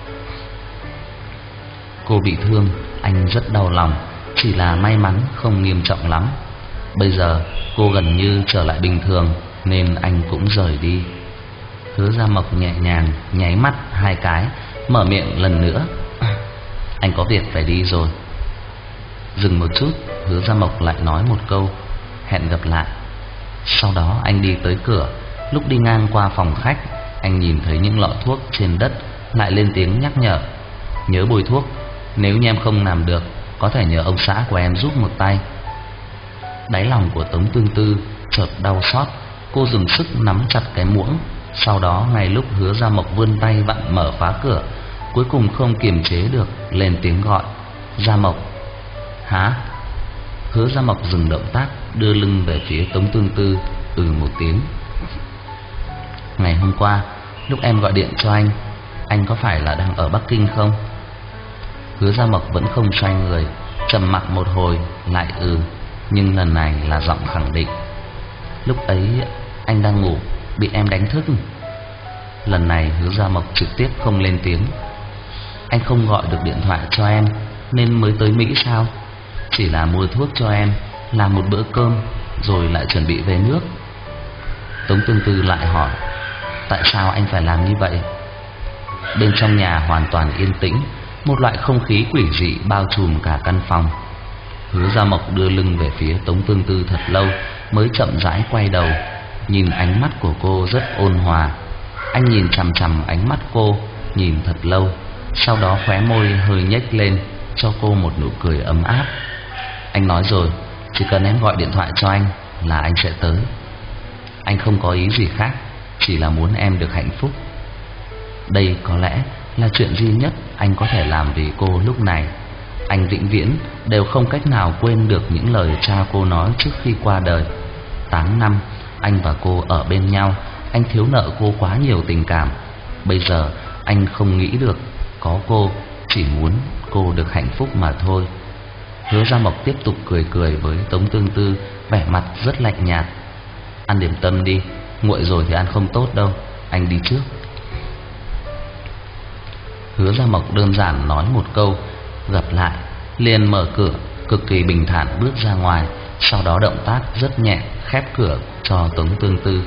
Cô bị thương, anh rất đau lòng, chỉ là may mắn không nghiêm trọng lắm. Bây giờ cô gần như trở lại bình thường, nên anh cũng rời đi. Hứa Gia Mộc nhẹ nhàng nháy mắt hai cái, mở miệng lần nữa: anh có việc phải đi rồi. Dừng một chút, Hứa Gia Mộc lại nói một câu: hẹn gặp lại. Sau đó anh đi tới cửa. Lúc đi ngang qua phòng khách, anh nhìn thấy những lọ thuốc trên đất, lại lên tiếng nhắc nhở: nhớ bôi thuốc, nếu như em không làm được, có thể nhờ ông xã của em giúp một tay. Đáy lòng của Tống Tương Tư chợt đau xót, cô dùng sức nắm chặt cái muỗng. Sau đó ngay lúc Hứa Gia Mộc vươn tay vặn mở phá cửa, cuối cùng không kiềm chế được, lên tiếng gọi: Gia Mộc. Hả? Hứa Gia Mộc dừng động tác, đưa lưng về phía Tống Tương Tư, ừ một tiếng. Ngày hôm qua lúc em gọi điện cho anh, anh có phải là đang ở Bắc Kinh không? Hứa Gia Mộc vẫn không xoay người, trầm mặc một hồi lại ừ, nhưng lần này là giọng khẳng định. Lúc ấy anh đang ngủ, bị em đánh thức. Lần này Hứa Gia Mộc trực tiếp không lên tiếng. Anh không gọi được điện thoại cho em nên mới tới Mỹ sao? Chỉ là mua thuốc cho em, làm một bữa cơm rồi lại chuẩn bị về nước. Tống Tương Tư lại hỏi, tại sao anh phải làm như vậy? Bên trong nhà hoàn toàn yên tĩnh, một loại không khí quỷ dị bao trùm cả căn phòng. Hứa Gia Mộc đưa lưng về phía Tống Tương Tư thật lâu mới chậm rãi quay đầu. Nhìn ánh mắt của cô rất ôn hòa. Anh nhìn chằm chằm ánh mắt cô, nhìn thật lâu, sau đó khóe môi hơi nhếch lên, cho cô một nụ cười ấm áp. Anh nói rồi, chỉ cần em gọi điện thoại cho anh là anh sẽ tới. Anh không có ý gì khác, chỉ là muốn em được hạnh phúc. Đây có lẽ là chuyện duy nhất anh có thể làm vì cô lúc này. Anh vĩnh viễn đều không cách nào quên được những lời cha cô nói trước khi qua đời. Tám năm anh và cô ở bên nhau, anh thiếu nợ cô quá nhiều tình cảm. Bây giờ anh không nghĩ được có cô, chỉ muốn cô được hạnh phúc mà thôi. Hứa Gia Mộc tiếp tục cười cười với Tống Tương Tư, vẻ mặt rất lạnh nhạt. Ăn điểm tâm đi, nguội rồi thì ăn không tốt đâu, anh đi trước. Hứa Gia Mộc đơn giản nói một câu gặp lại, liền mở cửa, cực kỳ bình thản bước ra ngoài, sau đó động tác rất nhẹ khép cửa cho Tống Tương Tư.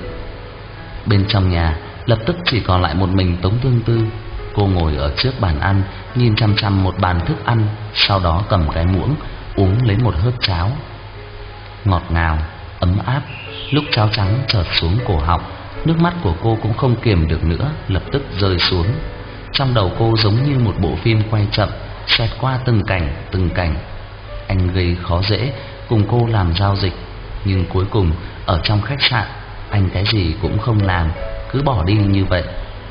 Bên trong nhà lập tức chỉ còn lại một mình Tống Tương Tư. Cô ngồi ở trước bàn ăn, nhìn chăm chăm một bàn thức ăn, sau đó cầm cái muỗng uống lấy một hớp cháo. Ngọt ngào, ấm áp. Lúc cháo trắng chợt xuống cổ họng, nước mắt của cô cũng không kiềm được nữa, lập tức rơi xuống. Trong đầu cô giống như một bộ phim quay chậm, xẹt qua từng cảnh từng cảnh. Anh gây khó dễ cùng cô làm giao dịch, nhưng cuối cùng ở trong khách sạn anh cái gì cũng không làm, cứ bỏ đi như vậy.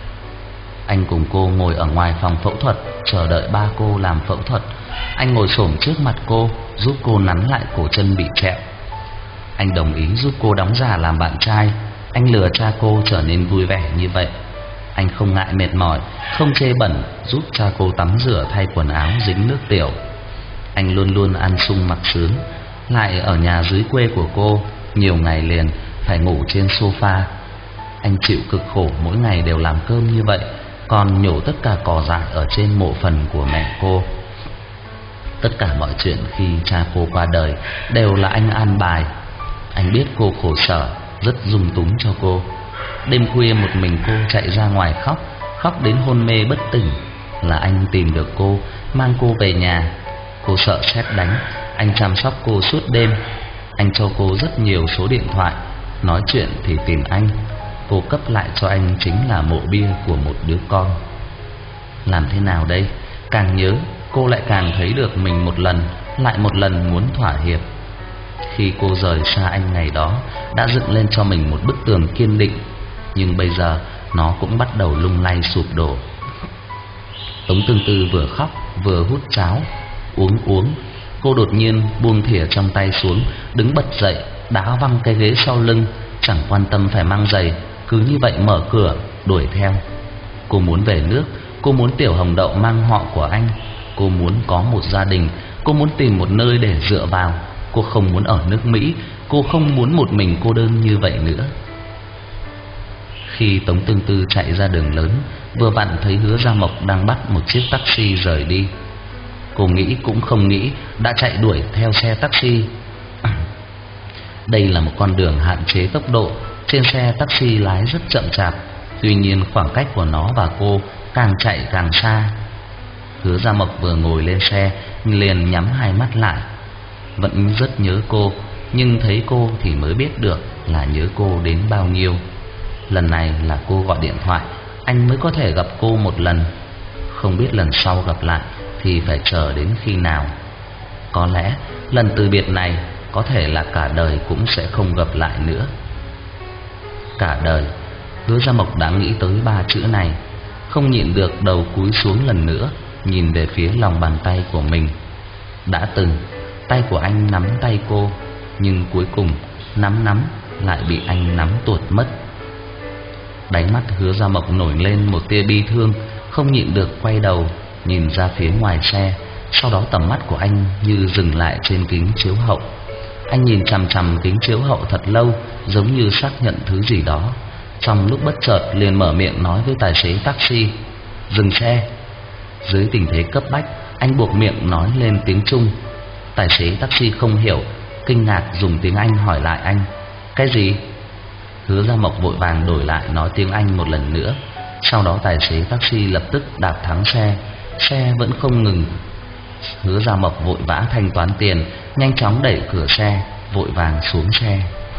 Anh cùng cô ngồi ở ngoài phòng phẫu thuật, chờ đợi ba cô làm phẫu thuật. Anh ngồi xổm trước mặt cô, giúp cô nắn lại cổ chân bị trẹo. Anh đồng ý giúp cô đóng giả làm bạn trai. Anh lừa cha cô trở nên vui vẻ như vậy. Anh không ngại mệt mỏi, không chê bẩn, giúp cha cô tắm rửa thay quần áo dính nước tiểu. Anh luôn luôn ăn sung mặc sướng. Lại ở nhà dưới quê của cô, nhiều ngày liền phải ngủ trên sofa. Anh chịu cực khổ mỗi ngày đều làm cơm như vậy, còn nhổ tất cả cỏ dại ở trên mộ phần của mẹ cô. Tất cả mọi chuyện khi cha cô qua đời đều là anh an bài. Anh biết cô khổ sở, rất dung túng cho cô. Đêm khuya một mình cô chạy ra ngoài khóc, khóc đến hôn mê bất tỉnh, là anh tìm được cô, mang cô về nhà. Cô sợ sét đánh, anh chăm sóc cô suốt đêm. Anh cho cô rất nhiều số điện thoại, nói chuyện thì tìm anh. Cô cấp lại cho anh chính là mộ bia của một đứa con. Làm thế nào đây? Càng nhớ, cô lại càng thấy được mình một lần lại một lần muốn thỏa hiệp. Khi cô rời xa anh ngày đó, đã dựng lên cho mình một bức tường kiên định, nhưng bây giờ nó cũng bắt đầu lung lay sụp đổ. Tống Tương Tư vừa khóc vừa hút cháo, uống uống. Cô đột nhiên buông thìa trong tay xuống, đứng bật dậy, đá văng cái ghế sau lưng, chẳng quan tâm phải mang giày, cứ như vậy mở cửa đuổi theo. Cô muốn về nước, cô muốn Tiểu Hồng Đậu mang họ của anh, cô muốn có một gia đình, cô muốn tìm một nơi để dựa vào. Cô không muốn ở nước Mỹ, cô không muốn một mình cô đơn như vậy nữa. Khi Tống Tương Tư chạy ra đường lớn, vừa vặn thấy Hứa Gia Mộc đang bắt một chiếc taxi rời đi. Cô nghĩ cũng không nghĩ, đã chạy đuổi theo xe taxi. Đây là một con đường hạn chế tốc độ, trên xe taxi lái rất chậm chạp, tuy nhiên khoảng cách của nó và cô càng chạy càng xa. Hứa Gia Mộc vừa ngồi lên xe liền nhắm hai mắt lại. Vẫn rất nhớ cô, nhưng thấy cô thì mới biết được là nhớ cô đến bao nhiêu. Lần này là cô gọi điện thoại, anh mới có thể gặp cô một lần. Không biết lần sau gặp lại thì phải chờ đến khi nào. Có lẽ lần từ biệt này có thể là cả đời cũng sẽ không gặp lại nữa. Cả đời, Hứa Gia Mộc đã nghĩ tới ba chữ này, không nhịn được đầu cúi xuống lần nữa, nhìn về phía lòng bàn tay của mình. Đã từng tay của anh nắm tay cô, nhưng cuối cùng nắm nắm lại bị anh nắm tuột mất. Đáy mắt Hứa Gia Mộc nổi lên một tia bi thương, không nhịn được quay đầu nhìn ra phía ngoài xe. Sau đó tầm mắt của anh như dừng lại trên kính chiếu hậu. Anh nhìn chằm chằm kính chiếu hậu thật lâu, giống như xác nhận thứ gì đó. Trong lúc bất chợt liền mở miệng nói với tài xế taxi: "Dừng xe." Dưới tình thế cấp bách, anh buộc miệng nói lên tiếng Trung. Tài xế taxi không hiểu, kinh ngạc dùng tiếng Anh hỏi lại anh: "Cái gì?" Hứa Gia Mộc vội vàng đổi lại nói tiếng Anh một lần nữa. Sau đó tài xế taxi lập tức đạp thắng xe. Xe vẫn không ngừng. Hứa Gia Mộc vội vã thanh toán tiền, nhanh chóng đẩy cửa xe, vội vàng xuống xe.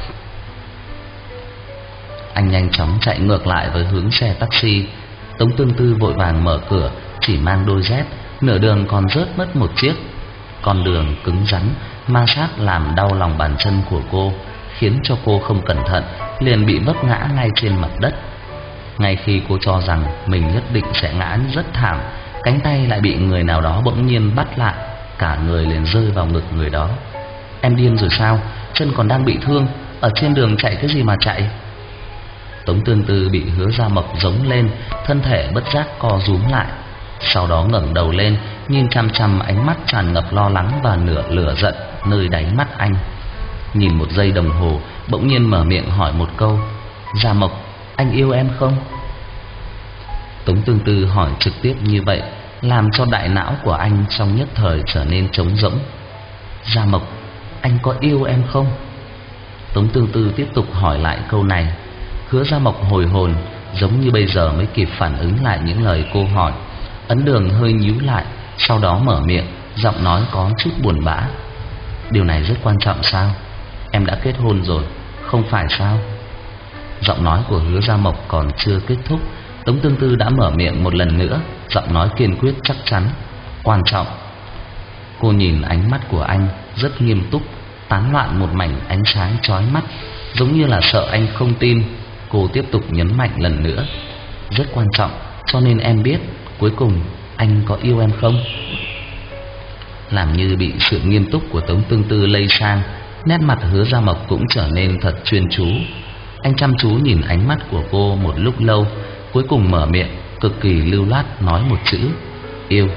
Anh nhanh chóng chạy ngược lại với hướng xe taxi. Tống Tương Tư vội vàng mở cửa, chỉ mang đôi dép, nửa đường còn rớt mất một chiếc. Con đường cứng rắn, ma sát làm đau lòng bàn chân của cô, khiến cho cô không cẩn thận liền bị vấp ngã ngay trên mặt đất. Ngay khi cô cho rằng mình nhất định sẽ ngã rất thảm, cánh tay lại bị người nào đó bỗng nhiên bắt lại, cả người liền rơi vào ngực người đó. "Em điên rồi sao? Chân còn đang bị thương, ở trên đường chạy cái gì mà chạy?" Tống Tương Tư bị Hứa Gia Mộc giống lên, thân thể bất giác co rúm lại. Sau đó ngẩng đầu lên, nhìn chăm chăm, ánh mắt tràn ngập lo lắng và nửa lửa giận nơi đáy mắt anh. Nhìn một giây đồng hồ, bỗng nhiên mở miệng hỏi một câu: "Gia Mộc, anh yêu em không?" Tống Tương Tư hỏi trực tiếp như vậy, làm cho đại não của anh trong nhất thời trở nên trống rỗng. "Gia Mộc, anh có yêu em không?" Tống Tương Tư tiếp tục hỏi lại câu này. Hứa Gia Mộc hồi hồn, giống như bây giờ mới kịp phản ứng lại những lời cô hỏi. Ấn Đường hơi nhíu lại, sau đó mở miệng, giọng nói có chút buồn bã: "Điều này rất quan trọng sao? Em đã kết hôn rồi, không phải sao?" Giọng nói của Hứa Gia Mộc còn chưa kết thúc, Tống Tương Tư đã mở miệng một lần nữa, giọng nói kiên quyết chắc chắn: "Quan trọng." Cô nhìn ánh mắt của anh rất nghiêm túc, tán loạn một mảnh ánh sáng chói mắt, giống như là sợ anh không tin. Cô tiếp tục nhấn mạnh lần nữa: "Rất quan trọng, cho nên em biết cuối cùng anh có yêu em không?" Làm như bị sự nghiêm túc của Tống Tương Tư lây sang, nét mặt Hứa Gia Mộc cũng trở nên thật chuyên chú. Anh chăm chú nhìn ánh mắt của cô một lúc lâu, cuối cùng mở miệng cực kỳ lưu loát nói một chữ: "Yêu."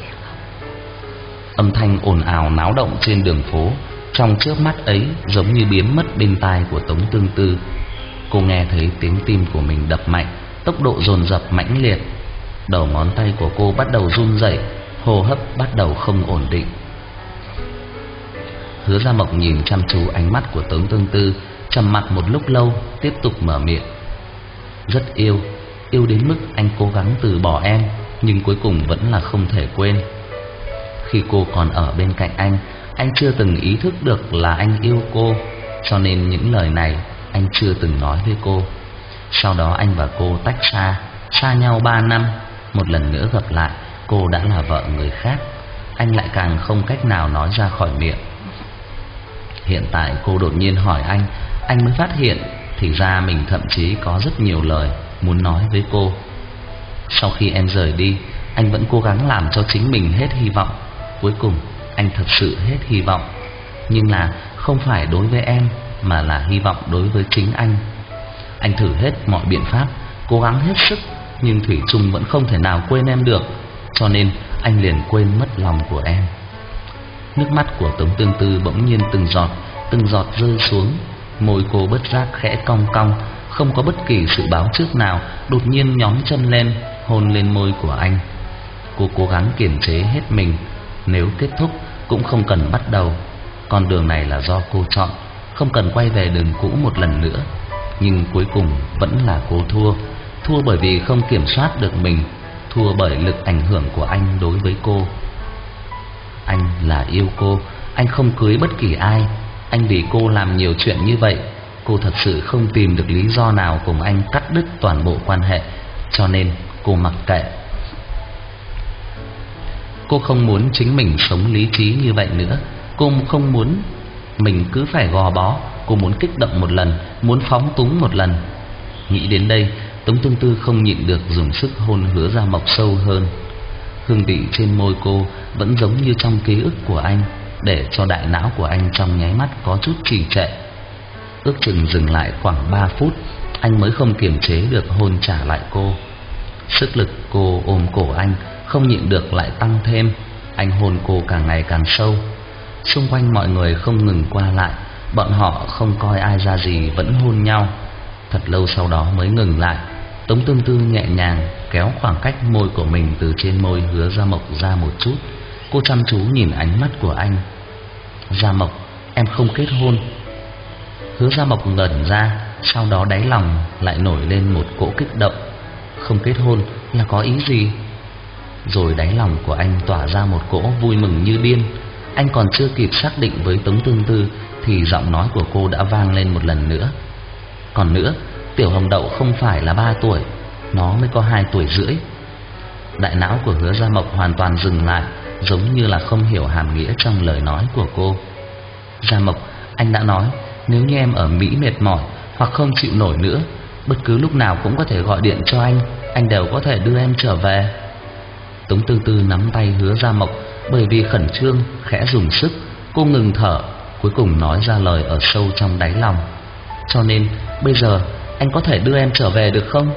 Âm thanh ồn ào náo động trên đường phố trong chớp mắt ấy giống như biến mất bên tai của Tống Tương Tư. Cô nghe thấy tiếng tim của mình đập mạnh, tốc độ dồn dập mãnh liệt. Đầu ngón tay của cô bắt đầu run rẩy, hô hấp bắt đầu không ổn định. Hứa Gia Mộc nhìn chăm chú ánh mắt của Tống Tương Tư, trầm mặc một lúc lâu, tiếp tục mở miệng: "Rất yêu, yêu đến mức anh cố gắng từ bỏ em, nhưng cuối cùng vẫn là không thể quên. Khi cô còn ở bên cạnh anh, anh chưa từng ý thức được là anh yêu cô, cho nên những lời này anh chưa từng nói với cô. Sau đó anh và cô tách xa, xa nhau ba năm, một lần nữa gặp lại, cô đã là vợ người khác. Anh lại càng không cách nào nói ra khỏi miệng. Hiện tại cô đột nhiên hỏi anh, anh mới phát hiện thì ra mình thậm chí có rất nhiều lời muốn nói với cô. Sau khi em rời đi, anh vẫn cố gắng làm cho chính mình hết hy vọng. Cuối cùng anh thật sự hết hy vọng, nhưng là không phải đối với em, mà là hy vọng đối với chính anh. Anh thử hết mọi biện pháp, cố gắng hết sức, nhưng thủy chung vẫn không thể nào quên em được, cho nên anh liền quên mất lòng của em." Nước mắt của Tống Tương Tư bỗng nhiên từng giọt, từng giọt rơi xuống, môi cô bất giác khẽ cong cong, không có bất kỳ sự báo trước nào, đột nhiên nhón chân lên, hôn lên môi của anh. Cô cố gắng kiềm chế hết mình, nếu kết thúc cũng không cần bắt đầu. Con đường này là do cô chọn, không cần quay về đường cũ một lần nữa. Nhưng cuối cùng vẫn là cô thua. Thua bởi vì không kiểm soát được mình, thua bởi lực ảnh hưởng của anh đối với cô. Anh là yêu cô, anh không cưới bất kỳ ai. Anh vì cô làm nhiều chuyện như vậy. Cô thật sự không tìm được lý do nào cùng anh cắt đứt toàn bộ quan hệ, cho nên cô mặc kệ. Cô không muốn chính mình sống lý trí như vậy nữa. Cô không muốn mình cứ phải gò bó. Cô muốn kích động một lần, muốn phóng túng một lần. Nghĩ đến đây, Tống Tương Tư không nhịn được dùng sức hôn Hứa Gia Mộc sâu hơn. Hương vị trên môi cô vẫn giống như trong ký ức của anh, để cho đại não của anh trong nháy mắt có chút trì trệ. Ước chừng dừng lại khoảng ba phút, anh mới không kiềm chế được hôn trả lại cô. Sức lực cô ôm cổ anh không nhịn được lại tăng thêm. Anh hôn cô càng ngày càng sâu. Xung quanh mọi người không ngừng qua lại, bọn họ không coi ai ra gì vẫn hôn nhau. Thật lâu sau đó mới ngừng lại. Tống Tương Tư nhẹ nhàng kéo khoảng cách môi của mình từ trên môi Hứa Gia Mộc ra một chút. Cô chăm chú nhìn ánh mắt của anh. Gia Mộc, em không kết hôn. Hứa Gia Mộc ngẩn ra, sau đó đáy lòng lại nổi lên một cỗ kích động. Không kết hôn là có ý gì? Rồi đáy lòng của anh tỏa ra một cỗ vui mừng như điên. Anh còn chưa kịp xác định với Tống Tương Tư thì giọng nói của cô đã vang lên một lần nữa. Còn nữa, Tiểu Hồng Đậu không phải là ba tuổi, nó mới có hai tuổi rưỡi. Đại não của Hứa Gia Mộc hoàn toàn dừng lại, giống như là không hiểu hàm nghĩa trong lời nói của cô. Gia Mộc, anh đã nói nếu như em ở Mỹ mệt mỏi hoặc không chịu nổi nữa, bất cứ lúc nào cũng có thể gọi điện cho anh, anh đều có thể đưa em trở về. Tống Tương Tư nắm tay Hứa Gia Mộc, bởi vì khẩn trương khẽ dùng sức, cô ngừng thở, cuối cùng nói ra lời ở sâu trong đáy lòng. Cho nên bây giờ anh có thể đưa em trở về được không?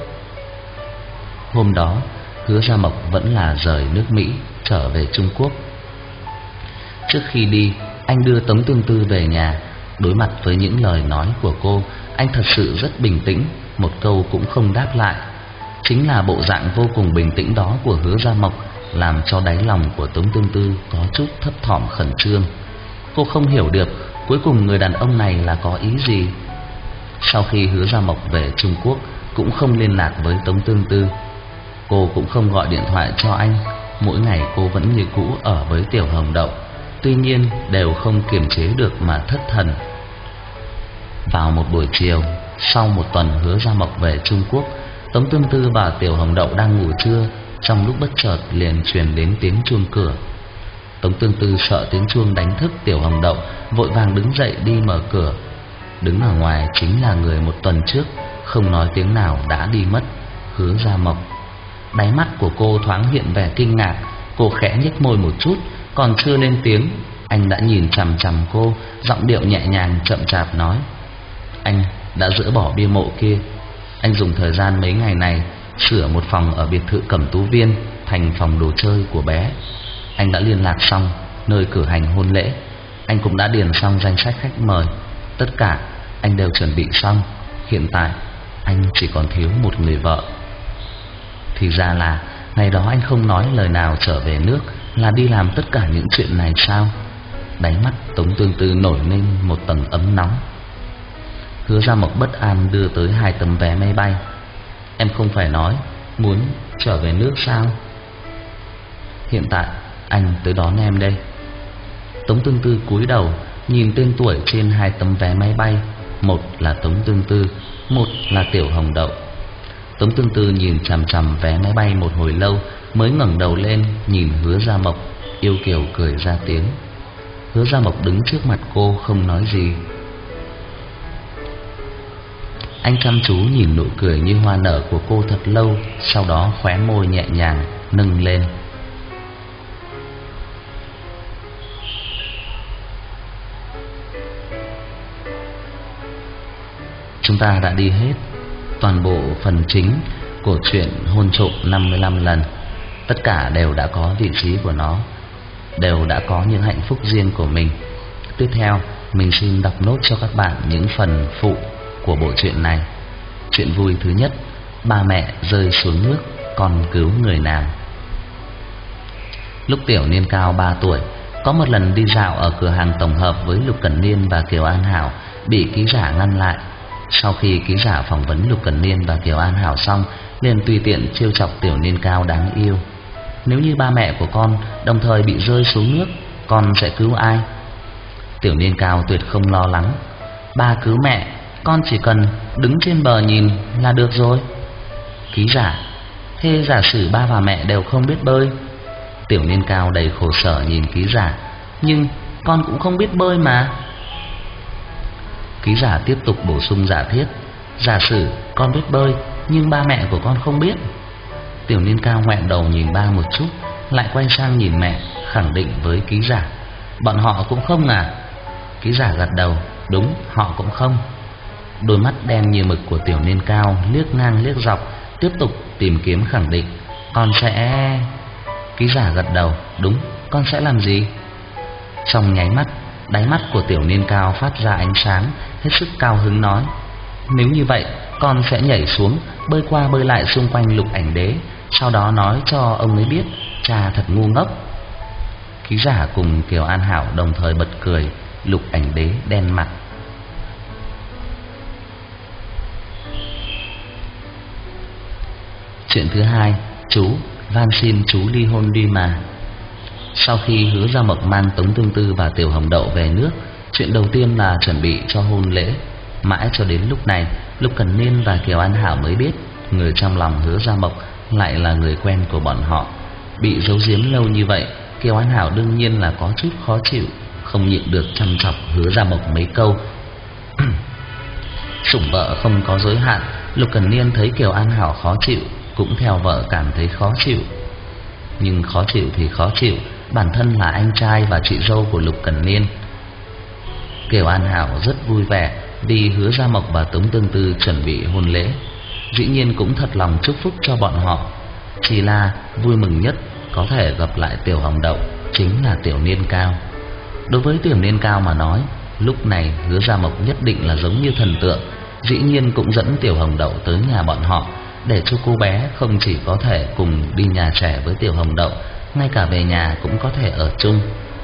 Hôm đó Hứa Gia Mộc vẫn là rời nước Mỹ trở về Trung Quốc. Trước khi đi, anh đưa Tống Tương Tư về nhà. Đối mặt với những lời nói của cô, anh thật sự rất bình tĩnh, một câu cũng không đáp lại. Chính là bộ dạng vô cùng bình tĩnh đó của Hứa Gia Mộc làm cho đáy lòng của Tống Tương Tư có chút thấp thỏm khẩn trương. Cô không hiểu được cuối cùng người đàn ông này là có ý gì. Sau khi Hứa Gia Mộc về Trung Quốc cũng không liên lạc với Tống Tương Tư. Cô cũng không gọi điện thoại cho anh. Mỗi ngày cô vẫn như cũ ở với Tiểu Hồng Đậu, tuy nhiên đều không kiềm chế được mà thất thần. Vào một buổi chiều, sau một tuần Hứa Gia Mộc về Trung Quốc, Tống Tương Tư và Tiểu Hồng Đậu đang ngủ trưa, trong lúc bất chợt liền truyền đến tiếng chuông cửa. Tống Tương Tư sợ tiếng chuông đánh thức Tiểu Hồng Đậu, vội vàng đứng dậy đi mở cửa. Đứng ở ngoài chính là người một tuần trước không nói tiếng nào đã đi mất, Hứa Gia Mộc. Đáy mắt của cô thoáng hiện vẻ kinh ngạc. Cô khẽ nhếch môi một chút, còn chưa lên tiếng, anh đã nhìn chằm chằm cô, giọng điệu nhẹ nhàng chậm chạp nói: Anh đã dỡ bỏ bia mộ kia. Anh dùng thời gian mấy ngày này sửa một phòng ở biệt thự Cẩm Tú Viên thành phòng đồ chơi của bé. Anh đã liên lạc xong nơi cử hành hôn lễ. Anh cũng đã điền xong danh sách khách mời. Tất cả anh đều chuẩn bị xong. Hiện tại anh chỉ còn thiếu một người vợ. Thì ra là ngày đó anh không nói lời nào trở về nước là đi làm tất cả những chuyện này sao? Đáy mắt Tống Tương Tư nổi lên một tầng ấm nóng. Hứa Gia Mộc bất an đưa tới hai tấm vé máy bay. Em không phải nói muốn trở về nước sao? Hiện tại anh tới đón em đây. Tống Tương Tư cúi đầu nhìn tên tuổi trên hai tấm vé máy bay. Một là Tống Tương Tư, một là Tiểu Hồng Đậu. Tống Tương Tư nhìn chằm chằm vé máy bay một hồi lâu, mới ngẩng đầu lên nhìn Hứa Gia Mộc, yêu kiều cười ra tiếng. Hứa Gia Mộc đứng trước mặt cô không nói gì. Anh chăm chú nhìn nụ cười như hoa nở của cô thật lâu, sau đó khóe môi nhẹ nhàng nâng lên. Chúng ta đã đi hết toàn bộ phần chính của truyện Hôn Trộm năm mươi lăm lần. Tất cả đều đã có vị trí của nó, đều đã có những hạnh phúc riêng của mình. Tiếp theo mình xin đọc nốt cho các bạn những phần phụ của bộ truyện này. Chuyện vui thứ nhất: ba mẹ rơi xuống nước, con cứu người nàng. Lúc Tiểu Niên Cao ba tuổi, có một lần đi dạo ở cửa hàng tổng hợp với Lục Cẩn Niên và Kiều An Hảo, bị ký giả ngăn lại. Sau khi ký giả phỏng vấn Lục Cẩn Niên và Kiều An Hảo xong, liền tùy tiện trêu chọc Tiểu Niên Cao đáng yêu. Nếu như ba mẹ của con đồng thời bị rơi xuống nước, con sẽ cứu ai? Tiểu Niên Cao tuyệt không lo lắng. Ba cứu mẹ, con chỉ cần đứng trên bờ nhìn là được rồi. Ký giả: thế giả sử ba và mẹ đều không biết bơi? Tiểu Niên Cao đầy khổ sở nhìn ký giả: nhưng con cũng không biết bơi mà. Ký giả tiếp tục bổ sung giả thiết: giả sử con biết bơi nhưng ba mẹ của con không biết. Tiểu Niên Cao ngoẹo đầu nhìn ba một chút, lại quay sang nhìn mẹ, khẳng định với ký giả: bọn họ cũng không à? Ký giả gật đầu: đúng, họ cũng không. Đôi mắt đen như mực của Tiểu Niên Cao liếc ngang liếc dọc, tiếp tục tìm kiếm khẳng định. Con sẽ... Ký giả gật đầu. Đúng, con sẽ làm gì? Trong nháy mắt, đáy mắt của Tiểu Niên Cao phát ra ánh sáng, hết sức cao hứng nói: Nếu như vậy, con sẽ nhảy xuống, bơi qua bơi lại xung quanh Lục Ảnh Đế, sau đó nói cho ông ấy biết cha thật ngu ngốc. Ký giả cùng Kiều An Hảo đồng thời bật cười. Lục Ảnh Đế đen mặt. Chuyện thứ hai, chú van xin chú ly hôn đi mà. Sau khi Hứa Gia Mộc mang Tống Tương Tư và Tiểu Hồng Đậu về nước, chuyện đầu tiên là chuẩn bị cho hôn lễ. Mãi cho đến lúc này, Lục Cẩn Niên và Kiều An Hảo mới biết người trong lòng Hứa Gia Mộc lại là người quen của bọn họ. Bị giấu giếm lâu như vậy, Kiều An Hảo đương nhiên là có chút khó chịu, không nhịn được chăm chọc Hứa Gia Mộc mấy câu. Sủng vợ không có giới hạn, Lục Cẩn Niên thấy Kiều An Hảo khó chịu, cũng theo vợ cảm thấy khó chịu. Nhưng khó chịu thì khó chịu, bản thân là anh trai và chị dâu của Lục Cẩn Niên. Kiều An Hảo rất vui vẻ vì Hứa Gia Mộc và Tống Tương Tư chuẩn bị hôn lễ, dĩ nhiên cũng thật lòng chúc phúc cho bọn họ. Chỉ là vui mừng nhất có thể gặp lại Tiểu Hồng Đậu chính là Tiểu Niên Cao. Đối với Tiểu Niên Cao mà nói, lúc này Hứa Gia Mộc nhất định là giống như thần tượng, dĩ nhiên cũng dẫn Tiểu Hồng Đậu tới nhà bọn họ, để cho cô bé không chỉ có thể cùng đi nhà trẻ với Tiểu Hồng Đậu, ngay cả về nhà cũng có thể ở chung.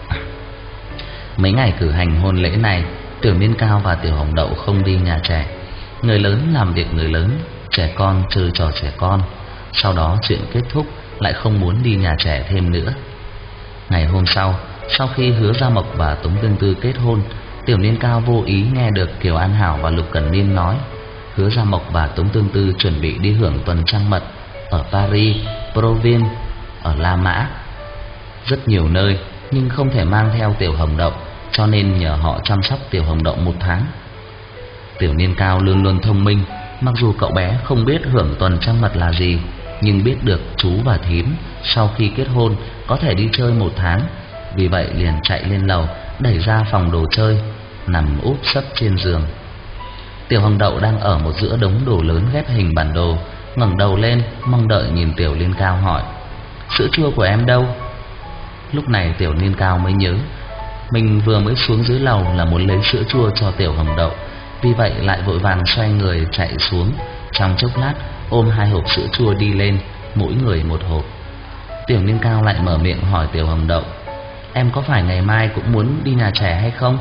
Mấy ngày cử hành hôn lễ này, Tiểu Niên Cao và Tiểu Hồng Đậu không đi nhà trẻ. Người lớn làm việc người lớn, trẻ con chơi trò trẻ con. Sau đó chuyện kết thúc, lại không muốn đi nhà trẻ thêm nữa. Ngày hôm sau, sau khi Hứa Gia Mộc và Tống Tương Tư kết hôn, Tiểu Niên Cao vô ý nghe được Kiều An Hảo và Lục Cẩn Niên nói Hứa Gia Mộc và Tống Tương Tư chuẩn bị đi hưởng tuần trăng mật ở Paris, Provence, ở La Mã, rất nhiều nơi, nhưng không thể mang theo Tiểu Hồng Đậu, cho nên nhờ họ chăm sóc Tiểu Hồng Đậu một tháng. Tiểu Niên Cao luôn luôn thông minh, mặc dù cậu bé không biết hưởng tuần trăng mật là gì, nhưng biết được chú và thím sau khi kết hôn có thể đi chơi một tháng, vì vậy liền chạy lên lầu đẩy ra phòng đồ chơi, nằm úp sấp trên giường. Tiểu Hồng Đậu đang ở một giữa đống đồ lớn ghép hình bản đồ, ngẩng đầu lên mong đợi nhìn Tiểu Niên Cao hỏi: Sữa chua của em đâu? Lúc này Tiểu Niên Cao mới nhớ mình vừa mới xuống dưới lầu là muốn lấy sữa chua cho Tiểu Hồng Đậu, vì vậy lại vội vàng xoay người chạy xuống, trong chốc lát ôm hai hộp sữa chua đi lên, mỗi người một hộp. Tiểu Niên Cao lại mở miệng hỏi Tiểu Hồng Đậu: Em có phải ngày mai cũng muốn đi nhà trẻ hay không?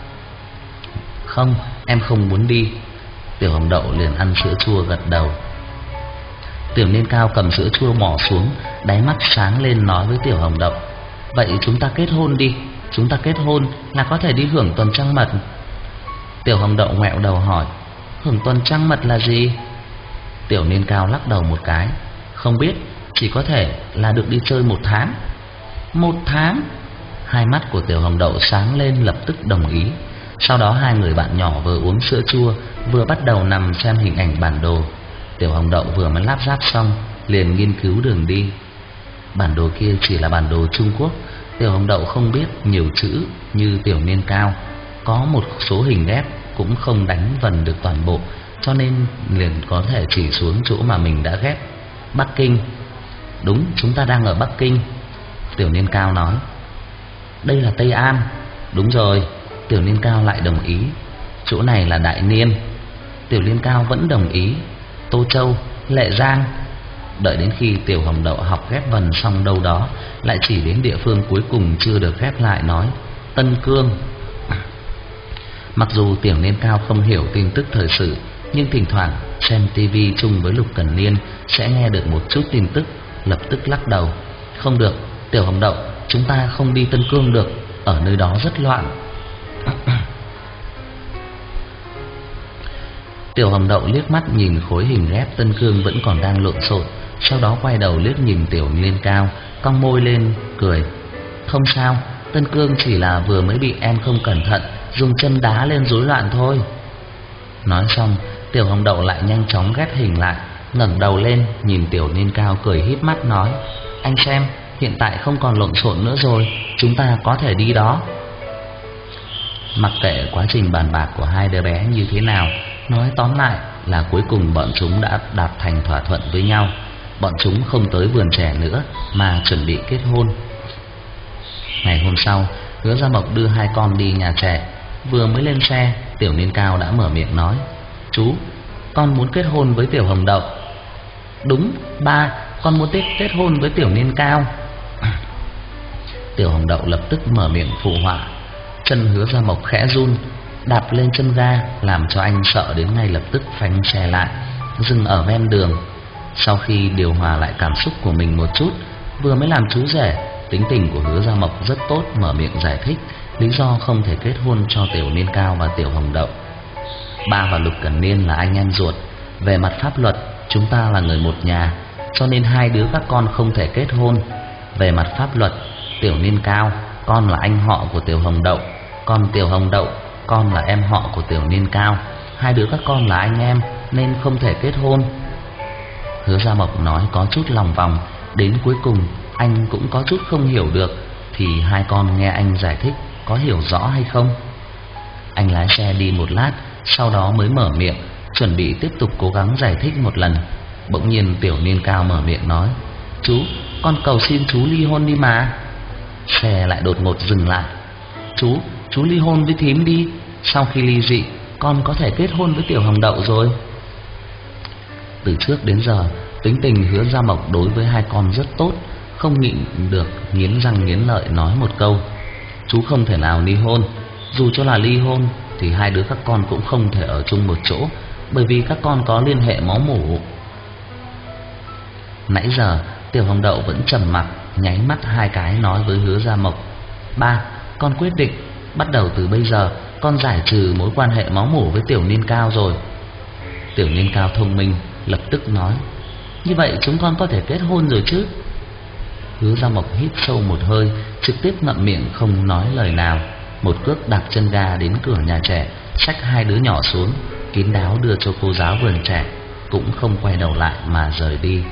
Không, em không muốn đi. Tiểu Hồng Đậu liền ăn sữa chua gật đầu. Tiểu Niên Cao cầm sữa chua mỏ xuống, đáy mắt sáng lên nói với Tiểu Hồng Đậu: Vậy chúng ta kết hôn đi, chúng ta kết hôn là có thể đi hưởng tuần trăng mật. Tiểu Hồng Đậu ngoẹo đầu hỏi: Hưởng tuần trăng mật là gì? Tiểu Niên Cao lắc đầu một cái: Không biết, chỉ có thể là được đi chơi một tháng. Một tháng? Hai mắt của Tiểu Hồng Đậu sáng lên, lập tức đồng ý. Sau đó hai người bạn nhỏ vừa uống sữa chua, vừa bắt đầu nằm xem hình ảnh bản đồ. Tiểu Hồng Đậu vừa mới lắp ráp xong, liền nghiên cứu đường đi. Bản đồ kia chỉ là bản đồ Trung Quốc. Tiểu Hồng Đậu không biết nhiều chữ như Tiểu Niên Cao, có một số hình ghép cũng không đánh vần được toàn bộ, cho nên liền có thể chỉ xuống chỗ mà mình đã ghép. Bắc Kinh. Đúng, chúng ta đang ở Bắc Kinh. Tiểu Niên Cao nói. Đây là Tây An. Đúng rồi. Tiểu Niên Cao lại đồng ý. Chỗ này là Đại Niên. Tiểu Niên Cao vẫn đồng ý. Tô Châu, Lệ Giang. Đợi đến khi Tiểu Hồng Đậu học ghép vần xong đâu đó, lại chỉ đến địa phương cuối cùng chưa được ghép lại, nói Tân Cương. Mặc dù Tiểu Niên Cao không hiểu tin tức thời sự, nhưng thỉnh thoảng xem tivi chung với Lục Cẩn Niên sẽ nghe được một chút tin tức, lập tức lắc đầu. Không được, Tiểu Hồng Đậu, chúng ta không đi Tân Cương được, ở nơi đó rất loạn. Tiểu Hồng Đậu liếc mắt nhìn khối hình ghép Tân Cương vẫn còn đang lộn xộn, sau đó quay đầu liếc nhìn Tiểu Niên Cao, cong môi lên cười. Không sao, Tân Cương chỉ là vừa mới bị em không cẩn thận dùng chân đá lên rối loạn thôi. Nói xong, Tiểu Hồng Đậu lại nhanh chóng ghép hình lại, ngẩng đầu lên nhìn Tiểu Niên Cao cười híp mắt nói: Anh xem, hiện tại không còn lộn xộn nữa rồi, chúng ta có thể đi đó. Mặc kệ quá trình bàn bạc của hai đứa bé như thế nào, Nói tóm lại là cuối cùng bọn chúng đã đạt thành thỏa thuận với nhau. Bọn chúng không tới vườn trẻ nữa mà chuẩn bị kết hôn. Ngày hôm sau, Hứa Gia Mộc đưa hai con đi nhà trẻ. Vừa mới lên xe, Tiểu Niên Cao đã mở miệng nói: "Chú, con muốn kết hôn với Tiểu Hồng Đậu." "Đúng, ba, con muốn kết kết hôn với Tiểu Niên Cao." Tiểu Hồng Đậu lập tức mở miệng phụ họa. Chân Hứa Gia Mộc khẽ run, đạp lên chân ga làm cho anh sợ đến ngay lập tức phanh xe lại, dừng ở ven đường. Sau khi điều hòa lại cảm xúc của mình một chút, vừa mới làm chú rể, tính tình của Hứa Gia Mộc rất tốt, mở miệng giải thích lý do không thể kết hôn cho Tiểu Niên Cao và Tiểu Hồng Đậu. Ba và Lục Cẩn Niên là anh em ruột, về mặt pháp luật chúng ta là người một nhà, cho nên hai đứa các con không thể kết hôn. Về mặt pháp luật, Tiểu Niên Cao, con là anh họ của Tiểu Hồng Đậu, còn Tiểu Hồng Đậu, con là em họ của Tiểu Niên Cao. Hai đứa các con là anh em nên không thể kết hôn. Hứa Gia Mộc nói có chút lòng vòng, đến cuối cùng anh cũng có chút không hiểu được. Thì hai con nghe anh giải thích có hiểu rõ hay không? Anh lái xe đi một lát, sau đó mới mở miệng, chuẩn bị tiếp tục cố gắng giải thích một lần. Bỗng nhiên Tiểu Niên Cao mở miệng nói: "Chú, con cầu xin chú ly hôn đi mà." Xe lại đột ngột dừng lại. "Chú, chú ly hôn với thím đi, sau khi ly dị con có thể kết hôn với Tiểu Hồng Đậu rồi." Từ trước đến giờ, tính tình Hứa Gia Mộc đối với hai con rất tốt, không nhịn được nghiến răng nghiến lợi nói một câu: "Chú không thể nào ly hôn. Dù cho là ly hôn thì hai đứa các con cũng không thể ở chung một chỗ, bởi vì các con có liên hệ máu mủ." Nãy giờ Tiểu Hồng Đậu vẫn trầm mặc, nháy mắt hai cái nói với Hứa Gia Mộc: "Ba, con quyết định, bắt đầu từ bây giờ con giải trừ mối quan hệ máu mủ với Tiểu Niên Cao rồi." Tiểu Niên Cao thông minh lập tức nói: "Như vậy chúng con có thể kết hôn rồi chứ?" Hứa Gia Mộc hít sâu một hơi, trực tiếp ngậm miệng không nói lời nào, một cước đạp chân ga đến cửa nhà trẻ, xách hai đứa nhỏ xuống, kín đáo đưa cho cô giáo vườn trẻ, cũng không quay đầu lại mà rời đi.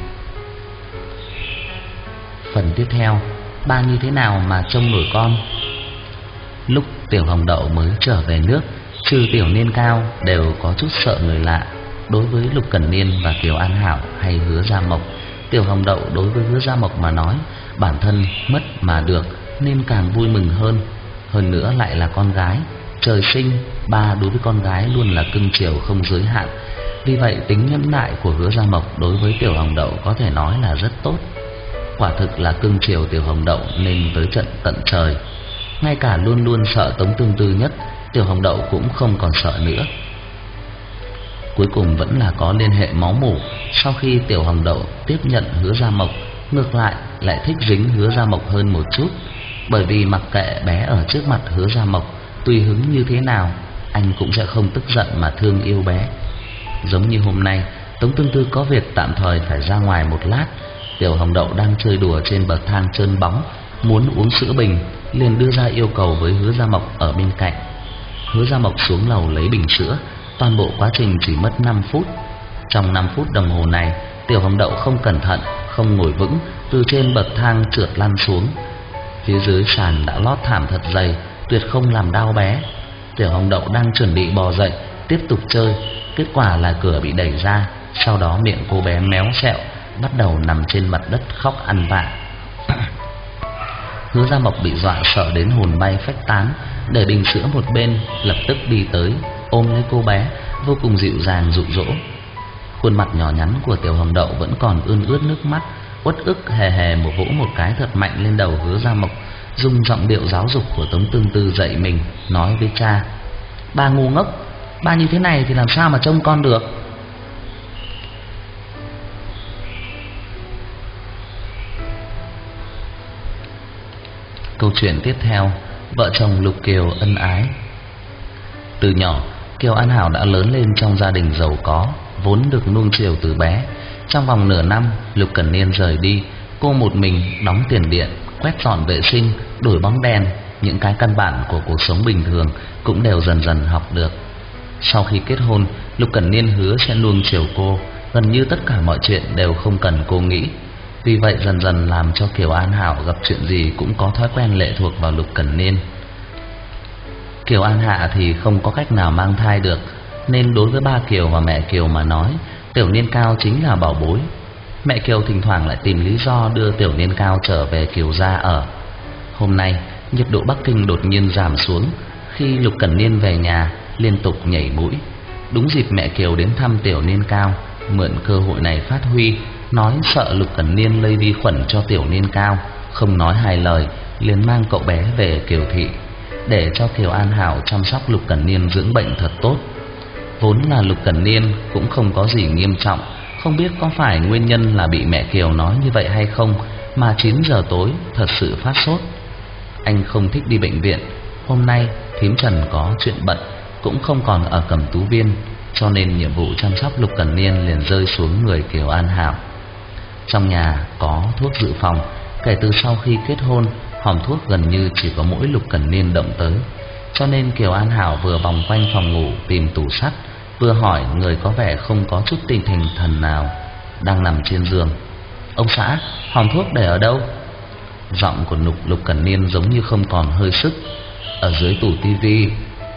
Phần tiếp theo, ba như thế nào mà trông nổi con? Lúc Tiểu Hồng Đậu mới trở về nước, trừ Tiểu Niên Cao đều có chút sợ người lạ. Đối với Lục Cẩn Niên và Kiều An Hảo hay Hứa Gia Mộc, Tiểu Hồng Đậu đối với Hứa Gia Mộc mà nói, bản thân mất mà được nên càng vui mừng hơn. Hơn nữa lại là con gái, trời sinh ba đối với con gái luôn là cưng chiều không giới hạn. Vì vậy tính nhẫn nại của Hứa Gia Mộc đối với Tiểu Hồng Đậu có thể nói là rất tốt. Quả thực là cưng chiều Tiểu Hồng Đậu nên tới trận tận trời. Ngay cả luôn luôn sợ Tống Tương Tư nhất, Tiểu Hồng Đậu cũng không còn sợ nữa. Cuối cùng vẫn là có liên hệ máu mủ. Sau khi Tiểu Hồng Đậu tiếp nhận Hứa Gia Mộc, ngược lại lại thích dính Hứa Gia Mộc hơn một chút. Bởi vì mặc kệ bé ở trước mặt Hứa Gia Mộc tùy hứng như thế nào, anh cũng sẽ không tức giận mà thương yêu bé. Giống như hôm nay, Tống Tương Tư có việc tạm thời phải ra ngoài một lát. Tiểu Hồng Đậu đang chơi đùa trên bậc thang trơn bóng, muốn uống sữa bình, liền đưa ra yêu cầu với Hứa Gia Mộc ở bên cạnh. Hứa Gia Mộc xuống lầu lấy bình sữa, toàn bộ quá trình chỉ mất năm phút. Trong năm phút đồng hồ này, Tiểu Hồng Đậu không cẩn thận, không ngồi vững, từ trên bậc thang trượt lăn xuống. Phía dưới sàn đã lót thảm thật dày, tuyệt không làm đau bé. Tiểu Hồng Đậu đang chuẩn bị bò dậy tiếp tục chơi, kết quả là cửa bị đẩy ra, sau đó miệng cô bé méo xẹo, bắt đầu nằm trên mặt đất khóc ăn vạ. Hứa Gia Mộc bị dọa sợ đến hồn bay phách tán, để bình sữa một bên, lập tức đi tới ôm lấy cô bé, vô cùng dịu dàng dụ dỗ. Khuôn mặt nhỏ nhắn của Tiểu Hồng Đậu vẫn còn ươn ướt nước mắt, uất ức hề hề một vỗ một cái thật mạnh lên đầu Hứa Gia Mộc, dùng giọng điệu giáo dục của Tống Tương Tư dạy mình, nói với cha: "Ba ngu ngốc, ba như thế này thì làm sao mà trông con được." Câu chuyện tiếp theo, vợ chồng Lục Kiều ân ái. Từ nhỏ, Kiều An Hảo đã lớn lên trong gia đình giàu có, vốn được nuông chiều từ bé. Trong vòng nửa năm, Lục Cẩn Niên rời đi, cô một mình đóng tiền điện, quét dọn vệ sinh, đổi bóng đèn, những cái căn bản của cuộc sống bình thường cũng đều dần dần học được. Sau khi kết hôn, Lục Cẩn Niên hứa sẽ nuông chiều cô, gần như tất cả mọi chuyện đều không cần cô nghĩ. Vì vậy dần dần làm cho Kiều An Hảo gặp chuyện gì cũng có thói quen lệ thuộc vào Lục Cẩn Niên. Kiều An Hạ thì không có cách nào mang thai được, nên đối với ba Kiều và mẹ Kiều mà nói, Tiểu Niên Cao chính là bảo bối. Mẹ Kiều thỉnh thoảng lại tìm lý do đưa Tiểu Niên Cao trở về Kiều gia ở. Hôm nay nhiệt độ Bắc Kinh đột nhiên giảm xuống. Khi Lục Cẩn Niên về nhà liên tục nhảy mũi. Đúng dịp mẹ Kiều đến thăm Tiểu Niên Cao, mượn cơ hội này phát huy, nói sợ Lục Cẩn Niên lây vi khuẩn cho Tiểu Niên Cao, không nói hai lời liền mang cậu bé về Kiều thị, để cho Kiều An Hảo chăm sóc Lục Cẩn Niên dưỡng bệnh thật tốt. Vốn là Lục Cẩn Niên cũng không có gì nghiêm trọng, không biết có phải nguyên nhân là bị mẹ Kiều nói như vậy hay không mà chín giờ tối thật sự phát sốt. Anh không thích đi bệnh viện. Hôm nay thím Trần có chuyện bận, cũng không còn ở Cẩm Tú Viên, cho nên nhiệm vụ chăm sóc Lục Cẩn Niên liền rơi xuống người Kiều An Hảo. Trong nhà có thuốc dự phòng. Kể từ sau khi kết hôn, hòm thuốc gần như chỉ có mỗi Lục Cẩn Niên động tới, cho nên Kiều An Hảo vừa vòng quanh phòng ngủ tìm tủ sắt, vừa hỏi người có vẻ không có chút tinh thần thần nào đang nằm trên giường: "Ông xã, hòm thuốc để ở đâu?" Giọng của Lục Lục Cẩn Niên giống như không còn hơi sức: "Ở dưới tủ tivi."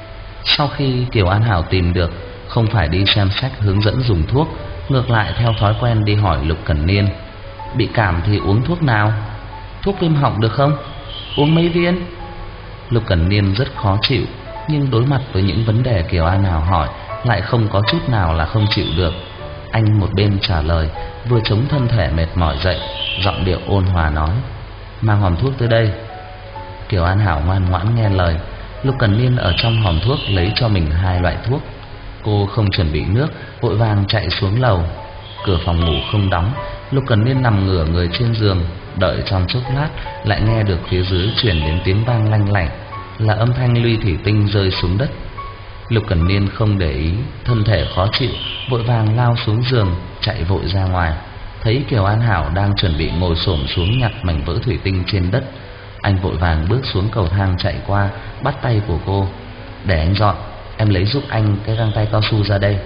Sau khi Kiều An Hảo tìm được, không phải đi xem sách hướng dẫn dùng thuốc, ngược lại theo thói quen đi hỏi Lục Cẩn Niên: "Bị cảm thì uống thuốc nào? Thuốc viêm họng được không? Uống mấy viên?" Lục Cẩn Niên rất khó chịu, nhưng đối mặt với những vấn đề Kiều An Hảo hỏi lại không có chút nào là không chịu được. Anh một bên trả lời, vừa chống thân thể mệt mỏi dậy, giọng điệu ôn hòa nói: "Mang hòm thuốc tới đây." Kiều An Hảo ngoan ngoãn nghe lời. Lục Cẩn Niên ở trong hòm thuốc lấy cho mình hai loại thuốc. Cô không chuẩn bị nước, vội vàng chạy xuống lầu. Cửa phòng ngủ không đóng, Lục Cẩn Niên nằm ngửa người trên giường, đợi trong chốc lát lại nghe được phía dưới truyền đến tiếng vang lanh lảnh, là âm thanh ly thủy tinh rơi xuống đất. Lục Cẩn Niên không để ý, thân thể khó chịu, vội vàng lao xuống giường, chạy vội ra ngoài. Thấy Kiều An Hảo đang chuẩn bị ngồi xổm xuống nhặt mảnh vỡ thủy tinh trên đất, anh vội vàng bước xuống cầu thang chạy qua, bắt tay của cô: "Để anh dọn, em lấy giúp anh cái găng tay cao su ra đây."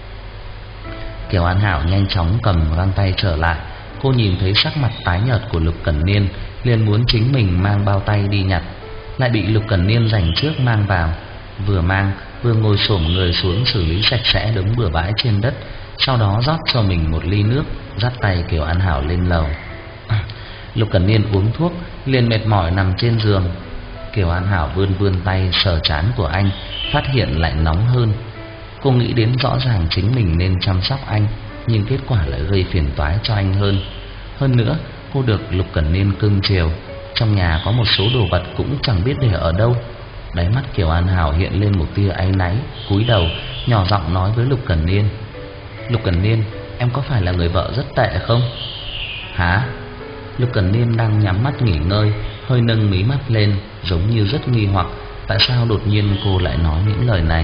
Kiều An Hảo nhanh chóng cầm găng tay trở lại. Cô nhìn thấy sắc mặt tái nhợt của Lục Cẩn Niên, liền muốn chính mình mang bao tay đi nhặt, lại bị Lục Cẩn Niên giành trước mang vào. Vừa mang vừa ngồi xổm người xuống xử lý sạch sẽ đống bừa bãi trên đất, sau đó rót cho mình một ly nước, dắt tay Kiều An Hảo lên lầu. Lục Cẩn Niên uống thuốc liền mệt mỏi nằm trên giường. Kiều An Hảo vươn vươn tay sờ trán của anh, phát hiện lại nóng hơn. Cô nghĩ đến rõ ràng chính mình nên chăm sóc anh, nhưng kết quả lại gây phiền toái cho anh hơn. Hơn nữa, cô được Lục Cẩn Niên cưng chiều, trong nhà có một số đồ vật cũng chẳng biết để ở đâu. Đáy mắt Kiều An Hảo hiện lên một tia áy náy, cúi đầu nhỏ giọng nói với Lục Cẩn Niên: "Lục Cẩn Niên, em có phải là người vợ rất tệ không?" "Hả?" Lục Cẩn Niên đang nhắm mắt nghỉ ngơi, hơi nâng mí mắt lên, giống như rất nghi hoặc tại sao đột nhiên cô lại nói những lời này.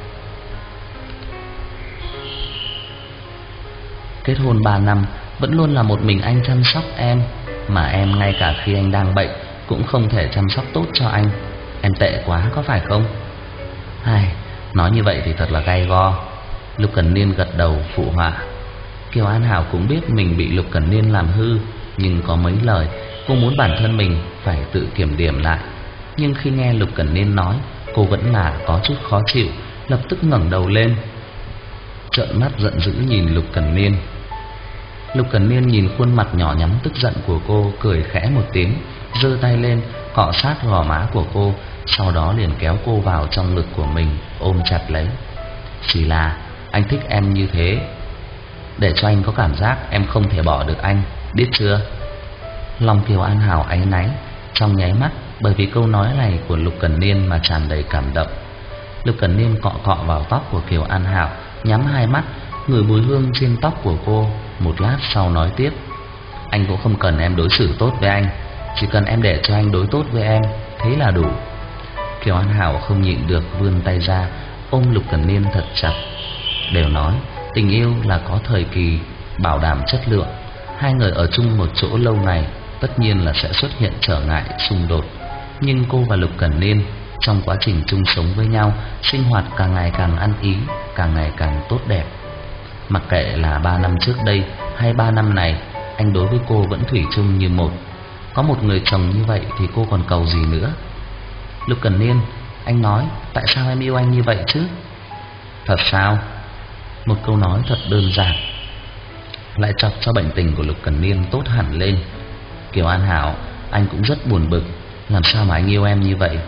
Kết hôn ba năm, vẫn luôn là một mình anh chăm sóc em, mà em ngay cả khi anh đang bệnh cũng không thể chăm sóc tốt cho anh. Em tệ quá có phải không? Ai, nói như vậy thì thật là gay go. Lục Cẩn Niên gật đầu phụ họa. Kiều An Hảo cũng biết mình bị Lục Cẩn Niên làm hư, nhưng có mấy lời cô muốn bản thân mình phải tự kiểm điểm lại. Nhưng khi nghe Lục Cẩn Niên nói, cô vẫn là có chút khó chịu, lập tức ngẩng đầu lên, trợn mắt giận dữ nhìn Lục Cẩn Niên. Lục Cẩn Niên nhìn khuôn mặt nhỏ nhắn tức giận của cô, cười khẽ một tiếng, giơ tay lên cọ sát gò má của cô, sau đó liền kéo cô vào trong ngực của mình, ôm chặt lấy. Chỉ là anh thích em như thế, để cho anh có cảm giác em không thể bỏ được anh, biết chưa? Lòng Kiều An Hảo áy náy trong nháy mắt, bởi vì câu nói này của Lục Cẩn Niên mà tràn đầy cảm động. Lục Cẩn Niên cọ cọ vào tóc của Kiều An Hảo, nhắm hai mắt, ngửi mùi hương trên tóc của cô. Một lát sau nói tiếp: Anh cũng không cần em đối xử tốt với anh, chỉ cần em để cho anh đối tốt với em, thế là đủ. Kiều An Hảo không nhịn được vươn tay ra, ôm Lục Cẩn Niên thật chặt. Đều nói tình yêu là có thời kỳ bảo đảm chất lượng. Hai người ở chung một chỗ lâu ngày, tất nhiên là sẽ xuất hiện trở ngại, xung đột. Nhưng cô và Lục Cẩn Niên trong quá trình chung sống với nhau, sinh hoạt càng ngày càng ăn ý, càng ngày càng tốt đẹp. Mặc kệ là ba năm trước đây hay ba năm này, anh đối với cô vẫn thủy chung như một. Có một người chồng như vậy thì cô còn cầu gì nữa? Lục Cẩn Niên, anh nói tại sao em yêu anh như vậy chứ? Thật sao? Một câu nói thật đơn giản lại chọc cho bệnh tình của Lục Cẩn Niên tốt hẳn lên. Kiều An Hảo, anh cũng rất buồn bực, làm sao mà anh yêu em như vậy?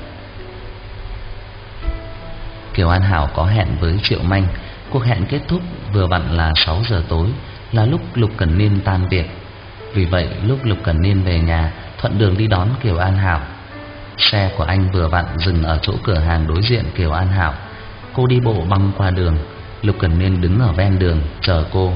Kiều An Hảo có hẹn với Triệu Manh. Cuộc hẹn kết thúc vừa vặn là sáu giờ tối, là lúc Lục Cẩn Niên tan việc. Vì vậy lúc Lục Cẩn Niên về nhà, thuận đường đi đón Kiều An Hảo. Xe của anh vừa vặn dừng ở chỗ cửa hàng đối diện Kiều An Hảo. Cô đi bộ băng qua đường, Lục Cẩn Niên đứng ở ven đường chờ cô.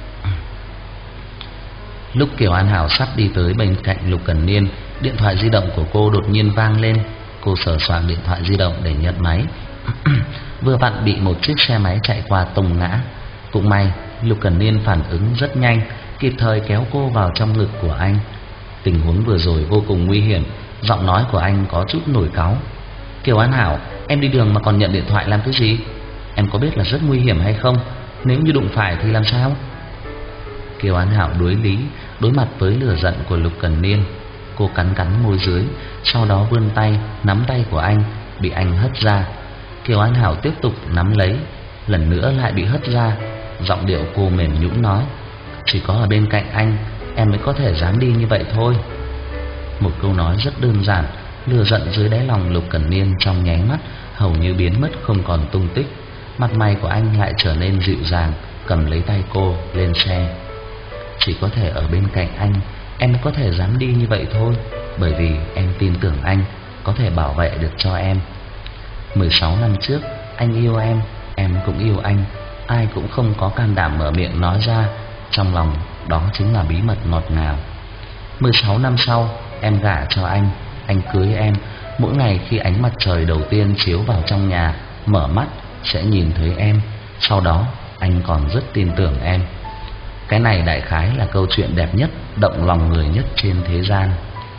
Lúc Kiều An Hảo sắp đi tới bên cạnh Lục Cẩn Niên, điện thoại di động của cô đột nhiên vang lên. Cô sờ soạng điện thoại di động để nhận máy. Vừa vặn bị một chiếc xe máy chạy qua tông ngã. Cũng may Lục Cẩn Niên phản ứng rất nhanh, kịp thời kéo cô vào trong ngực của anh. Tình huống vừa rồi vô cùng nguy hiểm, giọng nói của anh có chút nổi cáu. Kiều An Hảo, em đi đường mà còn nhận điện thoại làm cái gì? Em có biết là rất nguy hiểm hay không? Nếu như đụng phải thì làm sao? Kiều An Hảo đối lý, đối mặt với lửa giận của Lục Cẩn Niên. Cô cắn cắn môi dưới, sau đó vươn tay nắm tay của anh, bị anh hất ra. Kiều An Hảo tiếp tục nắm lấy, lần nữa lại bị hất ra. Giọng điệu cô mềm nhũn nói, chỉ có ở bên cạnh anh em mới có thể dám đi như vậy thôi. Một câu nói rất đơn giản, lửa giận dưới đáy lòng Lục Cẩn Niên trong nháy mắt hầu như biến mất không còn tung tích. Mặt mày của anh lại trở nên dịu dàng, cầm lấy tay cô lên xe. Chỉ có thể ở bên cạnh anh em mới có thể dám đi như vậy thôi, bởi vì em tin tưởng anh có thể bảo vệ được cho em. Mười sáu năm trước anh yêu em, em cũng yêu anh. Ai cũng không có can đảm mở miệng nói ra, trong lòng đó chính là bí mật ngọt ngào. Mười sáu năm sau em gả cho anh, anh cưới em. Mỗi ngày khi ánh mặt trời đầu tiên chiếu vào trong nhà, mở mắt sẽ nhìn thấy em. Sau đó anh còn rất tin tưởng em. Cái này đại khái là câu chuyện đẹp nhất, động lòng người nhất trên thế gian.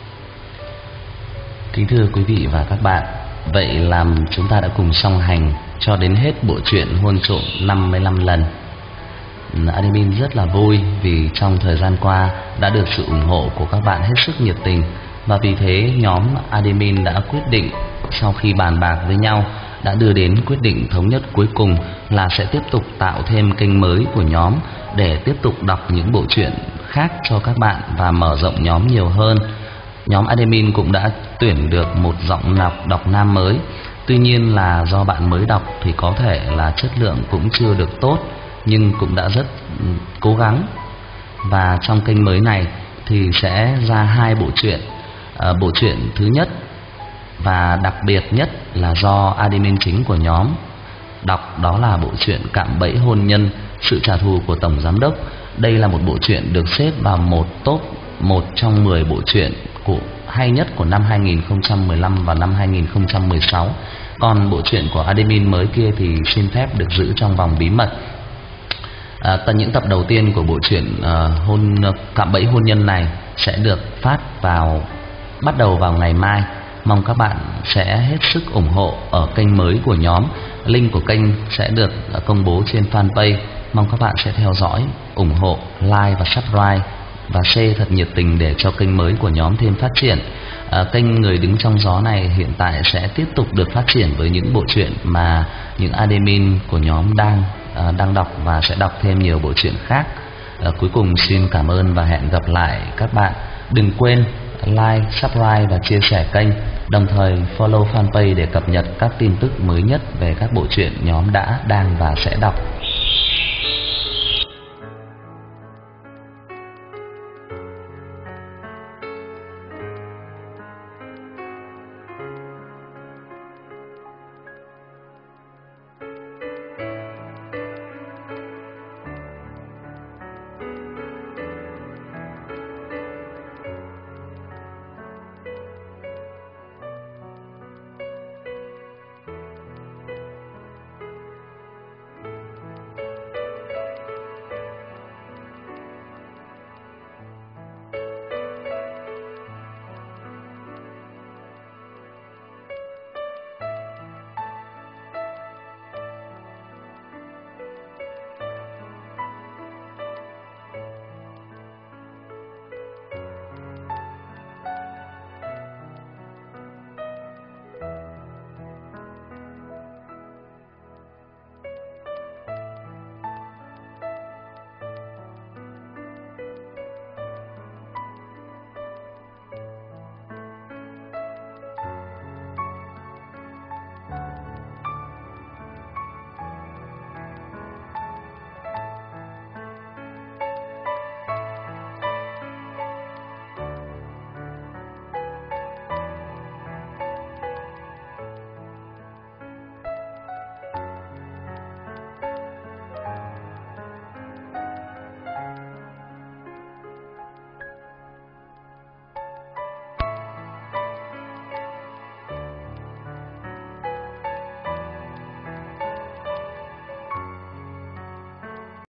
Kính thưa quý vị và các bạn, vậy là chúng ta đã cùng song hành cho đến hết bộ truyện Hôn Trộm năm mươi lăm lần. Admin rất là vui vì trong thời gian qua đã được sự ủng hộ của các bạn hết sức nhiệt tình, và vì thế nhóm admin đã quyết định, sau khi bàn bạc với nhau, đã đưa đến quyết định thống nhất cuối cùng là sẽ tiếp tục tạo thêm kênh mới của nhóm để tiếp tục đọc những bộ truyện khác cho các bạn và mở rộng nhóm nhiều hơn. Nhóm admin cũng đã tuyển được một giọng đọc đọc nam mới. Tuy nhiên là do bạn mới đọc thì có thể là chất lượng cũng chưa được tốt, nhưng cũng đã rất cố gắng. Và trong kênh mới này thì sẽ ra hai bộ truyện. à, Bộ truyện thứ nhất và đặc biệt nhất là do admin chính của nhóm đọc, đó là bộ truyện Cạm Bẫy Hôn Nhân, Sự Trả Thù của Tổng Giám Đốc. Đây là một bộ truyện được xếp vào một top một trong mười bộ truyện của hay nhất của năm hai nghìn không trăm mười lăm và năm hai nghìn không trăm mười sáu. Còn bộ truyện của admin mới kia thì xin phép được giữ trong vòng bí mật. À, tận những tập đầu tiên của bộ truyện uh, hôn Cạm Bẫy Hôn Nhân này sẽ được phát vào bắt đầu vào ngày mai. Mong các bạn sẽ hết sức ủng hộ ở kênh mới của nhóm. Link của kênh sẽ được công bố trên fanpage. Mong các bạn sẽ theo dõi, ủng hộ, like và subscribe và share thật nhiệt tình để cho kênh mới của nhóm thêm phát triển. à, Kênh Người Đứng Trong Gió này hiện tại sẽ tiếp tục được phát triển với những bộ truyện mà những admin của nhóm đang à, đang đọc, và sẽ đọc thêm nhiều bộ truyện khác. à, Cuối cùng xin cảm ơn và hẹn gặp lại các bạn. Đừng quên like, subscribe và chia sẻ kênh, đồng thời follow fanpage để cập nhật các tin tức mới nhất về các bộ truyện nhóm đã, đang và sẽ đọc.